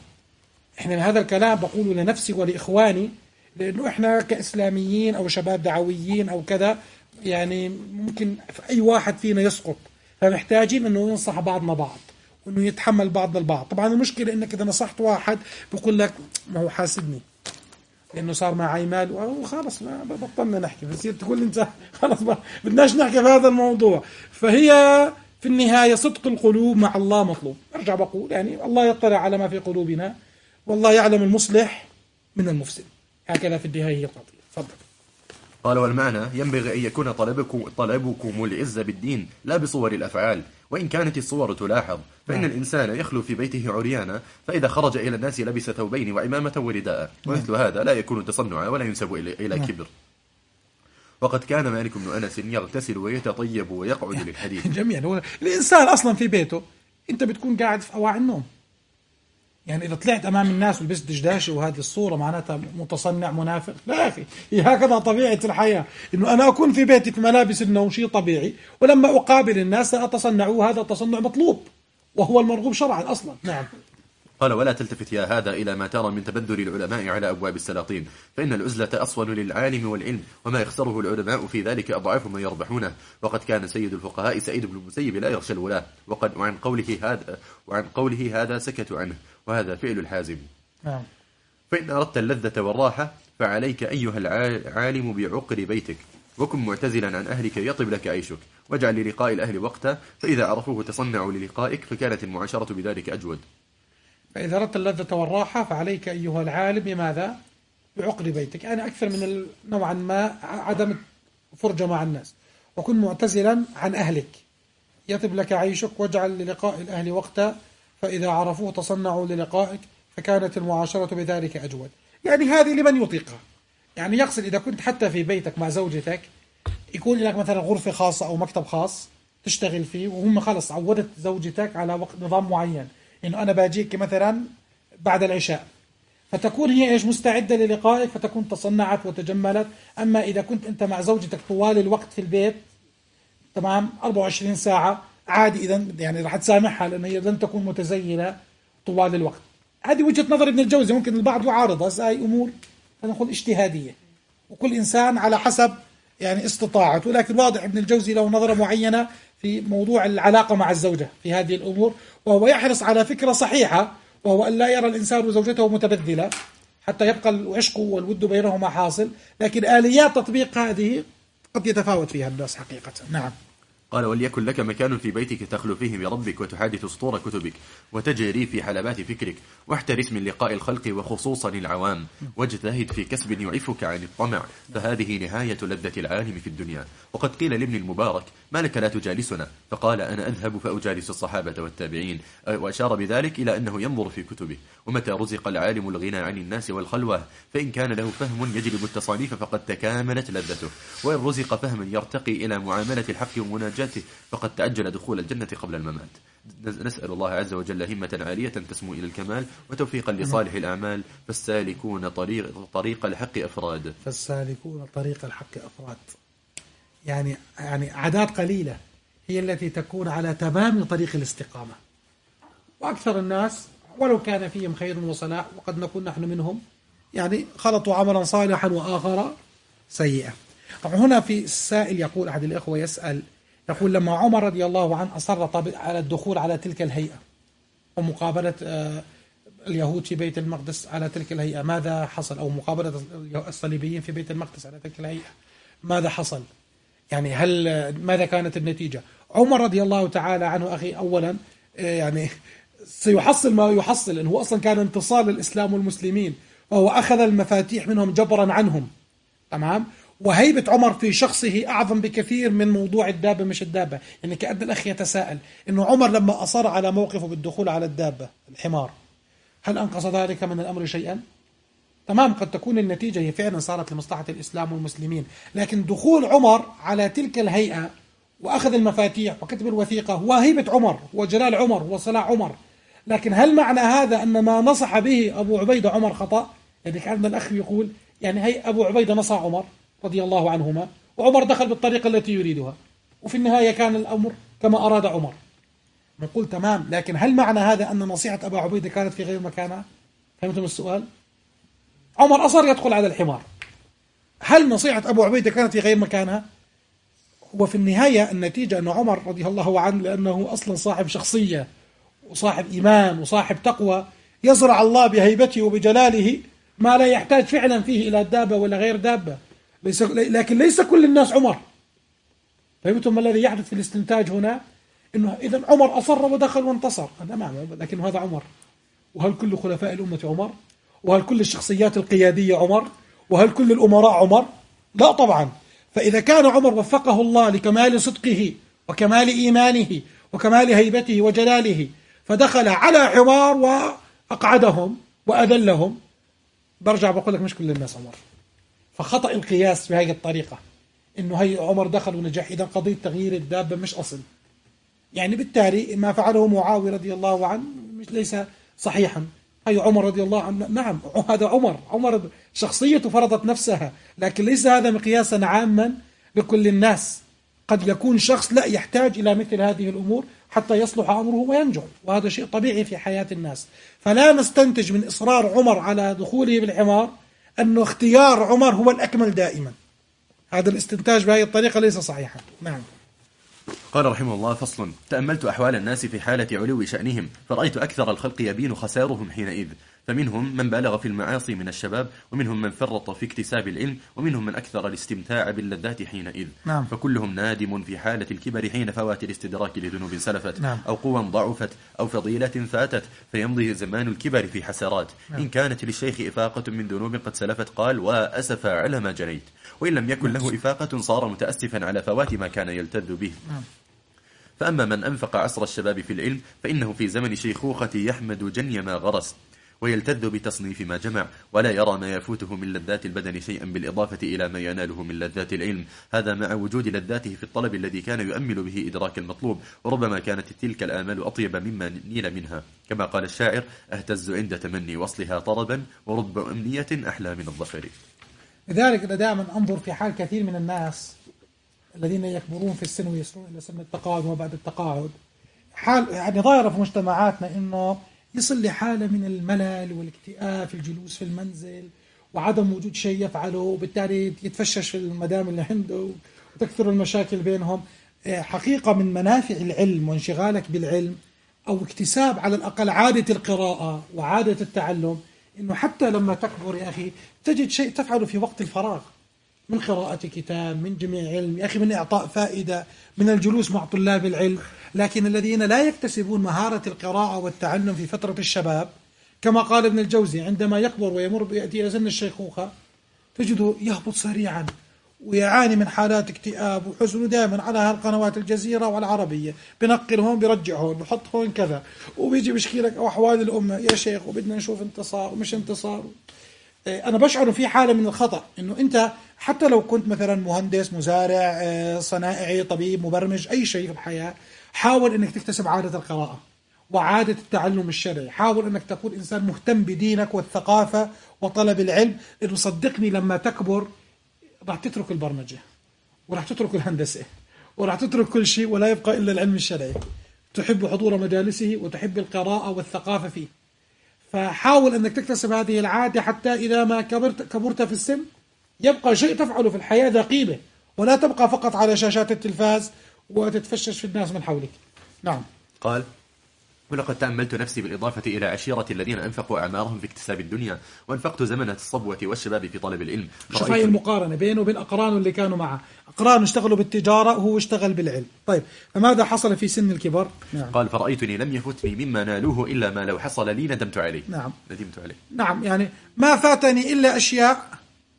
إحنا هذا الكلام بقوله لنفسي ولإخواني، لأنه إحنا كإسلاميين أو شباب دعويين أو كذا يعني ممكن أي واحد فينا يسقط، فمحتاجين إنه ينصح بعضنا بعض وإنه يتحمل بعضنا البعض. طبعا المشكلة إنك إذا نصحت واحد بيقول لك ما هو حاسدني لأنه صار معي مال وخلص ما بطلنا نحكي، بصير تقول أنت خلص ما بدناش نحكي في هذا الموضوع. فهي في النهاية صدق القلوب مع الله مطلوب. أرجع بقول يعني الله يطلع على ما في قلوبنا، والله يعلم المصلح من المفسد. هكذا في النهاية هي القضية. تفضل. قال والمعنى ينبغي أن يكون طلبكم, طلبكم العزة بالدين لا بصور الأفعال، وإن كانت الصور تلاحظ، فإن الإنسان يخلو في بيته عريانا، فإذا خرج إلى الناس لبس ثوبين وعمامة ورداء، ومثل هذا لا يكون تصنعا ولا ينسب إلى كبر. وقد كان مالك بن أنس يغتسل ويتطيب ويقعد للحديث. جميل. هو الإنسان أصلا في بيته أنت بتكون قاعد في أواعي النوم. يعني إذا طلعت أمام الناس ولبست دشداشي وهذه الصورة معناتها متصنع منافق، لا يا أخي، هي هكذا طبيعة الحياة، إنه أنا أكون في بيتي في ملابس النوم شيء طبيعي، ولما أقابل الناس سأتصنع، وهذا التصنع مطلوب وهو المرغوب شرعا أصلا. نعم. قال ولا تلتفت يا هذا إلى ما ترى من تبذل العلماء على أبواب السلاطين، فإن العزلة أصون للعالم والعلم، وما يخسره العلماء في ذلك أضعاف ما يربحونه. وقد كان سيد الفقهاء سعيد بن المسيب لا يخشى الولاة، وقد وعن قوله هذا وعن قوله هذا سكتوا عنه، وهذا فعل الحازم. نعم. فإن أردت اللذة والراحة فعليك أيها العالم بعقر بيتك، وكن معتزلا عن أهلك يطب لك عيشك، واجعل للقاء الأهل وقتا، فإذا عرفوه تصنعوا للقائك، فكانت المعاشرة بذلك أجود. فإذا أردت اللذة والراحة فعليك أيها العالم بماذا؟ بعقر بيتك، يعني أكثر من نوعا ما عدم فرجة مع الناس، وكن معتزلا عن أهلك، يطب لك عيشك، واجعل للقاء الأهل وقتا، فإذا عرفوه تصنعوا للقائك، فكانت المعاشرة بذلك أجود. يعني هذه لمن يطيقها، يعني يقصد إذا كنت حتى في بيتك مع زوجتك يكون لك مثلا غرفة خاصة أو مكتب خاص تشتغل فيه، وهم خلص عودت زوجتك على وقت نظام معين، إنه أنا باجيك مثلا بعد العشاء، فتكون هي إيش مستعدة للقائك، فتكون تصنعت وتجملت. أما إذا كنت أنت مع زوجتك طوال الوقت في البيت تمام أربعة وعشرين ساعة عادي، إذا يعني راح تسامحها لأن هي لن تكون متزينة طوال الوقت. هذه وجهة نظر ابن الجوزي، ممكن البعض يعارضها، هاي أمور خلينا نقول اجتهادية، وكل إنسان على حسب يعني استطاعته، ولكن واضح ابن الجوزي له نظرة معينة في موضوع العلاقة مع الزوجة في هذه الأمور، وهو يحرص على فكرة صحيحة، وهو أن لا يرى الإنسان زوجته متبذلة حتى يبقى العشق والود بينهما حاصل، لكن آليات تطبيق هذه قد يتفاوت فيها الناس حقيقة. نعم. قال: وليكن لك مكان في بيتك تخلو فيه بربك وتحادث سطور كتبك وتجري في حلبات فكرك، واحترس من لقاء الخلق وخصوصا العوام، واجتهد في كسب يعفك عن الطمع، فهذه نهاية لذة العالم في الدنيا. وقد قيل لابن المبارك: ما لك لا تجالسنا؟ فقال: أنا أذهب فأجالس الصحابة والتابعين، وأشار بذلك إلى أنه ينظر في كتبه. ومتى رزق العالم الغنى عن الناس والخلوة فإن كان له فهم يجلب التصانيف فقد تكاملت لذته، وإن رزق فهما يرتقي إلى معاملة الحق ومناجاته فقد تأجل دخول الجنة قبل الممات. نسأل الله عز وجل همة عالية تسمو إلى الكمال وتوفيقا لصالح الأعمال، فالسالكون طريق, طريق الحق أفراد فالسالكون طريق الحق أفراد، يعني يعني عادات قليلة هي التي تكون على تمام طريق الاستقامة، وأكثر الناس ولو كان فيهم خير وصلاح، وقد نكون نحن منهم، يعني خلطوا عملا صالحا وآخر سيئا. طبعا هنا في السائل يقول أحد الإخوة يسأل يقول: لما عمر رضي الله عنه أصر على الدخول على تلك الهيئة ومقابلة اليهود في بيت المقدس على تلك الهيئة، ماذا حصل؟ أو مقابلة الصليبيين في بيت المقدس على تلك الهيئة، ماذا حصل؟ يعني هل ماذا كانت النتيجة؟ عمر رضي الله تعالى عنه أخي أولا يعني سيحصل ما يحصل، إنه أصلا كان انتصار للإسلام والمسلمين، وهو أخذ المفاتيح منهم جبرا عنهم، تمام؟ وهيبة عمر في شخصه أعظم بكثير من موضوع الدابة مش الدابة. يعني كأن الأخ يتساءل إنه عمر لما أصر على موقفه بالدخول على الدابة الحمار، هل أنقص ذلك من الأمر شيئا؟ تمام، قد تكون النتيجة هي فعلا صارت لمصلحة الإسلام والمسلمين، لكن دخول عمر على تلك الهيئة وأخذ المفاتيح وكتب الوثيقة هو هيبة عمر وجلال عمر وصلاح عمر. لكن هل معنى هذا أن ما نصح به أبو عبيدة عمر خطأ؟ يعني كان الأخ يقول يعني هي أبو عبيدة نصح عمر رضي الله عنهما، وعمر دخل بالطريقة التي يريدها، وفي النهاية كان الأمر كما أراد عمر. نقول تمام، لكن هل معنى هذا أن نصيحة أبا عبيدة كانت في غير مكانها؟ فهمتم السؤال؟ عمر أصر يدخل على الحمار، هل نصيحة أبو عبيدة كانت في غير مكانها؟ وفي النهاية النتيجة أن عمر رضي الله عنه لأنه أصلا صاحب شخصية وصاحب إيمان وصاحب تقوى يزرع الله بهيبته وبجلاله ما لا يحتاج فعلا فيه إلى دابة ولا غير دابة، ليس لكن ليس كل الناس عمر. فهمتم ما الذي يحدث في الاستنتاج هنا؟ إنه إذا عمر أصر ودخل وانتصر، نعم، لكن هذا عمر. وهل كل خلفاء الأمة عمر؟ وهل كل الشخصيات القيادية عمر؟ وهل كل الأمراء عمر؟ لا طبعا. فإذا كان عمر وفقه الله لكمال صدقه وكمال إيمانه وكمال هيبته وجلاله فدخل على حمار وأقعدهم وأذلهم، برجع بقول لك مش كل الناس عمر. فخطأ القياس بهذه الطريقة إنه هي عمر دخل ونجح، إذا قضية تغيير الدابة مش أصل. يعني بالتالي ما فعله معاوية رضي الله عنه مش ليس صحيحا. هي عمر رضي الله عنه، نعم هذا عمر عمر شخصيته فرضت نفسها، لكن ليس هذا مقياسا عاما لكل الناس. قد يكون شخص لا يحتاج إلى مثل هذه الأمور حتى يصلح أمره وينجح، وهذا شيء طبيعي في حياة الناس. فلا نستنتج من إصرار عمر على دخوله بالحمار أنه اختيار عمر هو الأكمل دائما. هذا الاستنتاج بهذه الطريقة ليس صحيحا. نعم. قال رحمه الله: فصل. تأملت أحوال الناس في حالة علو شأنهم فرأيت أكثر الخلق يبين خسارهم حينئذ، فمنهم من بالغ في المعاصي من الشباب، ومنهم من فرط في اكتساب العلم، ومنهم من أكثر الاستمتاع باللذات حينئذ. نعم. فكلهم نادم في حالة الكبر حين فوات الاستدراك لذنوب سلفت، نعم. أو قوى ضعفت، أو فضيلة فاتت، فيمضي زمان الكبر في حسرات. نعم. إن كانت للشيخ إفاقة من ذنوب قد سلفت قال وأسف على ما جنيت، وإن لم يكن له إفاقة صار متأسفا على فوات ما كان يلتذ به. نعم. فأما من أنفق عصر الشباب في العلم فإنه في زمن شيخوخة يحمد جني ما غرس، ويلتذ بتصنيف ما جمع، ولا يرى ما يفوته من لذات البدن شيئا بالإضافة إلى ما يناله من لذات العلم، هذا مع وجود لذاته في الطلب الذي كان يؤمل به إدراك المطلوب، وربما كانت تلك الآمال أطيب مما نيل منها، كما قال الشاعر أهتز عند تمني وصلها طربا، ورب أمنية أحلى من الظفر. لذلك أنا دائما أنظر في حال كثير من الناس الذين يكبرون في السن ويصلون إلى سن التقاعد وبعد التقاعد، حال يعني ظاهرة في مجتمعاتنا إنه يصل لحالة من الملل والاكتئاب في الجلوس في المنزل وعدم وجود شيء يفعله، وبالتالي يتفشش في المدام اللي عنده وتكثر المشاكل بينهم. حقيقة من منافع العلم وانشغالك بالعلم أو اكتساب على الأقل عادة القراءة وعادة التعلم، إنه حتى لما تكبر يا أخي تجد شيء تفعله في وقت الفراغ، من قراءة كتاب، من جميع علم يا أخي، من إعطاء فائدة، من الجلوس مع طلاب العلم. لكن الذين لا يكتسبون مهارة القراءة والتعلم في فترة الشباب، كما قال ابن الجوزي عندما يكبر ويمر بيأتي إلى سن الشيخوخة تجده يهبط سريعا ويعاني من حالات اكتئاب وحزن، دائما على هالقنوات الجزيرة والعربية بنقل هون برجع هون بحط هون كذا، وبيجي بيشكي لك أحوال الأمة يا شيخ وبدنا نشوف انتصار ومش انتصار. أنا بشعر في حالة من الخطأ، إنه أنت حتى لو كنت مثلا مهندس، مزارع، صنائعي، طبيب، مبرمج، أي شيء في الحياة، حاول إنك تكتسب عادة القراءة وعادة التعلم الشرعي، حاول إنك تكون إنسان مهتم بدينك والثقافة وطلب العلم، لأنه صدقني لما تكبر راح تترك البرمجة وراح تترك الهندسة وراح تترك كل شيء، ولا يبقى إلا العلم الشرعي. تحب حضور مجالسه وتحب القراءة والثقافة فيه، فحاول أنك تكتسب هذه العادة حتى إذا ما كبرت, كبرت في السن يبقى شيء تفعله في الحياة ذا قيمة، ولا تبقى فقط على شاشات التلفاز وتتفشش في الناس من حولك. نعم. قال ولقد تأملت نفسي بالإضافة إلى عشيرة الذين أنفقوا أعمارهم في اكتساب الدنيا، وأنفقت زمن الصبوة والشباب في طلب العلم. شوف هاي المقارنة بينه وبين أقرانه اللي كانوا معه، أقرانه اشتغلوا بالتجارة وهو اشتغل بالعلم. طيب فماذا حصل في سن الكبر؟ نعم. قال فرأيتني لم يفتني مما نالوه إلا ما لو حصل لي ندمت عليه. نعم. ندمت عليه. نعم، يعني ما فاتني إلا أشياء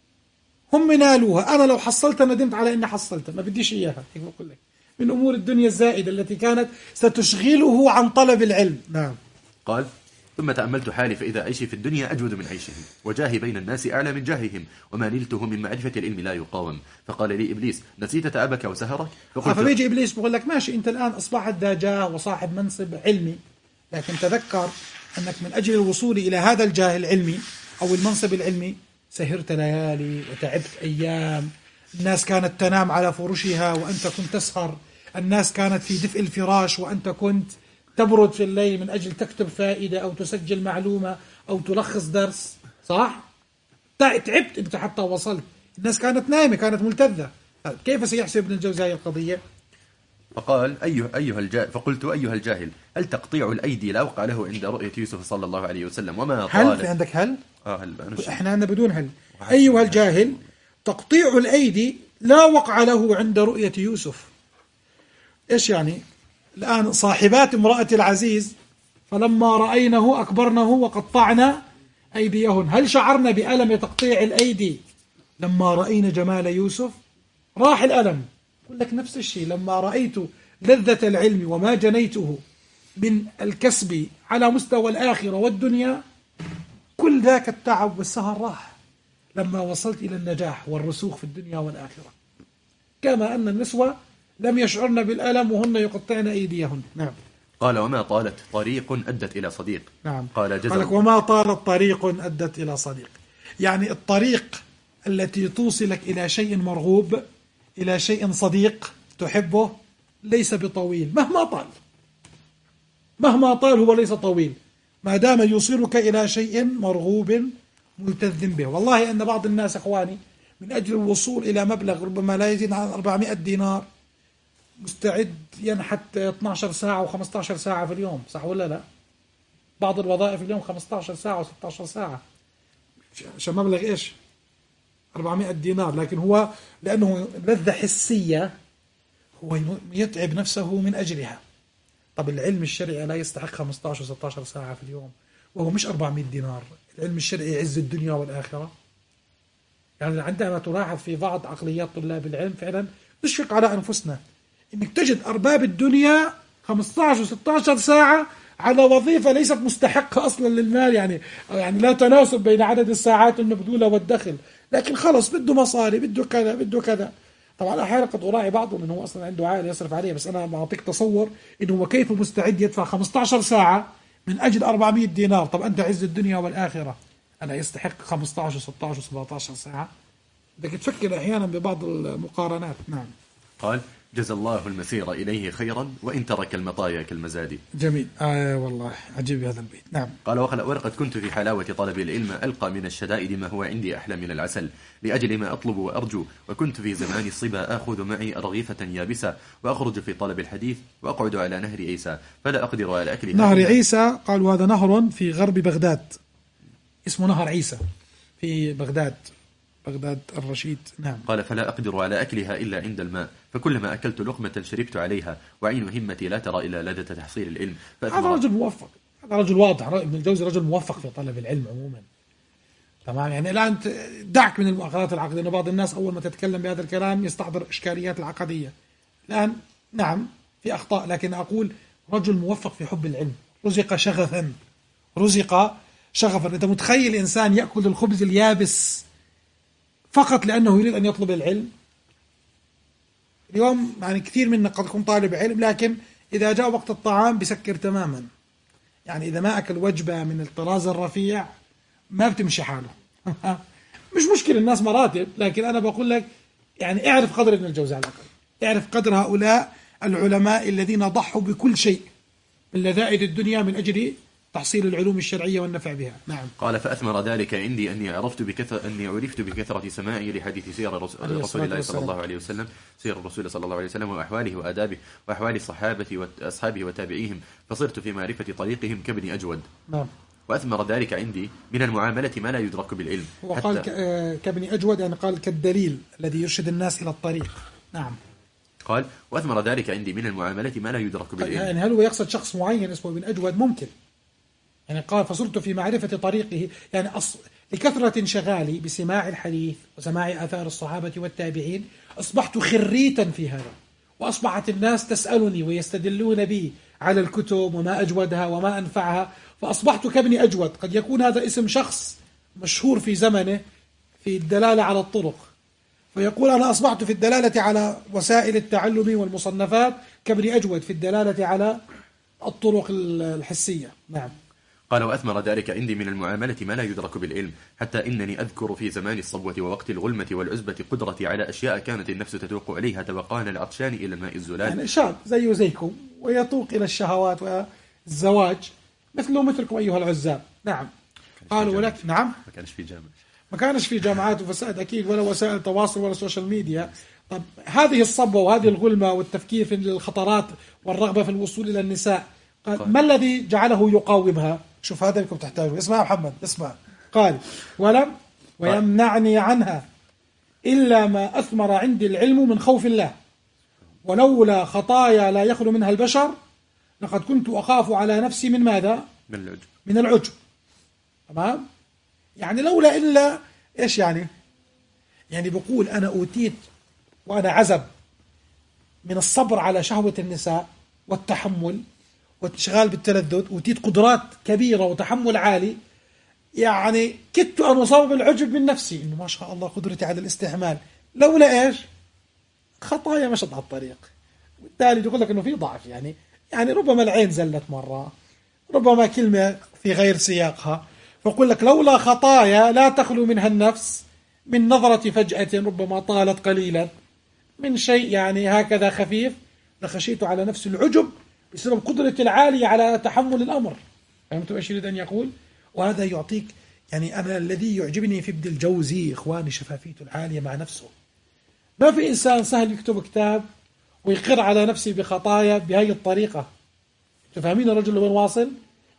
هم نالوها، أنا لو حصلتها ندمت على إني حصلتها، ما بديش إياها. هيك بقول لك من أمور الدنيا الزائدة التي كانت ستشغله عن طلب العلم. نعم. قال ثم تأملت حالي فإذا عيشي في الدنيا أجود من عيشهم، وجاهي بين الناس أعلى من جاههم، وما نلته من معرفة العلم لا يقاوم. فقال لي إبليس نسيت تعبك وسهرك؟ فبيجي إبليس بقول لك ماشي أنت الآن أصبحت ذا جاه وصاحب منصب علمي، لكن تذكر أنك من أجل الوصول إلى هذا الجاه العلمي أو المنصب العلمي سهرت ليالي وتعبت أيام، الناس كانت تنام على فرشها وأنت كنت تسهر، الناس كانت في دفء الفراش وأنت كنت تبرد في الليل من أجل تكتب فائدة أو تسجل معلومة أو تلخص درس، صح؟ تعبت أنت حتى وصلت، الناس كانت نايمة كانت ملتذة. كيف سيحسب ابن الجوزي هذه القضية؟ فقال أيه أيها الجاهل، فقلت أيها الجاهل هل تقطيع الأيدي لا وقع له عند رؤية يوسف صلى الله عليه وسلم وما طال؟ هل في عندك هل؟ آه هل إحنا عندنا بدون هل. أيها الجاهل تقطيع الأيدي لا وقع له عند رؤية يوسف. إيش يعني؟ الآن صاحبات امرأة العزيز فلما رأينه أكبرنه وقطعنا أيديهن، هل شعرنا بألم تقطيع الأيدي لما رأينا جمال يوسف؟ راح الألم. يقول لك نفس الشيء لما رأيت لذة العلم وما جنيته من الكسب على مستوى الآخرة والدنيا، كل ذاك التعب والسهر راح لما وصلت إلى النجاح والرسوخ في الدنيا والآخرة. كما أن النسوة لم يشعرن بالألم وهن يقطعن أيديهن. نعم. قال وما طالت طريق أدت إلى صديق. نعم. قال جزم. قال وما طالت طريق أدت إلى صديق، يعني الطريق التي توصلك إلى شيء مرغوب، إلى شيء صديق تحبه، ليس بطويل مهما طال، مهما طال هو ليس طويل ما دام يوصلك إلى شيء مرغوب ملتذ به. والله أن بعض الناس أخواني من أجل الوصول إلى مبلغ ربما لا يزيد عن أربعمائة دينار مستعد ينحت اثنتي عشرة ساعة وخمسة عشر ساعة في اليوم، صح ولا لا؟ بعض الوظائف اليوم خمسة عشر ساعة وستة عشر ساعة عشان مبلغ إيش أربعمائة دينار، لكن هو لأنه لذة حسية هو يتعب نفسه من أجلها. طب العلم الشرعي لا يستحق خمسة عشر ستة عشر ساعة في اليوم وهو مش أربعمائة دينار. العلم الشرعي يعز الدنيا والآخرة. يعني عندما تلاحظ في بعض عقليات طلاب العلم فعلا نشفق على أنفسنا إنك تجد أرباب الدنيا خمسة عشر ستة عشر ساعة على وظيفة ليست مستحقة أصلا للمال، يعني يعني لا تناسب بين عدد الساعات المبذولة والدخل، لكن خلص بده مصاري بده كذا بده كذا. طبعا أحيانا قد أراعي بعضهم إنه أصلا عنده عائلة يصرف عليه، بس أنا بعطيك تصور إنه هو كيف مستعد يدفع خمسة عشر ساعة من أجل أربعمائة دينار. طب أنت عز الدنيا والآخرة، أنا يستحق خمسة عشر ستة عشر سبعة عشر ساعة؟ بدك تفكر أحيانا ببعض المقارنات. نعم. قال جزى الله المسير إليه خيرا وإن ترك المطايا كالمزاد. جميل. آه والله عجيب هذا البيت. نعم. قال ولقد كنت في حلاوة طلب العلم ألقى من الشدائد ما هو عندي أحلى من العسل لأجل ما أطلب وأرجو، وكنت في زمان الصبا آخذ معي أرغيفة يابسة وأخرج في طلب الحديث وأقعد على نهر عيسى فلا أقدر على أكلها. نهر عيسى قالوا هذا نهر في غرب بغداد اسمه نهر عيسى في بغداد بغداد الرشيد. نعم. قال فلا أقدر على أكلها إلا عند الماء، فكلما أكلت لقمة شربت عليها وعين همتي لا ترى إلا لذة تحصيل العلم. هذا رجل موفق، هذا رجل واضح. ابن الجوزي رجل موفق في طلب العلم عموما. تمام. يعني الآن دعك من المؤاخذات العقدية، إنه بعض الناس أول ما تتكلم بهذا الكلام يستحضر إشكاليات العقدية. الآن نعم في أخطاء، لكن أقول رجل موفق في حب العلم، رزق شغفا رزق شغفا. أنت متخيل إنسان يأكل الخبز اليابس فقط لأنه يريد أن يطلب العلم؟ اليوم يعني كثير منا قد يكون طالب علم لكن إذا جاء وقت الطعام بسكر تماما. يعني إذا ما أكل وجبة من الطراز الرفيع ما بتمشي حاله. مش مشكلة الناس مراتب، لكن أنا بقول لك يعني اعرف قدر ابن الجوزي على الأقل، اعرف قدر هؤلاء العلماء الذين ضحوا بكل شيء من لذائذ الدنيا من أجل تحصيل العلوم الشرعية والنفع بها. نعم. قال فأثمر ذلك عندي أني عرفت بكثرة أني عرفت بكثرة سماعي لحديث سير رسول, رسول الله صلى الله عليه وسلم سير الرسول صلى الله عليه وسلم وأحواله وآدابه وأحوال الصحابة وأصحابه وتابعيهم، فصرت في معرفة طريقهم كابن أجود. نعم. وأثمر ذلك عندي من المعاملة ما لا يدرك بالعلم. وقال كابن أجود يعني قال كالدليل الذي يرشد الناس إلى الطريق. نعم. قال وأثمر ذلك عندي من المعاملة ما لا يدرك بالعلم. يعني هل هو يقصد شخص معين اسمه ابن أجود؟ ممكن. يعني قال فصرت في معرفة طريقه، يعني أص... لكثرة انشغالي بسماع الحديث وسماع آثار الصحابة والتابعين أصبحت خريتا في هذا، وأصبحت الناس تسألني ويستدلون بي على الكتب وما أجودها وما أنفعها، فأصبحت كابن أجود. قد يكون هذا اسم شخص مشهور في زمنه في الدلالة على الطرق، فيقول أنا أصبحت في الدلالة على وسائل التعلم والمصنفات كابن أجود في الدلالة على الطرق الحسية. نعم. قال وأثمر ذلك عندي من المعاملة ما لا يدرك بالعلم، حتى إنني أذكر في زمان الصبوة ووقت الغلمة والعزبة قدرتي على أشياء كانت النفس تتوق عليها توقان العطشان إلى الماء الزلال. يعني شاب زيه زيكم ويتوق إلى الشهوات والزواج مثله مثلكم أيها العزاب. نعم. قالوا ولك نعم ما كانش في جامعة ما كانش في جامعات وفساد أكيد ولا وسائل تواصل ولا سوشيال ميديا. طب هذه الصبوة وهذه الغلمة والتفكير في الخطرات والرغبة في الوصول إلى النساء، قال ما الذي جعله يقاومها؟ شوف هذا اللي تحتاجه. اسمع محمد اسمع. قال ولم ويمنعني عنها إلا ما أثمر عندي العلم من خوف الله، ولولا خطايا لا يخلو منها البشر لقد كنت أخاف على نفسي من ماذا؟ من العجب. من العجب. تمام. يعني لولا إلا إيش يعني يعني بقول أنا أوتيت وأنا عزب من الصبر على شهوة النساء والتحمل والاشغال بالتلذذ، أوتيت قدرات كبيرة وتحمل عالي، يعني كدت أن أصاب بالعجب من نفسي إنه ما شاء الله قدرتي على الاستحمال، لولا إيش؟ خطايا مشت على الطريق. بالتالي يقول لك إنه في ضعف، يعني يعني ربما العين زلت مرة، ربما كلمة في غير سياقها، فقل لك لولا خطايا لا تخلو منها النفس من نظرة فجأة ربما طالت قليلا من شيء يعني هكذا خفيف لخشيت على نفس العجب بسبب قدرتي العالية على تحمل الأمر. فهمتوا ايش يريد أن يقول؟ وهذا يعطيك يعني أنا الذي يعجبني في ابن الجوزي إخواني شفافيته العالية مع نفسه. ما في إنسان سهل يكتب كتاب ويقر على نفسه بخطايا بهذه الطريقة. تفهمين الرجل وين واصل؟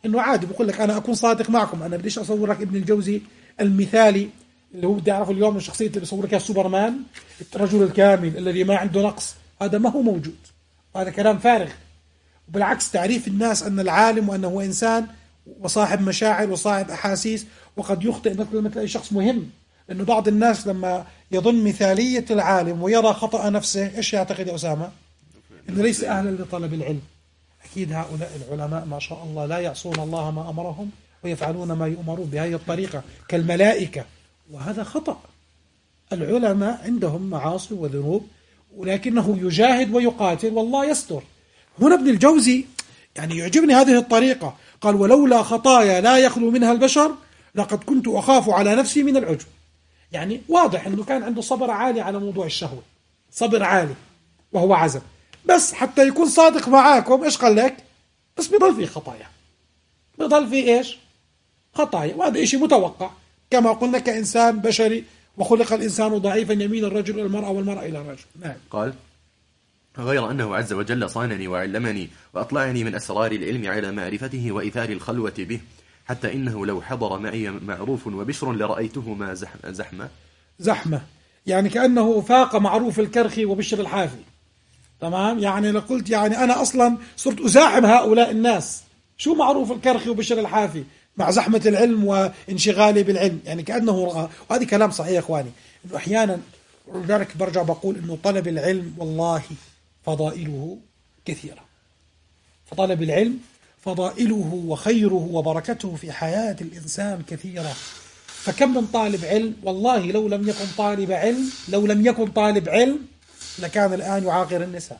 إنه عادي بقول لك أنا أكون صادق معكم. أنا بديش أصورك ابن الجوزي المثالي اللي هو بدي أعرفه اليوم من شخصية اللي بيصورك سوبرمان، الرجل الكامل الذي ما عنده نقص. هذا ما هو موجود، هذا كلام فارغ. بالعكس، تعريف الناس أن العالم وأنه هو إنسان وصاحب مشاعر وصاحب أحاسيس، وقد يخطئ مثل أي شخص مهم. لأنه بعض الناس لما يظن مثالية العالم ويرى خطأ نفسه، إيش يعتقد يا أسامة؟ إنه ليس أهلا لطلب العلم. أكيد هؤلاء العلماء ما شاء الله لا يعصون الله ما أمرهم ويفعلون ما يؤمرون بهذه الطريقة كالملائكة، وهذا خطأ. العلماء عندهم معاصي وذنوب، ولكنه يجاهد ويقاتل والله يستر. هنا ابن الجوزي يعني يعجبني هذه الطريقة، قال ولولا خطايا لا يخلو منها البشر لقد كنت أخاف على نفسي من العجب. يعني واضح أنه كان عنده صبر عالي على موضوع الشهوة، صبر عالي وهو عزم. بس حتى يكون صادق معاكم إيش قال لك؟ بس بيضل فيه خطايا، بيضل فيه إيش؟ خطايا، وهذا إشي متوقع كما قلنا كإنسان بشري، وخلق الإنسان ضعيفا يميل الرجل إلى المرأة والمرأة إلى الرجل. نعم. قال غير أنه عز وجل صانني وعلمني وأطلعني من أسرار العلم على معرفته وإثار الخلوة به، حتى إنه لو حضر معي معروف وبشر لرأيتهما زحمة زحمة، يعني كأنه فاق معروف الكرخي وبشر الحافي. تمام، يعني لقلت يعني أنا أصلا صرت أزاحم هؤلاء الناس. شو معروف الكرخي وبشر الحافي مع زحمة العلم وانشغالي بالعلم؟ يعني كأنه رأى. وهذه كلام صحيح يا إخواني، إنه أحيانا، ولذلك برجع بقول إنه طلب العلم والله فضائله كثيرة. فطلب العلم فضائله وخيره وبركته في حياة الإنسان كثيرة. فكم من طالب علم والله لو لم يكن طالب علم لو لم يكن طالب علم لكان الآن يعاقر النساء.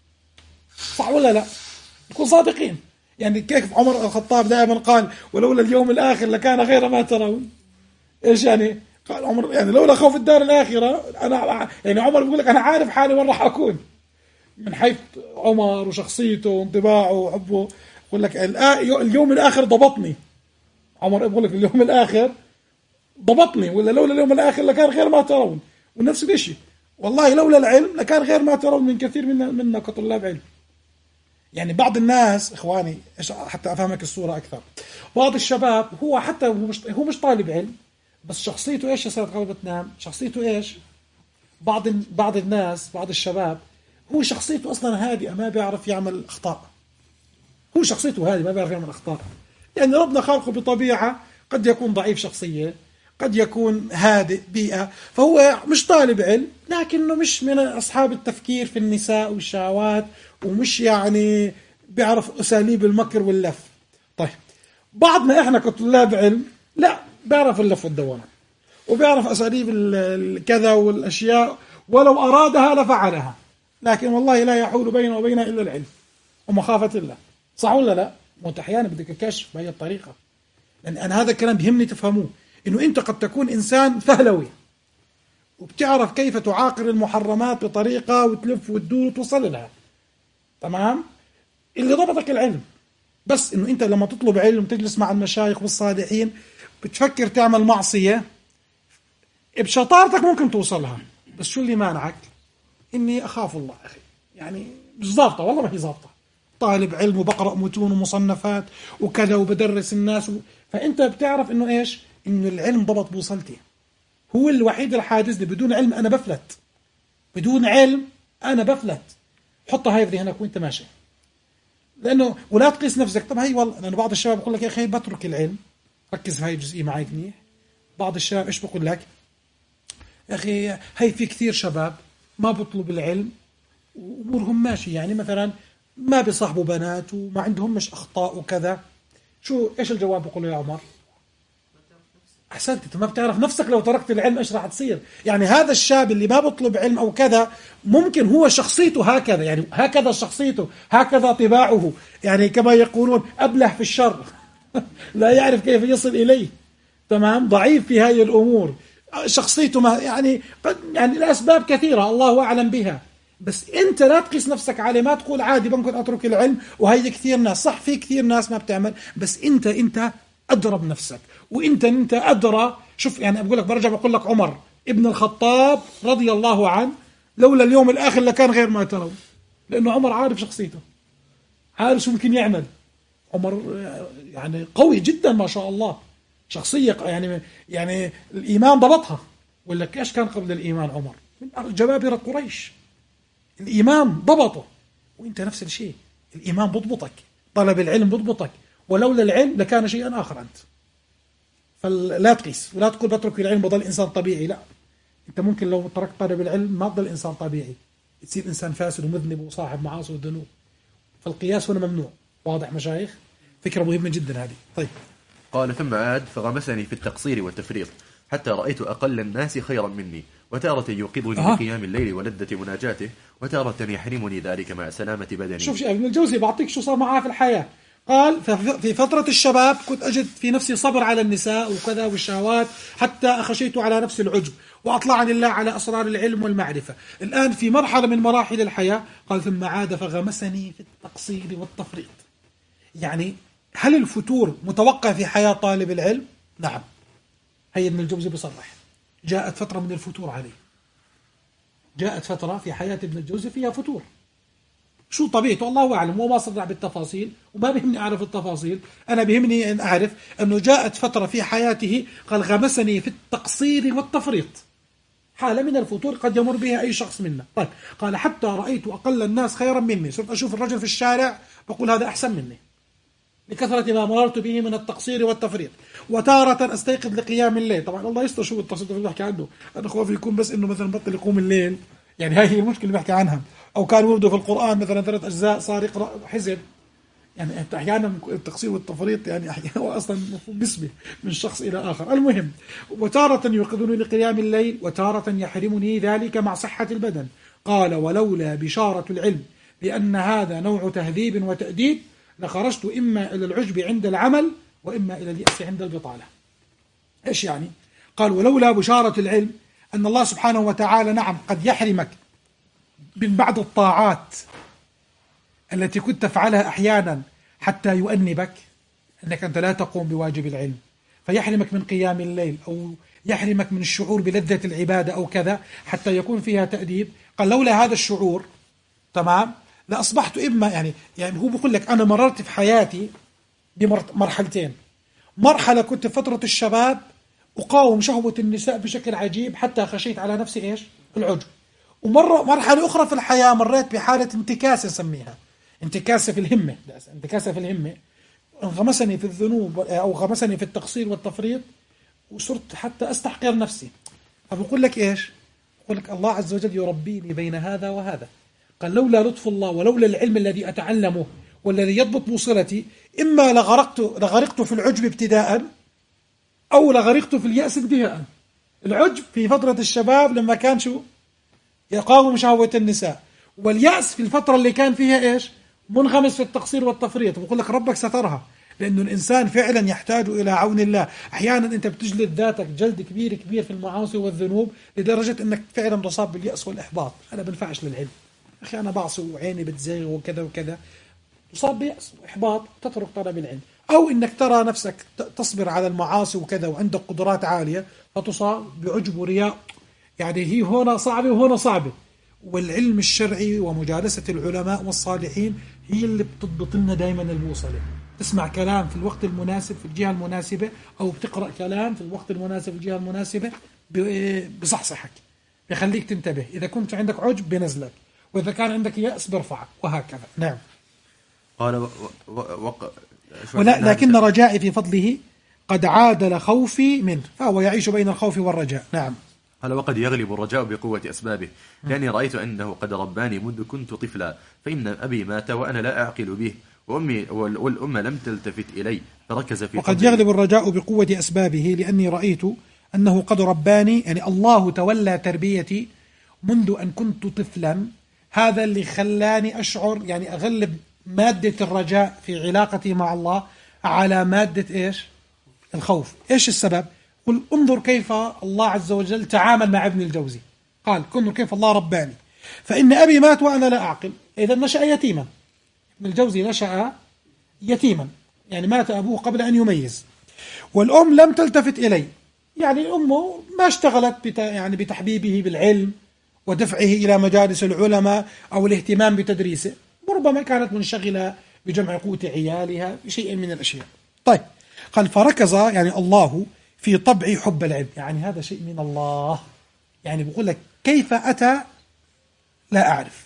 صح ولا لا؟ نكون صادقين. يعني كيف عمر الخطاب دائما قال ولولا اليوم الآخر لكان غير ما ترون. إيش يعني؟ قال عمر يعني لولا خوف الدار الآخرة أنا يعني عمر بيقول لك أنا عارف حالي وين راح أكون. من حيث عمر وشخصيته وانطباعه وحبه، يقول لك اليوم الآخر ضبطني. عمر يقول لك اليوم الآخر ضبطني، ولا لولا اليوم الآخر لكان غير ما ترون. ونفس الشيء والله لولا العلم لكان غير ما ترون من كثير منا منا كطلاب علم. يعني بعض الناس إخواني حتى أفهمك الصورة أكثر، بعض الشباب هو حتى هو مش هو مش طالب علم، بس شخصيته إيش صارت قبل بتنام؟ شخصيته إيش؟ بعض بعض الناس بعض الشباب هو شخصيته أصلا هادئة، ما بيعرف يعمل أخطاء. هو شخصيته هادئة ما بيعرف يعمل أخطاء. يعني ربنا خلقه بطبيعة قد يكون ضعيف شخصية، قد يكون هادئ بيئة، فهو مش طالب علم لكنه مش من أصحاب التفكير في النساء والشهوات، ومش يعني بيعرف أساليب المكر واللف. طيب بعضنا إحنا كطلاب علم لا بيعرف اللف والدوران، وبيعرف أساليب الكذا والأشياء، ولو أرادها لفعلها، لكن والله لا يحول بينه وبينها إلا العلم ومخافة الله. صح ولا لا؟ وانت أحيانا بدك كشف بهي الطريقة، لأن أنا هذا الكلام بيهمني تفهموه، إنه أنت قد تكون إنسان فهلوي وبتعرف كيف تعاقر المحرمات بطريقة وتلف وتدور وتوصل لها. تمام؟ اللي ضبطك العلم. بس إنه أنت لما تطلب علم تجلس مع المشايخ والصالحين بتفكر تعمل معصية بشطارتك ممكن توصلها، بس شو اللي مانعك؟ إني أخاف الله أخي، يعني مش ضابطة والله ما هي ضابطة. طالب علم وبقرأ متون ومصنفات وكذا وبدرس الناس و... فأنت بتعرف إنه إيش؟ إنه العلم ضبط بوصلتي. هو الوحيد الحاجز لي، بدون علم أنا بفلت، بدون علم أنا بفلت. حطها هاي في ذهنك وأنت ماشي، لأنه ولا تقيس نفسك. طب هاي والله، لأنه بعض الشباب يقول لك يا أخي بترك العلم، ركز في هاي الجزئية معي منيح. بعض الشباب إيش بقول لك؟ يا أخي هاي في كثير شباب ما بطلب العلم وأمورهم ماشي، يعني مثلا ما بيصاحبوا بنات وما عندهم مش أخطاء وكذا. شو إيش الجواب بقول له يا عمر؟ أحسنت، أنت ما بتعرف نفسك لو تركت العلم إيش راح تصير. يعني هذا الشاب اللي ما بطلب علم أو كذا ممكن هو شخصيته هكذا، يعني هكذا شخصيته، هكذا طباعه، يعني كما يقولون أبله في الشر لا يعرف كيف يصل إليه. تمام، ضعيف في هذه الأمور، شخصيته ما يعني يعني الأسباب كثيرة الله أعلم بها. بس أنت لا تقيس نفسك عليه، ما تقول عادي ممكن أترك العلم وهي كثير ناس. صح في كثير ناس ما بتعمل، بس أنت أنت أدرى بنفسك، وأنت أنت أدرى. شوف يعني أقول لك برجع بقول لك عمر ابن الخطاب رضي الله عنه لولا اليوم الآخر لكان غير ما ترون، لأنه عمر عارف شخصيته، عارف شو ممكن يعمل. عمر يعني قوي جدا ما شاء الله، شخصية يعني يعني الإيمان ضبطها. ولا إيش كان قبل الإيمان عمر؟ من جبابرة قريش، الإيمان ضبطه. وإنت نفس الشيء، الإيمان بضبطك، طلب العلم بضبطك، ولولا العلم لكان شيئا آخر أنت. فلا تقيس ولا تقول بترك العلم بضل إنسان طبيعي، لا، أنت ممكن لو تركت طلب العلم ما تضل إنسان طبيعي، تصير إنسان فاسد ومذنب وصاحب معاصي وذنوب. فالقياس هنا ممنوع. واضح مشايخ؟ فكرة مهمة جدا هذه. طيب، قال ثم عاد فغمسني في التقصير والتفريط حتى رأيت أقل الناس خيرا مني، وتارة يوقظني أه. بقيام الليل ولذة مناجاته، وتارة يحرمني ذلك مع سلامة بدني. شوف ابن الجوزي بعطيك شو صار معاه في الحياة. قال في فترة الشباب كنت أجد في نفسي صبر على النساء وكذا والشهوات، حتى أخشيت على نفسي العجب، وأطلعني الله على أسرار العلم والمعرفة. الآن في مرحلة من مراحل الحياة، قال ثم عاد فغمسني في التقصير والتفريط. يعني هل الفتور متوقع في حياة طالب العلم؟ نعم. هي ابن الجوزي بصرح، جاءت فترة من الفتور عليه، جاءت فترة في حياة ابن الجوزي فيها فتور. شو طبيعته الله أعلم، وما صدع بالتفاصيل، وما بيهمني أعرف التفاصيل. أنا بيهمني أن أعرف أنه جاءت فترة في حياته قال غمسني في التقصير والتفريط، حالة من الفتور قد يمر بها أي شخص منا. طيب، قال حتى رأيت أقل الناس خيرا مني، صرت أشوف الرجل في الشارع بقول هذا أحسن مني لكثرة ما مررت به من التقصير والتفريط. وتارة أستيقظ لقيام الليل. طبعا الله يستر شو التصرف اللي بحكي عنه، أنا خوفي يكون بس إنه مثلا بطل يقوم الليل، يعني هاي هي المشكلة اللي بحكي عنها. أو كان ورده في القرآن مثلا ثلاث أجزاء صار يقرأ حزب. يعني أحيانا التقصير والتفريط يعني هو أصلا نسبة من شخص إلى آخر. المهم، وتارة يوقظني لقيام الليل، وتارة يحرمني ذلك مع صحة البدن. قال ولولا بشارة العلم بأن هذا نوع تهذيب وتأديب لخرجت إما إلى العجب عند العمل وإما إلى اليأس عند البطالة. إيش يعني؟ قال ولولا بشارة العلم أن الله سبحانه وتعالى نعم قد يحرمك من بعض الطاعات التي كنت تفعلها أحيانا حتى يؤنبك أنك أنت لا تقوم بواجب العلم، فيحرمك من قيام الليل أو يحرمك من الشعور بلذة العبادة أو كذا حتى يكون فيها تأديب. قال لولا هذا الشعور تمام لأصبحت إما يعني يعني هو بيقول لك أنا مررت في حياتي بمرحلتين. مرحلة كنت في فترة الشباب أقاوم شهوة النساء بشكل عجيب حتى خشيت على نفسي إيش؟ العجب. ومرة مرحلة أخرى في الحياة مريت بحالة انتكاسة نسميها، انتكاسة في الهمة، انتكاسة في الهمة انغمسني في الذنوب أو غمسني في التقصير والتفريط، وصرت حتى أستحقر نفسي. فبقول لك إيش؟ بقول لك الله عز وجل يربيني بين هذا وهذا. قال لولا لطف الله ولولا العلم الذي أتعلمه والذي يضبط بوصلتي إما لغرقت لغرقت في العجب ابتداء أو لغرقت في اليأس انتهاء. العجب في فترة الشباب لما كان شو يقاوم شهوة النساء، واليأس في الفترة اللي كان فيها إيش منغمس في التقصير والتفريط. بقول لك ربك سترها، لأنه الإنسان فعلا يحتاج إلى عون الله. أحيانا أنت بتجلد ذاتك جلد كبير كبير في المعاصي والذنوب لدرجة أنك فعلا تصاب باليأس والإحباط. أنا بنفعش للعلم، أخي أنا بعصي وعيني بتزيغ وكذا وكذا، تصاب بيأس وإحباط تترك طلب العلم. أو إنك ترى نفسك تصبر على المعاصي وكذا وعندك قدرات عالية فتصاب بعجب ورياء. يعني هي هنا صعبة وهنا صعبة. والعلم الشرعي ومجالسة العلماء والصالحين هي اللي بتضبط لنا دائما البوصلة. تسمع كلام في الوقت المناسب في الجهة المناسبة، أو بتقرأ كلام في الوقت المناسب في الجهة المناسبة بصحصحك، بيخليك تنتبه. إذا كنت عندك عجب بينزلك، وإذا كان عندك يأس برفعك، وهكذا. نعم. قال و... و... و... ولا لكن رجائي في فضله قد عادل خوفي منه، فهو يعيش بين الخوف والرجاء. نعم. قال وقد يغلب الرجاء بقوة أسبابه، لأني رأيت أنه قد رباني منذ كنت طفلا، فإن أبي مات وأنا لا أعقل به، وأمي والأمة لم تلتفت إلي فركز في وقد يغلب الرجاء بقوة أسبابه لأني رأيت أنه قد رباني، يعني الله تولى تربيتي منذ أن كنت طفلا. هذا اللي خلاني أشعر يعني أغلب مادة الرجاء في علاقتي مع الله على مادة إيش؟ الخوف. إيش السبب؟ قل انظر كيف الله عز وجل تعامل مع ابن الجوزي. قال انظر كيف الله رباني، فإن أبي مات وأنا لا أعقل. إذا نشأ يتيما، ابن الجوزي نشأ يتيما، يعني مات أبوه قبل أن يميز، والأم لم تلتفت إلي، يعني أمه ما اشتغلت بت يعني بتحبيبه بالعلم ودفعه إلى مجالس العلماء أو الاهتمام بتدريسه، وربما كانت منشغلة بجمع قوت عيالها، بشيء من الأشياء. طيب، قال فركز يعني الله في طبع حب العلم، يعني هذا شيء من الله. يعني بقول لك كيف أتى لا أعرف.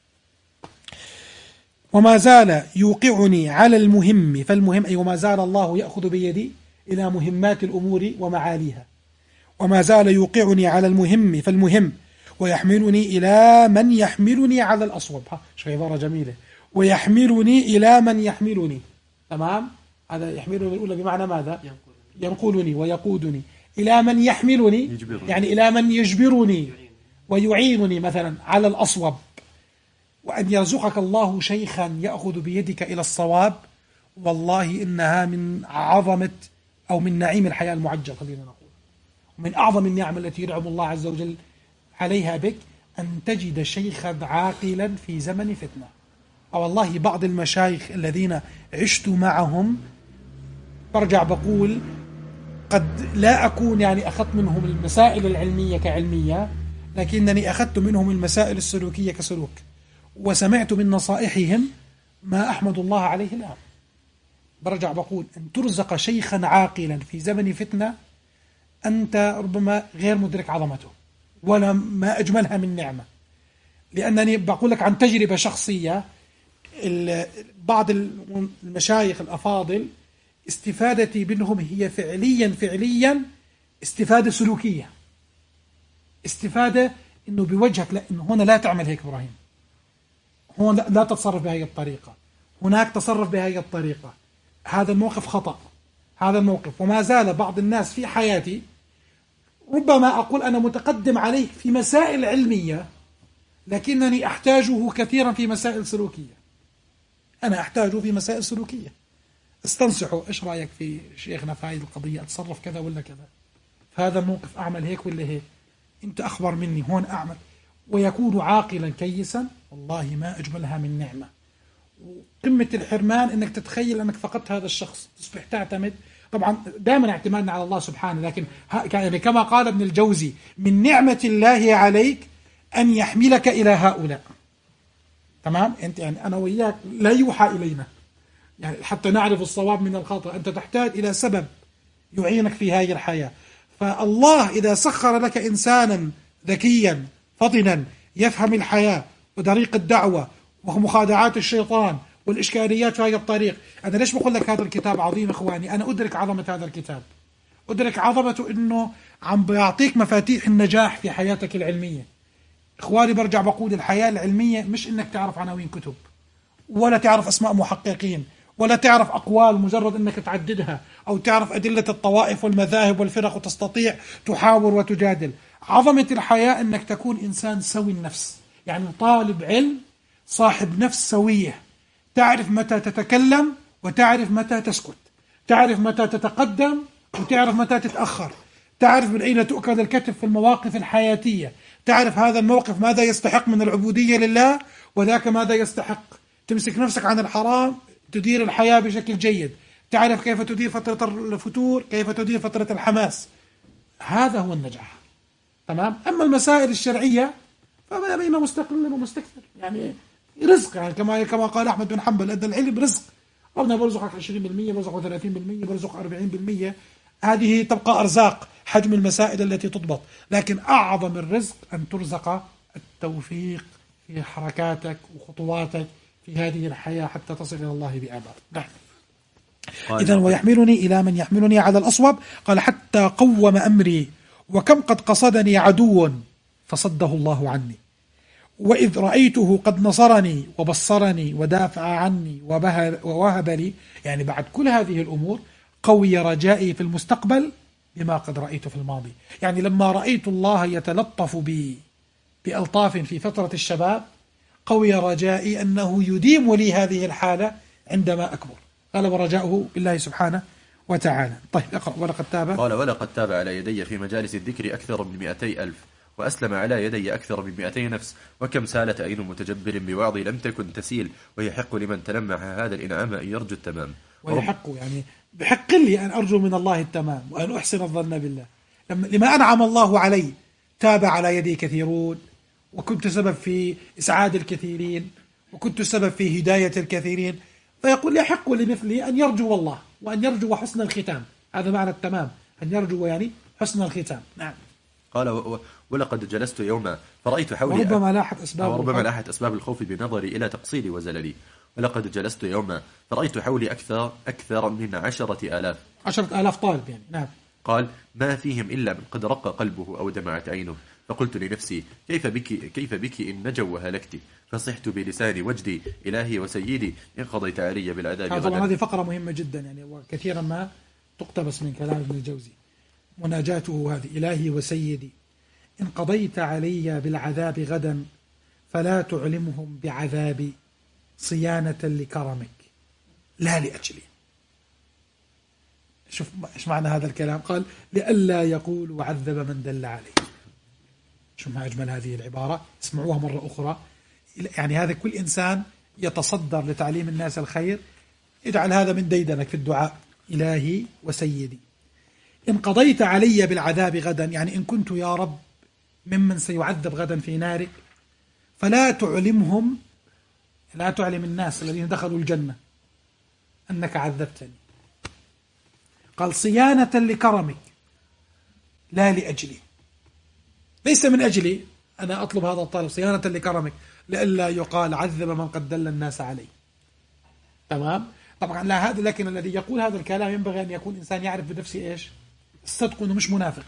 وما زال يوقعني على المهم، فالمهم أي وما زال الله يأخذ بيدي إلى مهمات الأمور ومعاليها. وما زال يوقعني على المهم فالمهم، ويحملني إلى من يحملني على الأصوب. شو عبارة جميلة، ويحملني إلى من يحملني. تمام، هذا يحملني الأولى بمعنى ماذا؟ ينقلني ويقودني. إلى من يحملني يجبرني. يعني إلى من يجبرني ويعينني مثلا على الأصوب. وأن يرزقك الله شيخا يأخذ بيدك إلى الصواب، والله إنها من عظمة أو من نعيم الحياة المعجل، خلينا نقول من أعظم النعم التي ينعم الله عز وجل عليها بك، أن تجد شيخا عاقلا في زمن فتنة. أو والله بعض المشايخ الذين عشت معهم برجع بقول قد لا أكون يعني أخذت منهم المسائل العلمية كعلمية، لكنني أخذت منهم المسائل السلوكية كسلوك، وسمعت من نصائحهم ما أحمد الله عليه الآن. برجع بقول أن ترزق شيخا عاقلا في زمن فتنة، أنت ربما غير مدرك عظمته ولا ما أجملها من نعمة. لأنني بقول لك عن تجربة شخصية، بعض المشايخ الأفاضل استفادتي منهم هي فعليا فعليا استفادة سلوكية، استفادة إنه بوجهك لا، إنه هنا لا تعمل هيك إبراهيم، هون لا تتصرف بهذه الطريقة، هناك تصرف بهذه الطريقة، هذا الموقف خطأ، هذا الموقف. وما زال بعض الناس في حياتي ربما أقول أنا متقدم عليه في مسائل علمية، لكنني أحتاجه كثيرا في مسائل سلوكية. أنا أحتاجه في مسائل سلوكية، استنصحه، إيش رأيك في شيخنا في هذه القضية، أتصرف كذا ولا كذا، في هذا الموقف أعمل هيك ولا هيك، أنت أخبر مني هون أعمل. ويكون عاقلا كيسا، والله ما أجملها من نعمة. وقمة الحرمان أنك تتخيل أنك فقدت هذا الشخص، تصبح تعتمد. طبعا دائما اعتمادنا على الله سبحانه، لكن يعني كما قال ابن الجوزي من نعمة الله عليك أن يحملك إلى هؤلاء. تمام، أنت يعني أنا وإياك لا يوحى إلينا يعني حتى نعرف الصواب من الخطأ، أنت تحتاج إلى سبب يعينك في هذه الحياة. فالله إذا سخر لك إنسانا ذكيا فطنا يفهم الحياة وطريق الدعوة ومخادعات الشيطان والإشكاليات في هذا الطريق. أنا ليش بقول لك هذا الكتاب عظيم إخواني؟ أنا أدرك عظمة هذا الكتاب، أدرك عظمته إنه عم بيعطيك مفاتيح النجاح في حياتك العلمية. إخواني برجع بقول الحياة العلمية مش إنك تعرف عناوين كتب، ولا تعرف أسماء محققين، ولا تعرف أقوال مجرد إنك تعددها، أو تعرف أدلة الطوائف والمذاهب والفرق وتستطيع تحاور وتجادل. عظمة الحياة إنك تكون إنسان سوي النفس، يعني طالب علم صاحب نفس سوية، تعرف متى تتكلم وتعرف متى تسكت، تعرف متى تتقدم وتعرف متى تتأخر، تعرف من أين تؤكل الكتف في المواقف الحياتية، تعرف هذا الموقف ماذا يستحق من العبودية لله وذاك ماذا يستحق. تمسك نفسك عن الحرام، تدير الحياة بشكل جيد، تعرف كيف تدير فترة الفتور، كيف تدير فترة الحماس. هذا هو النجاح. تمام. أما المسائل الشرعية فما بين مستقل ومستكثر، يعني رزق، يعني كما كما قال أحمد بن حنبل أن العلم رزق، ربنا برزقك عشرين بالمئة، برزقك ثلاثين بالمئة، برزقك أربعين بالمئة، هذه تبقى أرزاق، حجم المسائل التي تضبط. لكن أعظم الرزق أن ترزق التوفيق في حركاتك وخطواتك في هذه الحياة حتى تصل إلى الله بآبار. نعم. إذن ويحملني إلى من يحملني على الأصوب. قال حتى قوم أمري، وكم قد قصدني عدو فصده الله عني، وإذ رأيته قد نصرني وبصرني ودافع عني ووهب لي. يعني بعد كل هذه الأمور قوي رجائي في المستقبل بما قد رأيت في الماضي. يعني لما رأيت الله يتلطف بي بألطاف في فترة الشباب، قوي رجائي أنه يديم لي هذه الحالة عندما أكبر. قال ورجاؤه بالله سبحانه وتعالى. طيب اقرأ. ولقد تاب قال ولقد تاب على يدي في مجالس الذكر أكثر من مئتي ألف، وأسلم على يدي أكثر من مئتي نفس، وكم سالت أين متجبر بوعظي لم تكن تسيل، ويحق لمن تلمح هذا الإنعام أن يرجو التمام. ويحق يعني بحق لي أن أرجو من الله التمام وأن أحسن الظن بالله. لما أنعم الله علي تاب على يدي كثيرون، وكنت سبب في إسعاد الكثيرين، وكنت سبب في هداية الكثيرين، فيقول يحق لمثله أن يرجو الله وأن يرجو حسن الختام. هذا معنى التمام، أن يرجو يعني حسن الختام. نعم. قال و- ولقد جلست يوما فرأيت حولي وربما لاحت أسباب وربما الخوف. لاحت أسباب الخوف بنظري إلى تقصيري وزللي. ولقد جلست يوما فرأيت حولي أكثر أكثر من عشرة آلاف عشرة آلاف طالب يعني. نعم. قال ما فيهم إلا من قد رق قلبه أو دمعت عينه. فقلت لنفسي كيف بك كيف بك إن نجوا وهلكت. فصحت بلساني وجدي إلهي وسيدي إن قضيت علي بالعذاب طبعا غدا. هذه فقرة مهمة جدا يعني، وكثيرا ما تقتبس من كلام ابن الجوزي. مناجاته هذه: إلهي وسيدي إن قضيت علي بالعذاب غدا فلا تعلمهم بعذابي صيانة لكرمك لا لأجلي. شوف إيش معنى هذا الكلام؟ قال لئلا يقول عذب من دل عليه. شو ما أجمل هذه العبارة، اسمعوها مرة أخرى. يعني هذا كل إنسان يتصدر لتعليم الناس الخير اجعل هذا من ديدنك في الدعاء: إلهي وسيدي إن قضيت علي بالعذاب غدا، يعني إن كنت يا رب ممن سيعذب غدا في نارك، فلا تعلمهم، لا تعلم الناس الذين دخلوا الجنة أنك عذبتني. قال صيانة لكرمك لا لأجلي، ليس من أجلي أنا أطلب هذا الطلب، صيانة لكرمك لئلا يقال عذب من قد دل الناس عليه. تمام؟ طبعا لا هذا، لكن الذي يقول هذا الكلام ينبغي أن يكون إنسان يعرف بنفسه إيش؟ الصدق، أنه مش منافق.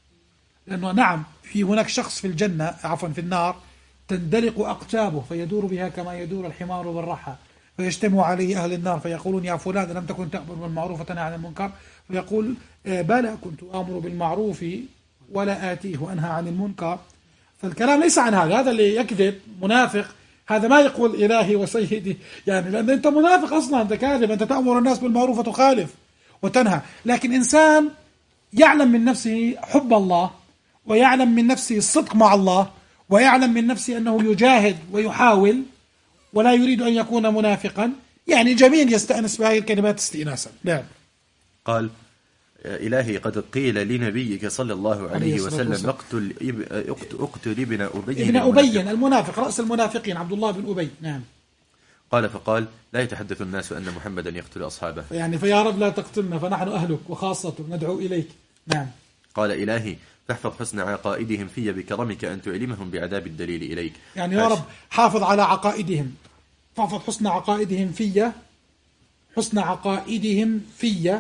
لأنه نعم في هناك شخص في الجنة عفوا في النار تندلق أقتابه فيدور بها كما يدور الحمار بالرحى، فيجتمع عليه أهل النار فيقولون يا فلان لم تكن تأمر بالمعروف وتنهى عن المنكر، فيقول بلى كنت آمر بالمعروف ولا آتيه وأنهى عن المنكر. فالكلام ليس عن هذا، هذا اللي يكذب منافق هذا ما يقول إلهي وسيدي، يعني لأن أنت منافق أصلا، أنت كاذب، أنت تأمر الناس بالمعروف وتخالف وتنهى. لكن إنسان يعلم من نفسه حب الله ويعلم من نفسه الصدق مع الله ويعلم من نفسه أنه يجاهد ويحاول ولا يريد أن يكون منافقا، يعني جميل يستأنس بهذه الكلمات استئناسا. نعم. قال إلهي قد قيل لنبيك صلى الله عليه وسلم اقتل اقتل ابن أبي ابن أبي المنافق رأس المنافقين عبد الله بن أبي. نعم. قال فقال لا يتحدث الناس أن محمدا يقتل أصحابه، يعني فيا رب لا تقتلنا فنحن أهلك وخاصتك ندعو إليك. نعم. قال إلهي فاحفظ حسن عقائدهم في بكرمك أن تعلمهم بعذاب الدليل إليك. يعني يا رب حافظ على عقائدهم، فاحفظ حسن عقائدهم في حسن عقائدهم في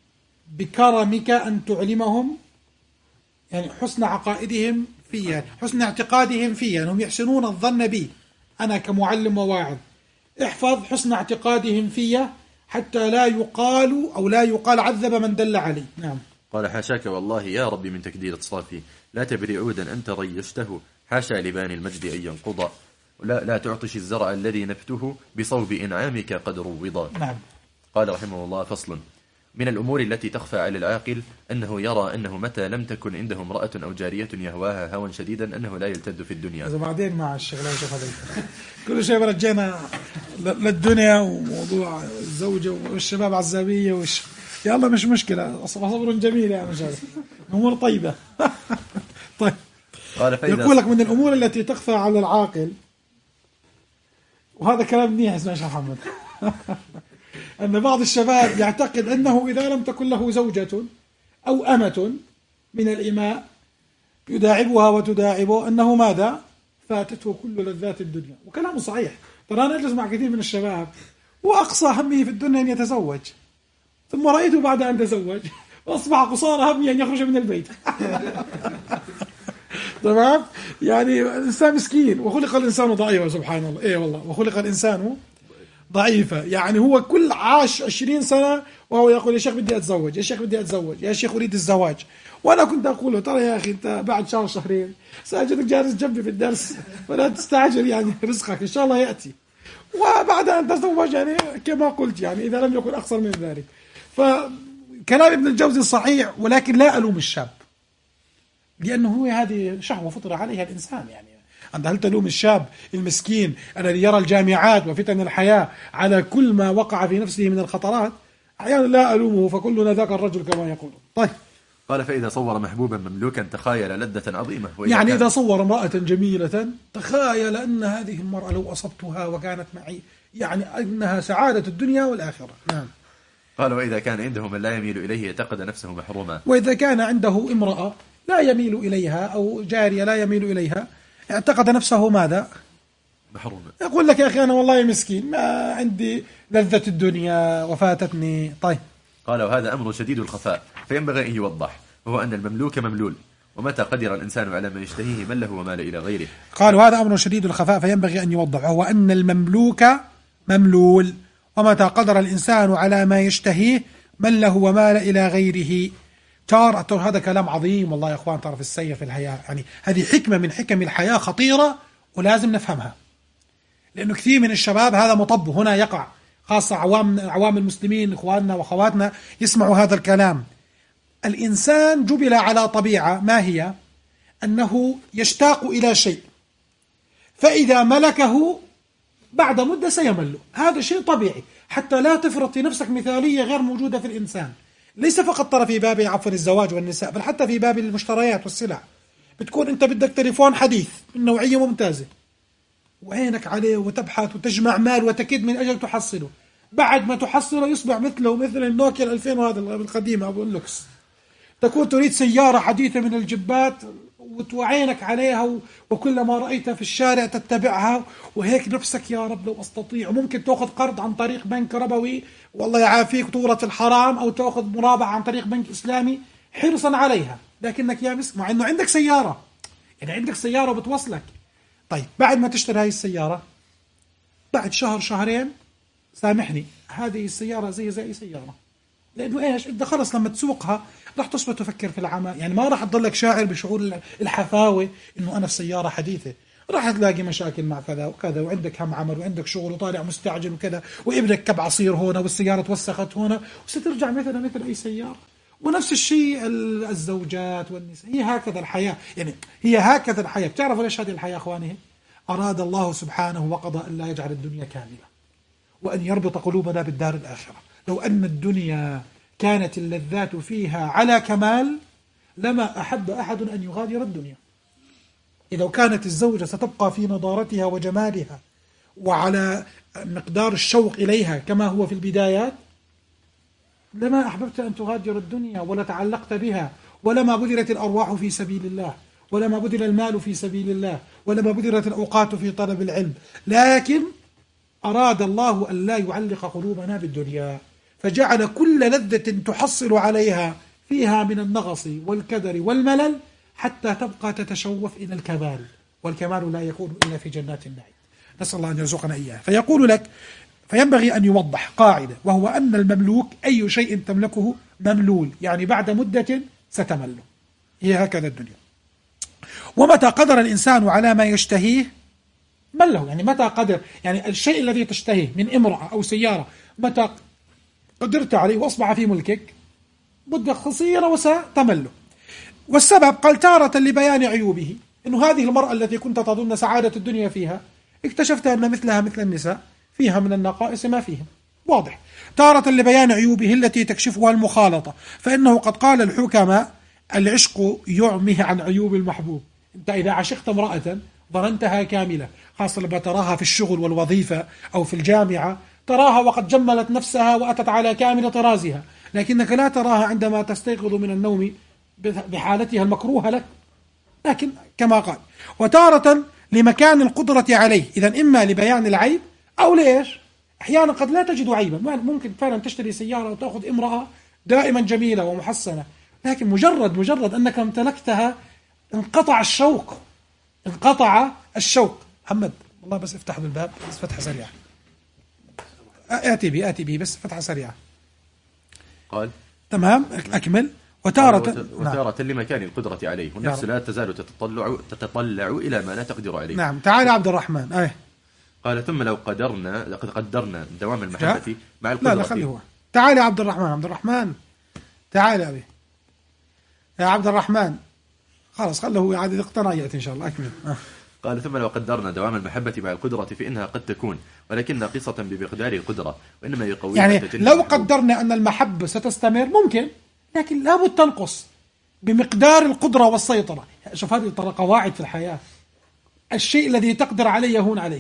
بكرمك أن تعلمهم، يعني حسن عقائدهم في حسن اعتقادهم في أنهم يحسنون الظن بي أنا كمعلم وواعظ. احفظ حسن اعتقادهم في حتى لا يقال أو لا يقال عذب من دل علي. نعم. قال حاشاك والله يا ربي من تكدير أصرافي لا تبري عودا أنت ريشته، حاشا لبان المجد أن ينقضى، لا, لا تعطش الزرع الذي نبته بصوب إنعامك قد روضا. نعم. قال رحمه الله فصل: من الأمور التي تخفى على العاقل أنه يرى أنه متى لم تكن عنده امرأة أو جارية يهواها هوى شديدا أنه لا يلتد في الدنيا. إذا بعدين مع الشغلات هذه كل شيء رجعنا للدنيا وموضوع الزوجة والشباب عزابية وش يلا مش مشكلة، صبر جميل يا مشاهد، أمور طيبة. طيب. قال يقول لك من الأمور التي تخفى على العاقل، وهذا كلام منيح اسمه شيخ محمد، أن بعض الشباب يعتقد أنه إذا لم تكن له زوجة أو أمة من الإماء يداعبها وتداعبه أنه ماذا؟ فاتته كل لذات الدنيا. وكلامه صحيح. ترى أنا أجلس مع كثير من الشباب وأقصى همه في الدنيا أن يتزوج، ثم رأيته بعد أن تزوج وأصبح قصار همي أن يخرج من البيت. تمام؟ يعني الإنسان مسكين، وخلق الإنسان ضعيفا سبحان الله. إيه والله، وخلق الإنسان ضعيفة. يعني هو كل عاش عشرين سنة وهو يقول يا شيخ بدي أتزوج، يا شيخ بدي أتزوج، يا شيخ أريد الزواج. وأنا كنت أقول له ترى يا أخي أنت بعد شهر شهرين سأجدك جالس جنبي في الدرس، فلا تستعجل، يعني رزقك إن شاء الله يأتي، وبعد أن تزوج يعني كما قلت، يعني إذا لم يكن أقصر من ذلك. فكلام ابن الجوزي صحيح، ولكن لا ألوم الشاب، لأنه هو هذه شهوة فطر عليها الإنسان. يعني أنت هل تلوم الشاب المسكين الذي يرى الجامعات وفتن الحياة على كل ما وقع في نفسه من الخطرات؟ أحيانا لا ألومه، فكلنا ذاك الرجل كما يقولون. طيب. قال فإذا صور محبوبا مملوكا تخايل لذة عظيمة. يعني إذا صور امرأة جميلة تخايل أن هذه المرأة لو أصبتها وكانت معي يعني أنها سعادة الدنيا والآخرة. نعم. قال وإذا كان عنده من لا يميل إليه اعتقد نفسه محروما. وإذا كان عنده امرأة لا يميل إليها أو جارية لا يميل إليها اعتقد نفسه ماذا؟ محروما. يقول لك يا أخي أنا والله مسكين ما عندي لذة الدنيا وفاتتني. طيب. قال وهذا أمر شديد الخفاء فينبغي أن يوضح، وهو أن المملوك مملول، ومتى قدر الإنسان على ما يشتهيه مل له ومال إلى غيره. قال وهذا أمر شديد الخفاء فينبغي أن يوضح، وهو أن المملوك مملول، ومتى قدر الإنسان على ما يشتهيه مل له ومال إلى غيره. ترى هذا كلام عظيم والله يا أخوان. ترى في السير في الحياة يعني هذه حكمة من حكم الحياة خطيرة ولازم نفهمها، لأنه كثير من الشباب هذا مطب هنا يقع، خاصة عوام عوام المسلمين إخواننا وأخواتنا يسمعوا هذا الكلام. الإنسان جبل على طبيعة ما هي؟ أنه يشتاق إلى شيء، فإذا ملكه بعد مدة سيمل. هذا شيء طبيعي، حتى لا تفرط في نفسك مثالية غير موجودة في الإنسان. ليس فقط ترى في باب عفوا الزواج والنساء، بل حتى في باب المشتريات والسلع. بتكون أنت بدك تليفون حديث من نوعية ممتازة وعينك عليه وتبحث وتجمع مال وتكد من أجل تحصله، بعد ما تحصله يصبح مثله مثل النوكيا الألفين وهذا القديم أبو اللوكس. تكون تريد سيارة حديثة من الجبات وتوعينك عليها، وكلما رأيتها في الشارع تتبعها، وهيك نفسك يا رب لو أستطيع. وممكن تأخذ قرض عن طريق بنك ربوي والله يعافيك تورط الحرام، أو تأخذ مرابعة عن طريق بنك إسلامي حرصا عليها، لكنك يا مسك مع أنه عندك سيارة، يعني عندك سيارة بتوصلك. طيب بعد ما تشتري هاي السيارة بعد شهر شهرين سامحني هذه السيارة زي زي أي سيارة، لأنه إيش أنت خلص لما تسوقها راح تصبح تفكر في العمى، يعني ما راح تضلك شاعر بشعور الحفاوة إنه أنا في سيارة حديثة. راح تلاقي مشاكل مع كذا وكذا، وعندك هم عمل وعندك شغل وطالع مستعجل وكذا، وابنك كب عصير هنا والسيارة توسخت هنا، وسترجع مثلا مثل أي سيارة. ونفس الشيء الزوجات والنساء، هي هكذا الحياة، يعني هي هكذا الحياة. بتعرفوا ليش هذه الحياة أخواني؟ أراد الله سبحانه وقضى أن لا يجعل الدنيا كاملة، وأن يربط قلوبنا بالدار الآخرة. لو أن الدنيا كانت اللذات فيها على كمال لما أحب أحد أن يغادر الدنيا. إذا كانت الزوجة ستبقى في نضارتها وجمالها وعلى مقدار الشوق إليها كما هو في البدايات لما أحببت أن تغادر الدنيا ولا تعلقت بها، ولما بذلت الأرواح في سبيل الله، ولما بذل المال في سبيل الله، ولما بذلت الأوقات في طلب العلم. لكن أراد الله أن لا يعلق قلوبنا بالدنيا، فجعل كل لذة تحصل عليها فيها من النغص والكدر والملل حتى تبقى تتشوف إلى الكمال، والكمال لا يكون إلا في جنات النعيم. نسأل الله أن يرزقنا إياه. فيقول لك فينبغي أن يوضح قاعدة، وهو أن المملوك أي شيء تملكه مملول، يعني بعد مدة ستمل. هي هكذا الدنيا. ومتى قدر الإنسان على ما يشتهيه مله، يعني متى قدر، يعني الشيء الذي تشتهيه من امرأة أو سيارة متى قدرت عليه وأصبح في ملكك مدة قصيرة وستمله. والسبب قال تارة لبيان عيوبه، إنه هذه المرأة التي كنت تظن سعادة الدنيا فيها اكتشفت أن مثلها مثل النساء فيها من النقائص ما فيهم واضح. تارة لبيان عيوبه التي تكشفها المخالطة، فإنه قد قال الحكماء العشق يعمي عن عيوب المحبوب. أنت إذا عشقت امرأة ظننتها كاملة، خاصة لما تراها في الشغل والوظيفة أو في الجامعة، تراها وقد جملت نفسها وأتت على كامل طرازها، لكنك لا تراها عندما تستيقظ من النوم بحالتها المكروهة لك. لكن كما قال وتارة لمكان القدرة عليه، إذن إما لبيان العيب أو ليش؟ أحيانا قد لا تجد عيبا، ممكن فعلا تشتري سيارة وتأخذ امرأة دائما جميلة ومحسنة، لكن مجرد مجرد أنك امتلكتها انقطع الشوق انقطع الشوق. محمد والله بس افتح بالباب بس فتحة سريعة، آتي بي آتي بي بس فتحة سريعة. قال تمام أكمل. وتارة وتارة نعم. لمكان القدرة عليه، والنفس لا تزال تتطلع تتطلع إلى ما لا تقدر عليه. نعم. تعالى عبد الرحمن. أيه. قال ثم لو قدرنا لقد قدرنا دوام المحبة مع القدرة. لا لا خليه هو. تعالى عبد الرحمن. عبد الرحمن تعالى أبي يا عبد الرحمن، خلاص خله عاد اقتنع يأتي إن شاء الله. أكمل. أه. قال ثم لو قدرنا دوام المحبة مع القدرة فإنها قد تكون، ولكن ناقصة بمقدار القدرة، وإنما يقوي يعني لو قدرنا أن المحبة ستستمر ممكن، لكن لابد تنقص بمقدار القدرة والسيطرة. شوف هذه ترى قواعد في الحياة، الشيء الذي تقدر عليه يهون عليك،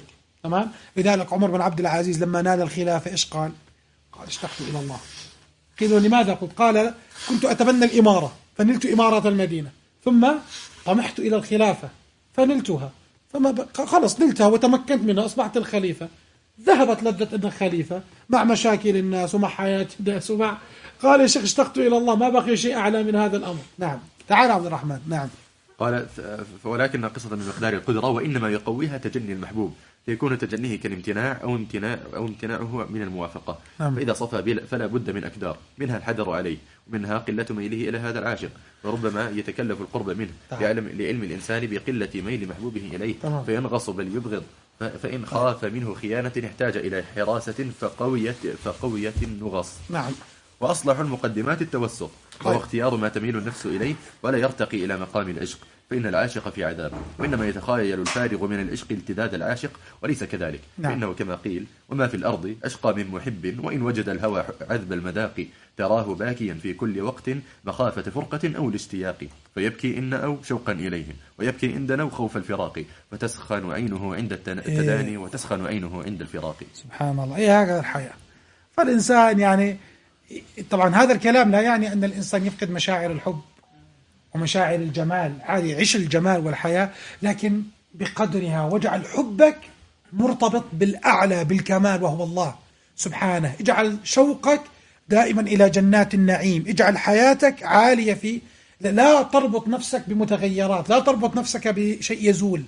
تمام. لذلك عمر بن عبد العزيز لما نال الخلافة إيش قال؟ قال اشتقت إلى الله. قيل لماذا قلت؟ قال كنت أتمنى الإمارة فنلت إمارة المدينة، ثم طمحت إلى الخلافة فنلتها، فما خلص نلتها وتمكنت منها، أصبحت الخليفة. ذهبت لذة أنك خليفة مع مشاكل الناس ومع حياة الناس ومع، قال يا شيخ اشتقت إلى الله، ما بقي شيء أعلى من هذا الأمر. نعم. تعال عبد الرحمن. نعم. قال ولكن قصة من مقدار القدرة وإنما يقويها تجني المحبوب، فيكون تجنيه كالامتناع أو امتناع أو امتناعه من الموافقة. نعم. فإذا صفى فلا بد من أكدار، منها الحذر عليه، ومنها قلة ميله إلى هذا العاشق، وربما يتكلف القرب منه لعلم, لعلم الإنسان بقلة ميل محبوبه إليه، طبعا. فينغص بل يبغض، فإن خاف منه خيانة احتاج إلى حراسة فقوية فقوية النغص. نعم. وأصلح المقدمات التوسط، وهو اختيار ما تميل النفس إليه ولا يرتقي إلى مقام العشق، فإن العاشق في عذاب، وإنما يتخايل الفارغ من العشق التذاذ العاشق، وليس كذلك. نعم. فإنه كما قيل وما في الأرض أشقى من محب، وإن وجد الهوى عذب المذاق تراه باكيا في كل وقت مخافة فرقة أو الاشتياق، فيبكي إن أو شوقا إليهم، ويبكي إن دنوا خوف الفراق، فتسخن عينه عند التداني إيه. وتسخن عينه عند الفراق. سبحان الله. إيه هكذا الحياة. فالإنسان يعني طبعا هذا الكلام لا يعني أن الإنسان يفقد مشاعر الحب ومشاعر الجمال، عادي يعيش الجمال والحياة، لكن بقدرها، واجعل حبك مرتبط بالأعلى بالكمال وهو الله سبحانه. اجعل شوقك دائما إلى جنات النعيم، اجعل حياتك عالية في، لا تربط نفسك بمتغيرات، لا تربط نفسك بشيء يزول.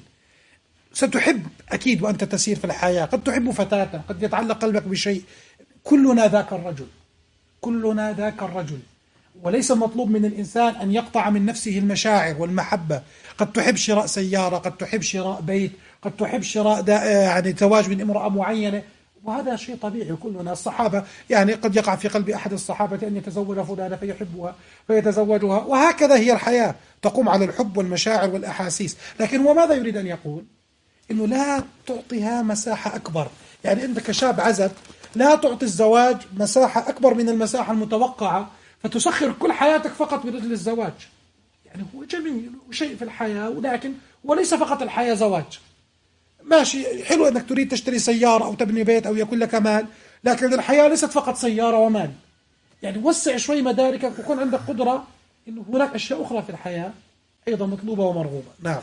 ستحب أكيد وأنت تسير في الحياة، قد تحب فتاة، قد يتعلق قلبك بشيء. كلنا ذاك الرجل، كلنا ذاك الرجل، وليس مطلوب من الإنسان أن يقطع من نفسه المشاعر والمحبة. قد تحب شراء سيارة، قد تحب شراء بيت، قد تحب شراء يعني زواج من امرأة معينة، وهذا شيء طبيعي. كلنا الصحابة يعني قد يقع في قلب أحد الصحابة أن يتزوج فلانة فيحبها فيتزوجها، وهكذا هي الحياة، تقوم على الحب والمشاعر والأحاسيس. لكن هو ماذا يريد أن يقول؟ إنه لا تعطيها مساحة أكبر. يعني أنت كشاب عزب لا تعطي الزواج مساحة أكبر من المساحة المتوقعة، فتسخر كل حياتك فقط من أجل الزواج. يعني هو جميل وشيء في الحياة، ولكن وليس فقط الحياة زواج. ماشي حلو أنك تريد تشتري سيارة أو تبني بيت أو يكون لك مال، لكن الحياة ليست فقط سيارة ومال. يعني وسع شوي مداركك وكون عندك قدرة إنه هناك أشياء أخرى في الحياة أيضا مطلوبة ومرغوبة. نعم.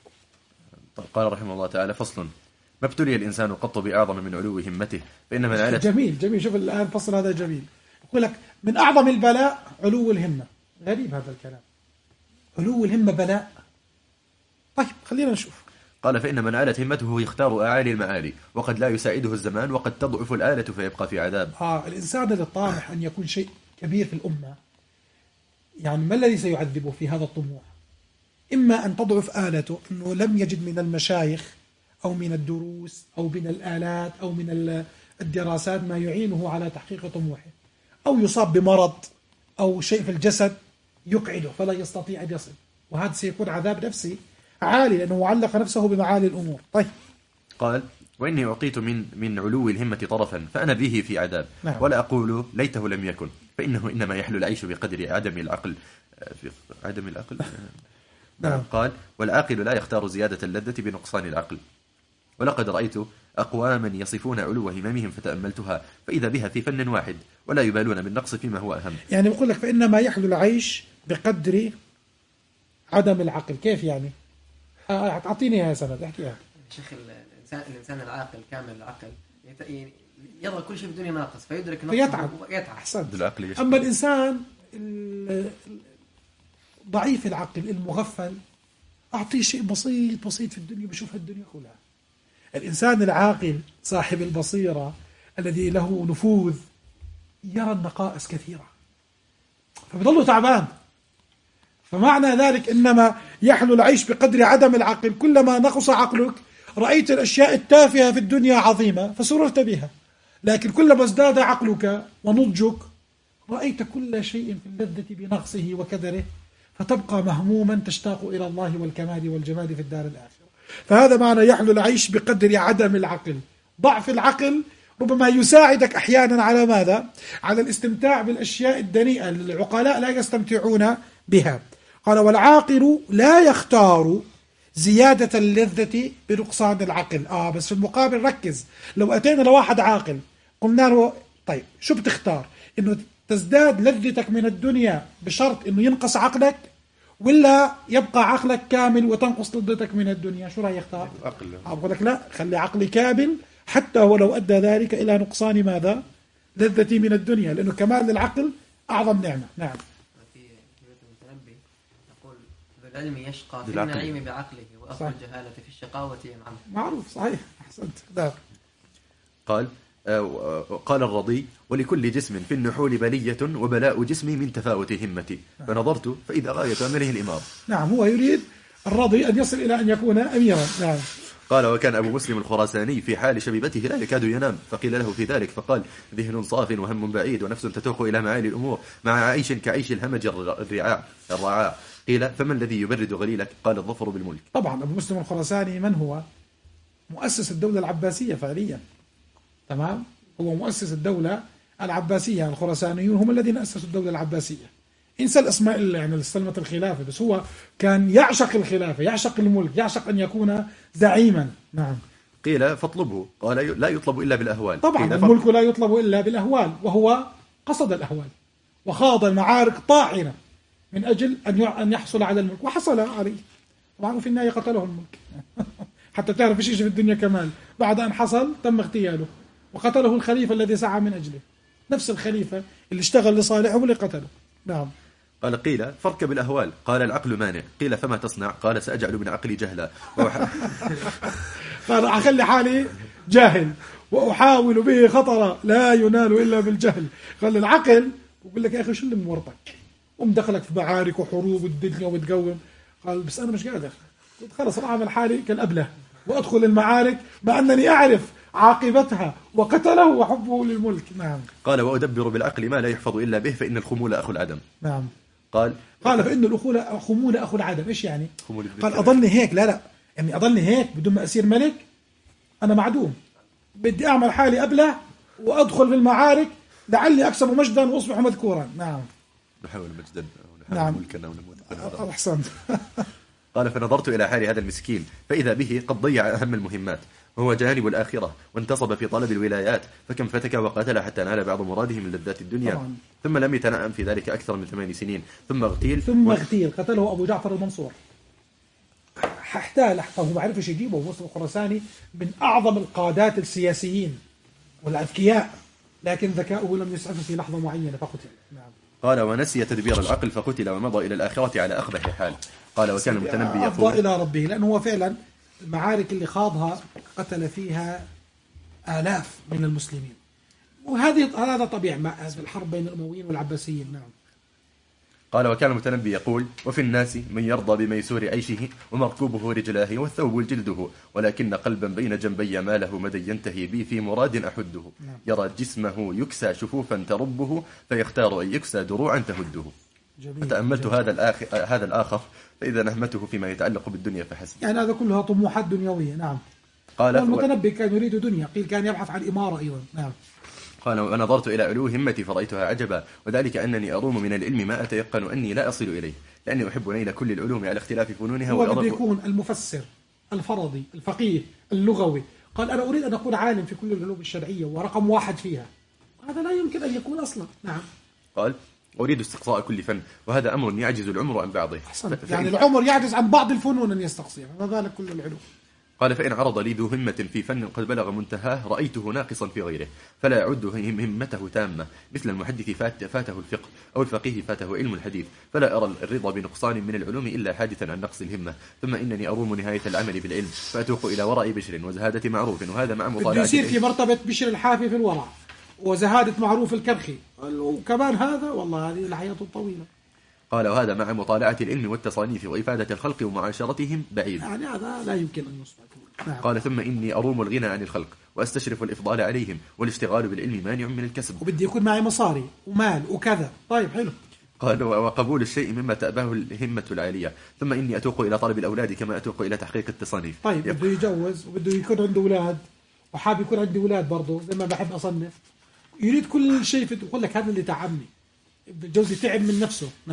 قال رحمه الله تعالى: فصل: ما ابتلي الإنسان قط بأعظم من علو همته، فإن من عالت. جميل جميل. شوف الآن فصل هذا جميل. يقول لك من أعظم البلاء علو الهمة. غريب هذا الكلام، علو الهمة بلاء. طيب خلينا نشوف. قال: فإن من عالت همته يختار أعالي المعالي، وقد لا يساعده الزمان، وقد تضعف الآلة فيبقى في عذاب. آه الإنسان الذي طامح أن يكون شيء كبير في الأمة، يعني ما الذي سيعذبه في هذا الطموح؟ إما أن تضعف آلته، أنه لم يجد من المشايخ أو من الدروس أو من الآلات أو من الدراسات ما يعينه على تحقيق طموحه، أو يصاب بمرض أو شيء في الجسد يقعده فلا يستطيع أن يصل، وهذا سيكون عذاب نفسي عالي لأنه علق نفسه بمعالي الأمور. طيب. قال: وإني أعطيت من من علو الهمة طرفا فأنا به في عذاب. نعم. ولا أقول ليته لم يكن، فإنه إنما يحلو العيش بقدر عدم العقل في عدم العقل. نعم. قال: والعاقل لا يختار زيادة اللذة بنقصان العقل. ولقد رأيت أقواما يصفون علو هممهم فتأملتها فإذا بها في فن واحد، ولا يبالون بالنقص فيما هو أهم. يعني بقول لك فإنما يحلو العيش بقدر عدم العقل. كيف يعني؟ أعطيني يا سند احكيها. شيخ الإنسان الإنسان العاقل كامل العقل يرى كل شيء في الدنيا ناقص فيدرك نقصه فيتعب. يتعب. أحسنت. العقل. أما الإنسان ضعيف العقل المغفل أعطيه شيء بسيط بسيط في الدنيا بشوف الدنيا كلها. الإنسان العاقل صاحب البصيرة الذي له نفوذ يرى النقائص كثيرة فبيضله تعبان. فمعنى ذلك إنما يحلو العيش بقدر عدم العقل. كلما نقص عقلك رأيت الأشياء التافهة في الدنيا عظيمة فسررت بها، لكن كلما ازداد عقلك ونضجك رأيت كل شيء في اللذة بنقصه وكدره فتبقى مهموما تشتاق إلى الله والكمال والجمال في الدار الآخرة. فهذا معنى يحلو العيش بقدر عدم العقل. ضعف العقل ربما يساعدك أحيانا على ماذا؟ على الاستمتاع بالأشياء الدنيئة. العقلاء لا يستمتعون بها. قال: والعاقل لا يختار زيادة اللذة بنقصان العقل. آه بس في المقابل ركز، لو أتينا لواحد عاقل قلنا له طيب شو بتختار، إنه تزداد لذتك من الدنيا بشرط إنه ينقص عقلك، ولا يبقى عقلك كامل وتنقص لذتك من الدنيا؟ شو راح يختار؟ عقل. أقول لك لا، خلي عقلي كامل حتى ولو أدى ذلك إلى نقصان ماذا؟ لذتي من الدنيا، لأنه كمال العقل أعظم نعمة. نعم. في المتنبي يقول ذو العلم يشقى في بالعقل. النعيم بعقله وأخذ صحيح. الجهالة في الشقاوة ينعم. معروف. صحيح. أحسنت. نعم. قال آه، قال الرضي: ولكل جسم في النحول بلية وبلاء جسمي من تفاوت همتي، فنظرت فإذا غاية أمره الإمام. نعم، هو يريد الرضي أن يصل إلى أن يكون أميرا. نعم. قال: وكان أبو مسلم الخراساني في حال شبيبته لا يكاد ينام، فقيل له في ذلك فقال: ذهن صاف وهم بعيد ونفس تتوق إلى معالي الأمور مع عيش كعيش الهمج الرعاع الرعاع. قيل: فما الذي يبرد غليلك؟ قال: الظفر بالملك. طبعا أبو مسلم الخراساني من هو؟ مؤسس الدولة العباسية فعليا. تمام. هو مؤسس الدولة العباسية. الخراسانيون هم الذين أسسوا الدولة العباسية. انسى الأسماء اللي يعني استلمت الخلافة، بس هو كان يعشق الخلافة، يعشق الملك، يعشق أن يكون زعيما. نعم. قيل: فاطلبه. قال: لا يطلب إلا بالأهوال. طبعا قيل: الملك لا يطلب إلا بالأهوال، وهو قصد الأهوال وخاض معارك طاحنة من أجل أن أن يحصل على الملك، وحصل عليه. طبعا في النهاية قتله الملك. حتى تعرف ايش في الدنيا كمال، بعد أن حصل تم اغتياله وقتله الخليفة الذي سعى من أجله، نفس الخليفة اللي اشتغل لصالحه واللي قتله. نعم. قال: قيل: فاركب الأهوال. قال: العقل مانع. قيل: فما تصنع؟ قال: سأجعل من عقلي جهلا وأح... قال: أخلي حالي جاهل وأحاول به خطرا لا ينال إلا بالجهل. قال: العقل يقول لك يا أخي شو اللي مورطك ومدخلك في معارك وحروب الدنيا وتقوم. قال: بس أنا مش قادر، قلت خلص راح أعمل حالي كالأبله وأدخل المعارك مع أنني أعرف عاقبتها وقتله وحبه للملك. نعم. قال: وأدبر بالعقل ما لا يحفظ إلا به، فإن الخمول أخو العدم. نعم. قال قال: فإن الأخول خمول أخو العدم. إيش يعني؟ خمول قال: أضلني هيك، لا لا يعني أضلني هيك بدون ما أصير ملك، أنا معدوم، بدي أعمل حالي أبله وأدخل في المعارك لعلي أكسب مجدا وأصبح مذكورا. نعم. نحاول مجدا ونحاول نعم. ملكا ونموت. أحسنت. قال: فنظرت إلى حال هذا المسكين فإذا به قد ضيع أهم المهمات، وهو جانب الآخرة، وانتصب في طلب الولايات، فكم فتك وقتل حتى نال بعض مراده من لذات الدنيا. طبعا. ثم لم يتنعم في ذلك أكثر من ثمان سنين، ثم اغتيل ثم و... اغتيل، قتله أبو جعفر المنصور. احتال، فهو ما عرفش يجيبه. أبو مسلم الخراساني من أعظم القادات السياسيين والأذكياء، لكن ذكاؤه لم يسعفه في لحظة معينة فقتل. نعم. قال: ونسي تدبير العقل فقتل ومضى إلى الآخرة على أقبح حال. قال: وكان المتنبي أفضى يقول: إلى ربه، لأنه هو فعلا المعارك اللي خاضها قتل فيها آلاف من المسلمين، وهذه هذا طبيعي مع الحرب بين الأمويين والعباسيين. نعم. قال: وكان المتنبي يقول: وفي الناس من يرضى بميسور عيشه ومركوبه رجلاه والثوب جلده، ولكن قلبا بين جنبي ما له مدى ينتهي بي في مراد أحده، يرى جسمه يكسى شفوفا تربه فيختار أن يكسى دروعا تهده. جميل. فتأملت جميل. هذا الآخر هذا الآخر فإذا نهمته فيما يتعلق بالدنيا فحسب. يعني هذا كلها طموحات دنيوية. نعم. قال: المتنبي كان يريد دنيا، قيل كان يبحث عن إمارة أيضا. نعم. قال: ونظرت إلى علو همتي فرأيتها عجبا، وذلك أنني أروم من العلم ما أتيقن أني لا أصل إليه، لأني أحب نيل كل العلوم على اختلاف فنونها. هو بده وأضف يكون المفسر الفرضي الفقيه اللغوي. قال: أنا أريد أن أكون عالم في كل العلوم الشرعية ورقم واحد فيها. هذا لا يمكن أن يكون أصلا. نعم. قال: أريد استقصاء كل فن، وهذا أمر يعجز العمر عن بعضه. أحسن. ف... يعني العمر يعجز عن بعض الفنون أن يستقصيها، فما بالك كل العلوم. قال: فإن عرض لي ذو همة في فن قد بلغ منتهاه رأيته ناقصا في غيره، فلا أعد همته تامة، مثل المحدث فات فاته الفقه، أو الفقيه فاته علم الحديث، فلا أرى الرضا بنقصان من العلوم إلا حادثا عن نقص الهمة. ثم إنني أروم نهاية العمل بالعلم، فأتوق إلى وراء بشر وزهادة معروف، وهذا مع بده مطالعة يصير في مرتبة بشر الحافي في الورع وزهادة معروف الكرخي، وكمان هذا والله هذه الحياة الطويلة. قال: وهذا مع مطالعة العلم والتصانيف وإفادة الخلق ومعاشرتهم بعيد. يعني هذا لا يمكن أن يصبح. نعم. قال: ثم إني أروم الغنى عن الخلق وأستشرف الإفضال عليهم، والاشتغال بالعلم مانع من الكسب. وبدي يكون معي مصاري ومال وكذا. طيب حلو. قال: وقبول الشيء مما تأباه الهمة العالية. ثم إني أتوق إلى طلب الأولاد كما أتوق إلى تحقيق التصانيف. طيب بده يتجوز وبده يكون عنده أولاد، وحاب يكون عندي أولاد برضه زي ما بحب أصنف، يريد كل شيء. في يقول لك هذا اللي تعبني، الجوزي تعب من نفسه. نعم.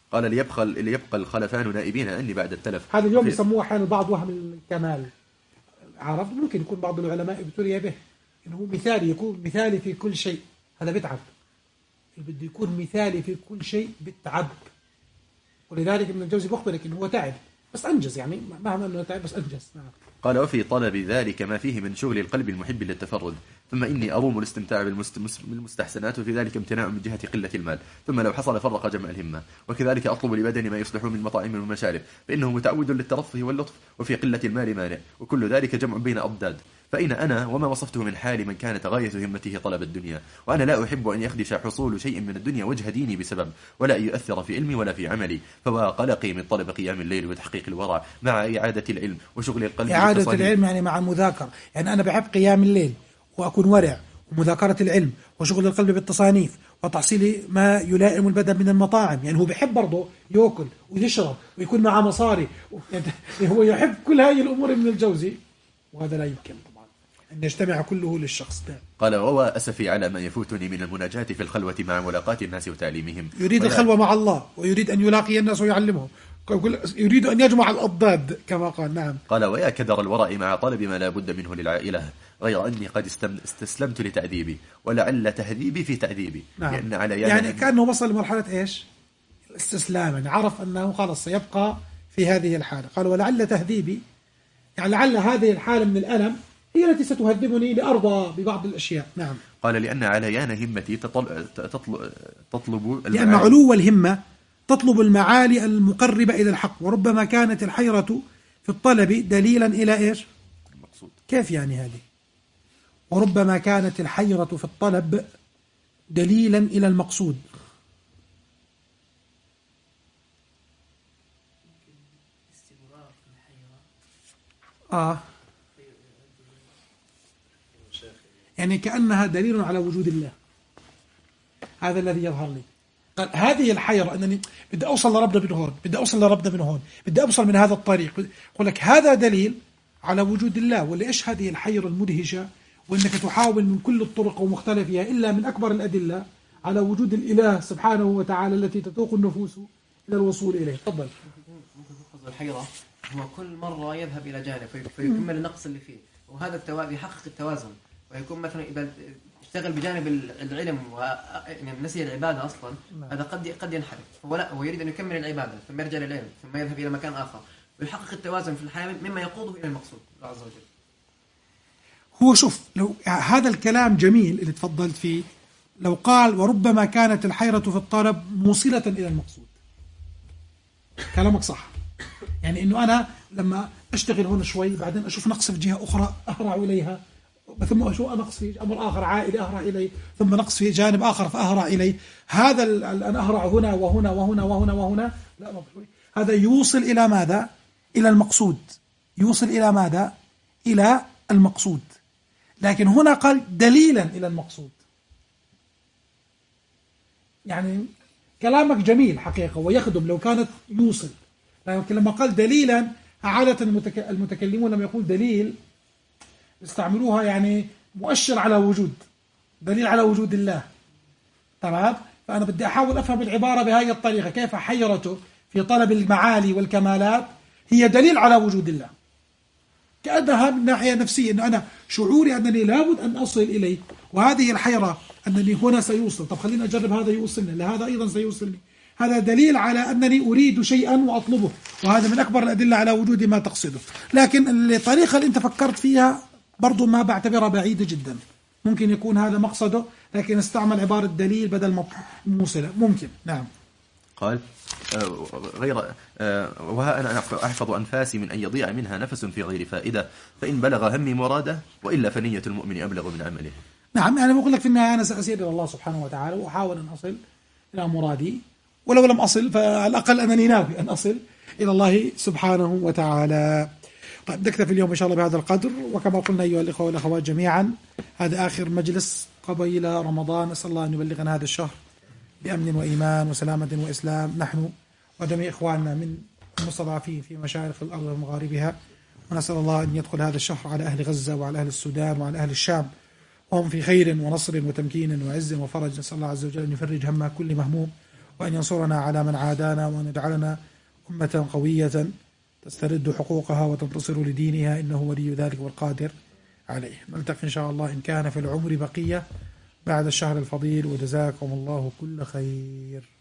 قال ليبقى ليبقى الخلفان نائبين أني بعد التلف. هذا اليوم يسموه أحيانا البعض وهم الكمال. عرفت ممكن يكون بعض العلماء ابتلي به إنه مثالي، يكون مثالي في كل شيء، هذا بتعب. بده يكون مثالي في كل شيء بتعب، ولذلك ابن الجوزي بيخبرك إنه هو تعب بس أنجز، يعني مهما أنه تعب بس أنجز. نعم. قال وفي طلب ذلك ما فيه من شغل القلب المحب للتفرد، ثم إني أروم الاستمتاع بالمستحسنات، وفي ذلك امتناع من جهة قلة المال، ثم لو حصل فرق جمع الهمة، وكذلك أطلب لبدني ما يصلح من مطاعم والمشارب فإنه متعود للترفه واللطف، وفي قلة المال مانع، وكل ذلك جمع بين أضداد. فأين أنا وما وصفته من حال من كانت غاية همته طلب الدنيا، وأنا لا أحب أن يخدش حصول شيء من الدنيا وجه ديني بسبب، ولا أن يؤثر في علمي ولا في عملي، فقلقي من طلب قيام الليل وتحقيق الورع مع إعادة العلم وشغل القلب. إعادة العلم يعني مع المذاكرة، يعني أنا بحب قيام الليل وأكون ورع ومذاكرة العلم وشغل القلب بالتصانيف وتحصيل ما يلائم البدن من المطاعم، يعني هو بحب برضه يأكل ويشرب ويكون معه مصاري، يعني هو يحب كل هذه الأمور من الجوزي، وهذا لا يمكن طبعا أن يجتمع كله للشخص ده. قال وهو أسفي على ما يفوتني من المناجاة في الخلوة مع ملاقاة الناس وتعليمهم. يريد الخلوة مع الله ويريد أن يلاقي الناس ويعلمهم، يريد أن يجمع الأضداد كما قال. نعم. قال ويا كدر الورع مع طلب ما لا بد منه للعائلة، غير أني قد استسلمت لتعذيبي ولعل تهذيبي في تعذيبي. نعم. لأن على يعني كأنه وصل لمرحلة إيش؟ الاستسلام، يعني عرف أنه خلاص سيبقى في هذه الحالة. قال ولعل تهذيبي، يعني لعل هذه الحالة من الألم هي التي ستهذبني لأرضى ببعض الأشياء. نعم. قال لأن عليان همتي تطلب, تطلب, تطلب لأن علو الهمة تطلب المعالي المقربة إلى الحق، وربما كانت الحيرة في الطلب دليلا إلى إيش؟ المقصود. كيف يعني هذه؟ وربما كانت الحيرة في الطلب دليلا إلى المقصود. آه يعني كأنها دليل على وجود الله، هذا الذي يظهر لي. قال هذه الحيرة أنني بدي أوصل لربنا من هون، بدي أوصل لربنا من هون، بدي أوصل من هذا الطريق، يقول لك هذا دليل على وجود الله. ولا إيش هذه الحيرة المدهشة، وإنك تحاول من كل الطرق ومختلفها إلا من أكبر الأدلة على وجود الإله سبحانه وتعالى التي تتوق النفوس إلى الوصول إليه. تفضل. ممكن الحيرة هو كل مرة يذهب إلى جانب فيكمل النقص اللي فيه، وهذا التوازن يحقق التوازن، ويكون مثلا إذا اشتغل بجانب العلم ونسي العبادة أصلا، هذا قد قد ينحرف. هو لا، هو يريد أن يكمل العبادة ثم يرجع للعلم ثم يذهب إلى مكان آخر ويحقق التوازن في الحياة مما يقوده إلى المقصود الله عز وجل. هو شوف، لو هذا الكلام جميل اللي تفضلت فيه، لو قال وربما كانت الحيرة في الطلب موصلة إلى المقصود، كلامك صح. يعني إنه أنا لما أشتغل هنا شوي بعدين أشوف نقص في جهة أخرى أهرع إليها، ثم أشوف نقص في أمر آخر عائلي أهرع إليه، ثم نقص في جانب آخر فأهرع إليه، هذا أن أهرع هنا وهنا وهنا وهنا وهنا لا مفروض. هذا يوصل إلى ماذا؟ إلى المقصود. يوصل إلى ماذا؟ إلى المقصود. لكن هنا قال دليلا إلى المقصود. يعني كلامك جميل حقيقة ويخدم لو كانت يوصل، لكن لما قال دليلا، عادة المتكلمون لما يقول دليل يستعملوها يعني مؤشر على وجود، دليل على وجود الله. تمام؟ فأنا بدي أحاول أفهم العبارة بهذه الطريقة، كيف حيرته في طلب المعالي والكمالات هي دليل على وجود الله، كأنها من ناحية نفسية، أنه أنا شعوري أنني لابد أن أصل إليه، وهذه الحيرة أنني هنا سيوصل. طب خلينا أجرب هذا يوصلني، لهذا أيضا سيوصلني. هذا دليل على أنني أريد شيئا وأطلبه، وهذا من أكبر الأدلة على وجود ما تقصده. لكن الطريقة اللي أنت فكرت فيها برضو ما بعتبرها بعيدة جدا، ممكن يكون هذا مقصده لكن استعمل عبارة دليل بدل موصلة، ممكن. نعم. قال غير وها أنا أحفظ أنفاسي من أن يضيع منها نفس في غير فائدة، فإن بلغ همي مراده وإلا فنية المؤمن أبلغ من عمله. نعم، أنا بقول لك في النهاية أنا سأسير إلى الله سبحانه وتعالى وأحاول أن أصل إلى مرادي، ولو لم أصل فعلى الأقل أنني ناوي أن أصل إلى الله سبحانه وتعالى. طيب نكتفي اليوم إن شاء الله بهذا القدر، وكما قلنا أيها الإخوة والأخوات جميعا هذا آخر مجلس قبيل رمضان، أسأل الله أن يبلغنا هذا الشهر بأمن وإيمان وسلامة وإسلام، نحن وجميع إخواننا من المستضعفين في مشارق الأرض ومغاربها، ونسأل الله أن يدخل هذا الشهر على أهل غزة وعلى أهل السودان وعلى أهل الشام وهم في خير ونصر وتمكين وعز وفرج. نسأل الله عز وجل أن يفرج هم كل مهموم وأن ينصرنا على من عادانا، وأن يجعلنا أمة قوية تسترد حقوقها وتنتصر لدينها، إنه ولي ذلك والقادر عليه. نلتقي إن شاء الله إن كان في العمر بقية بعد الشهر الفضيل، وجزاكم الله كل خير.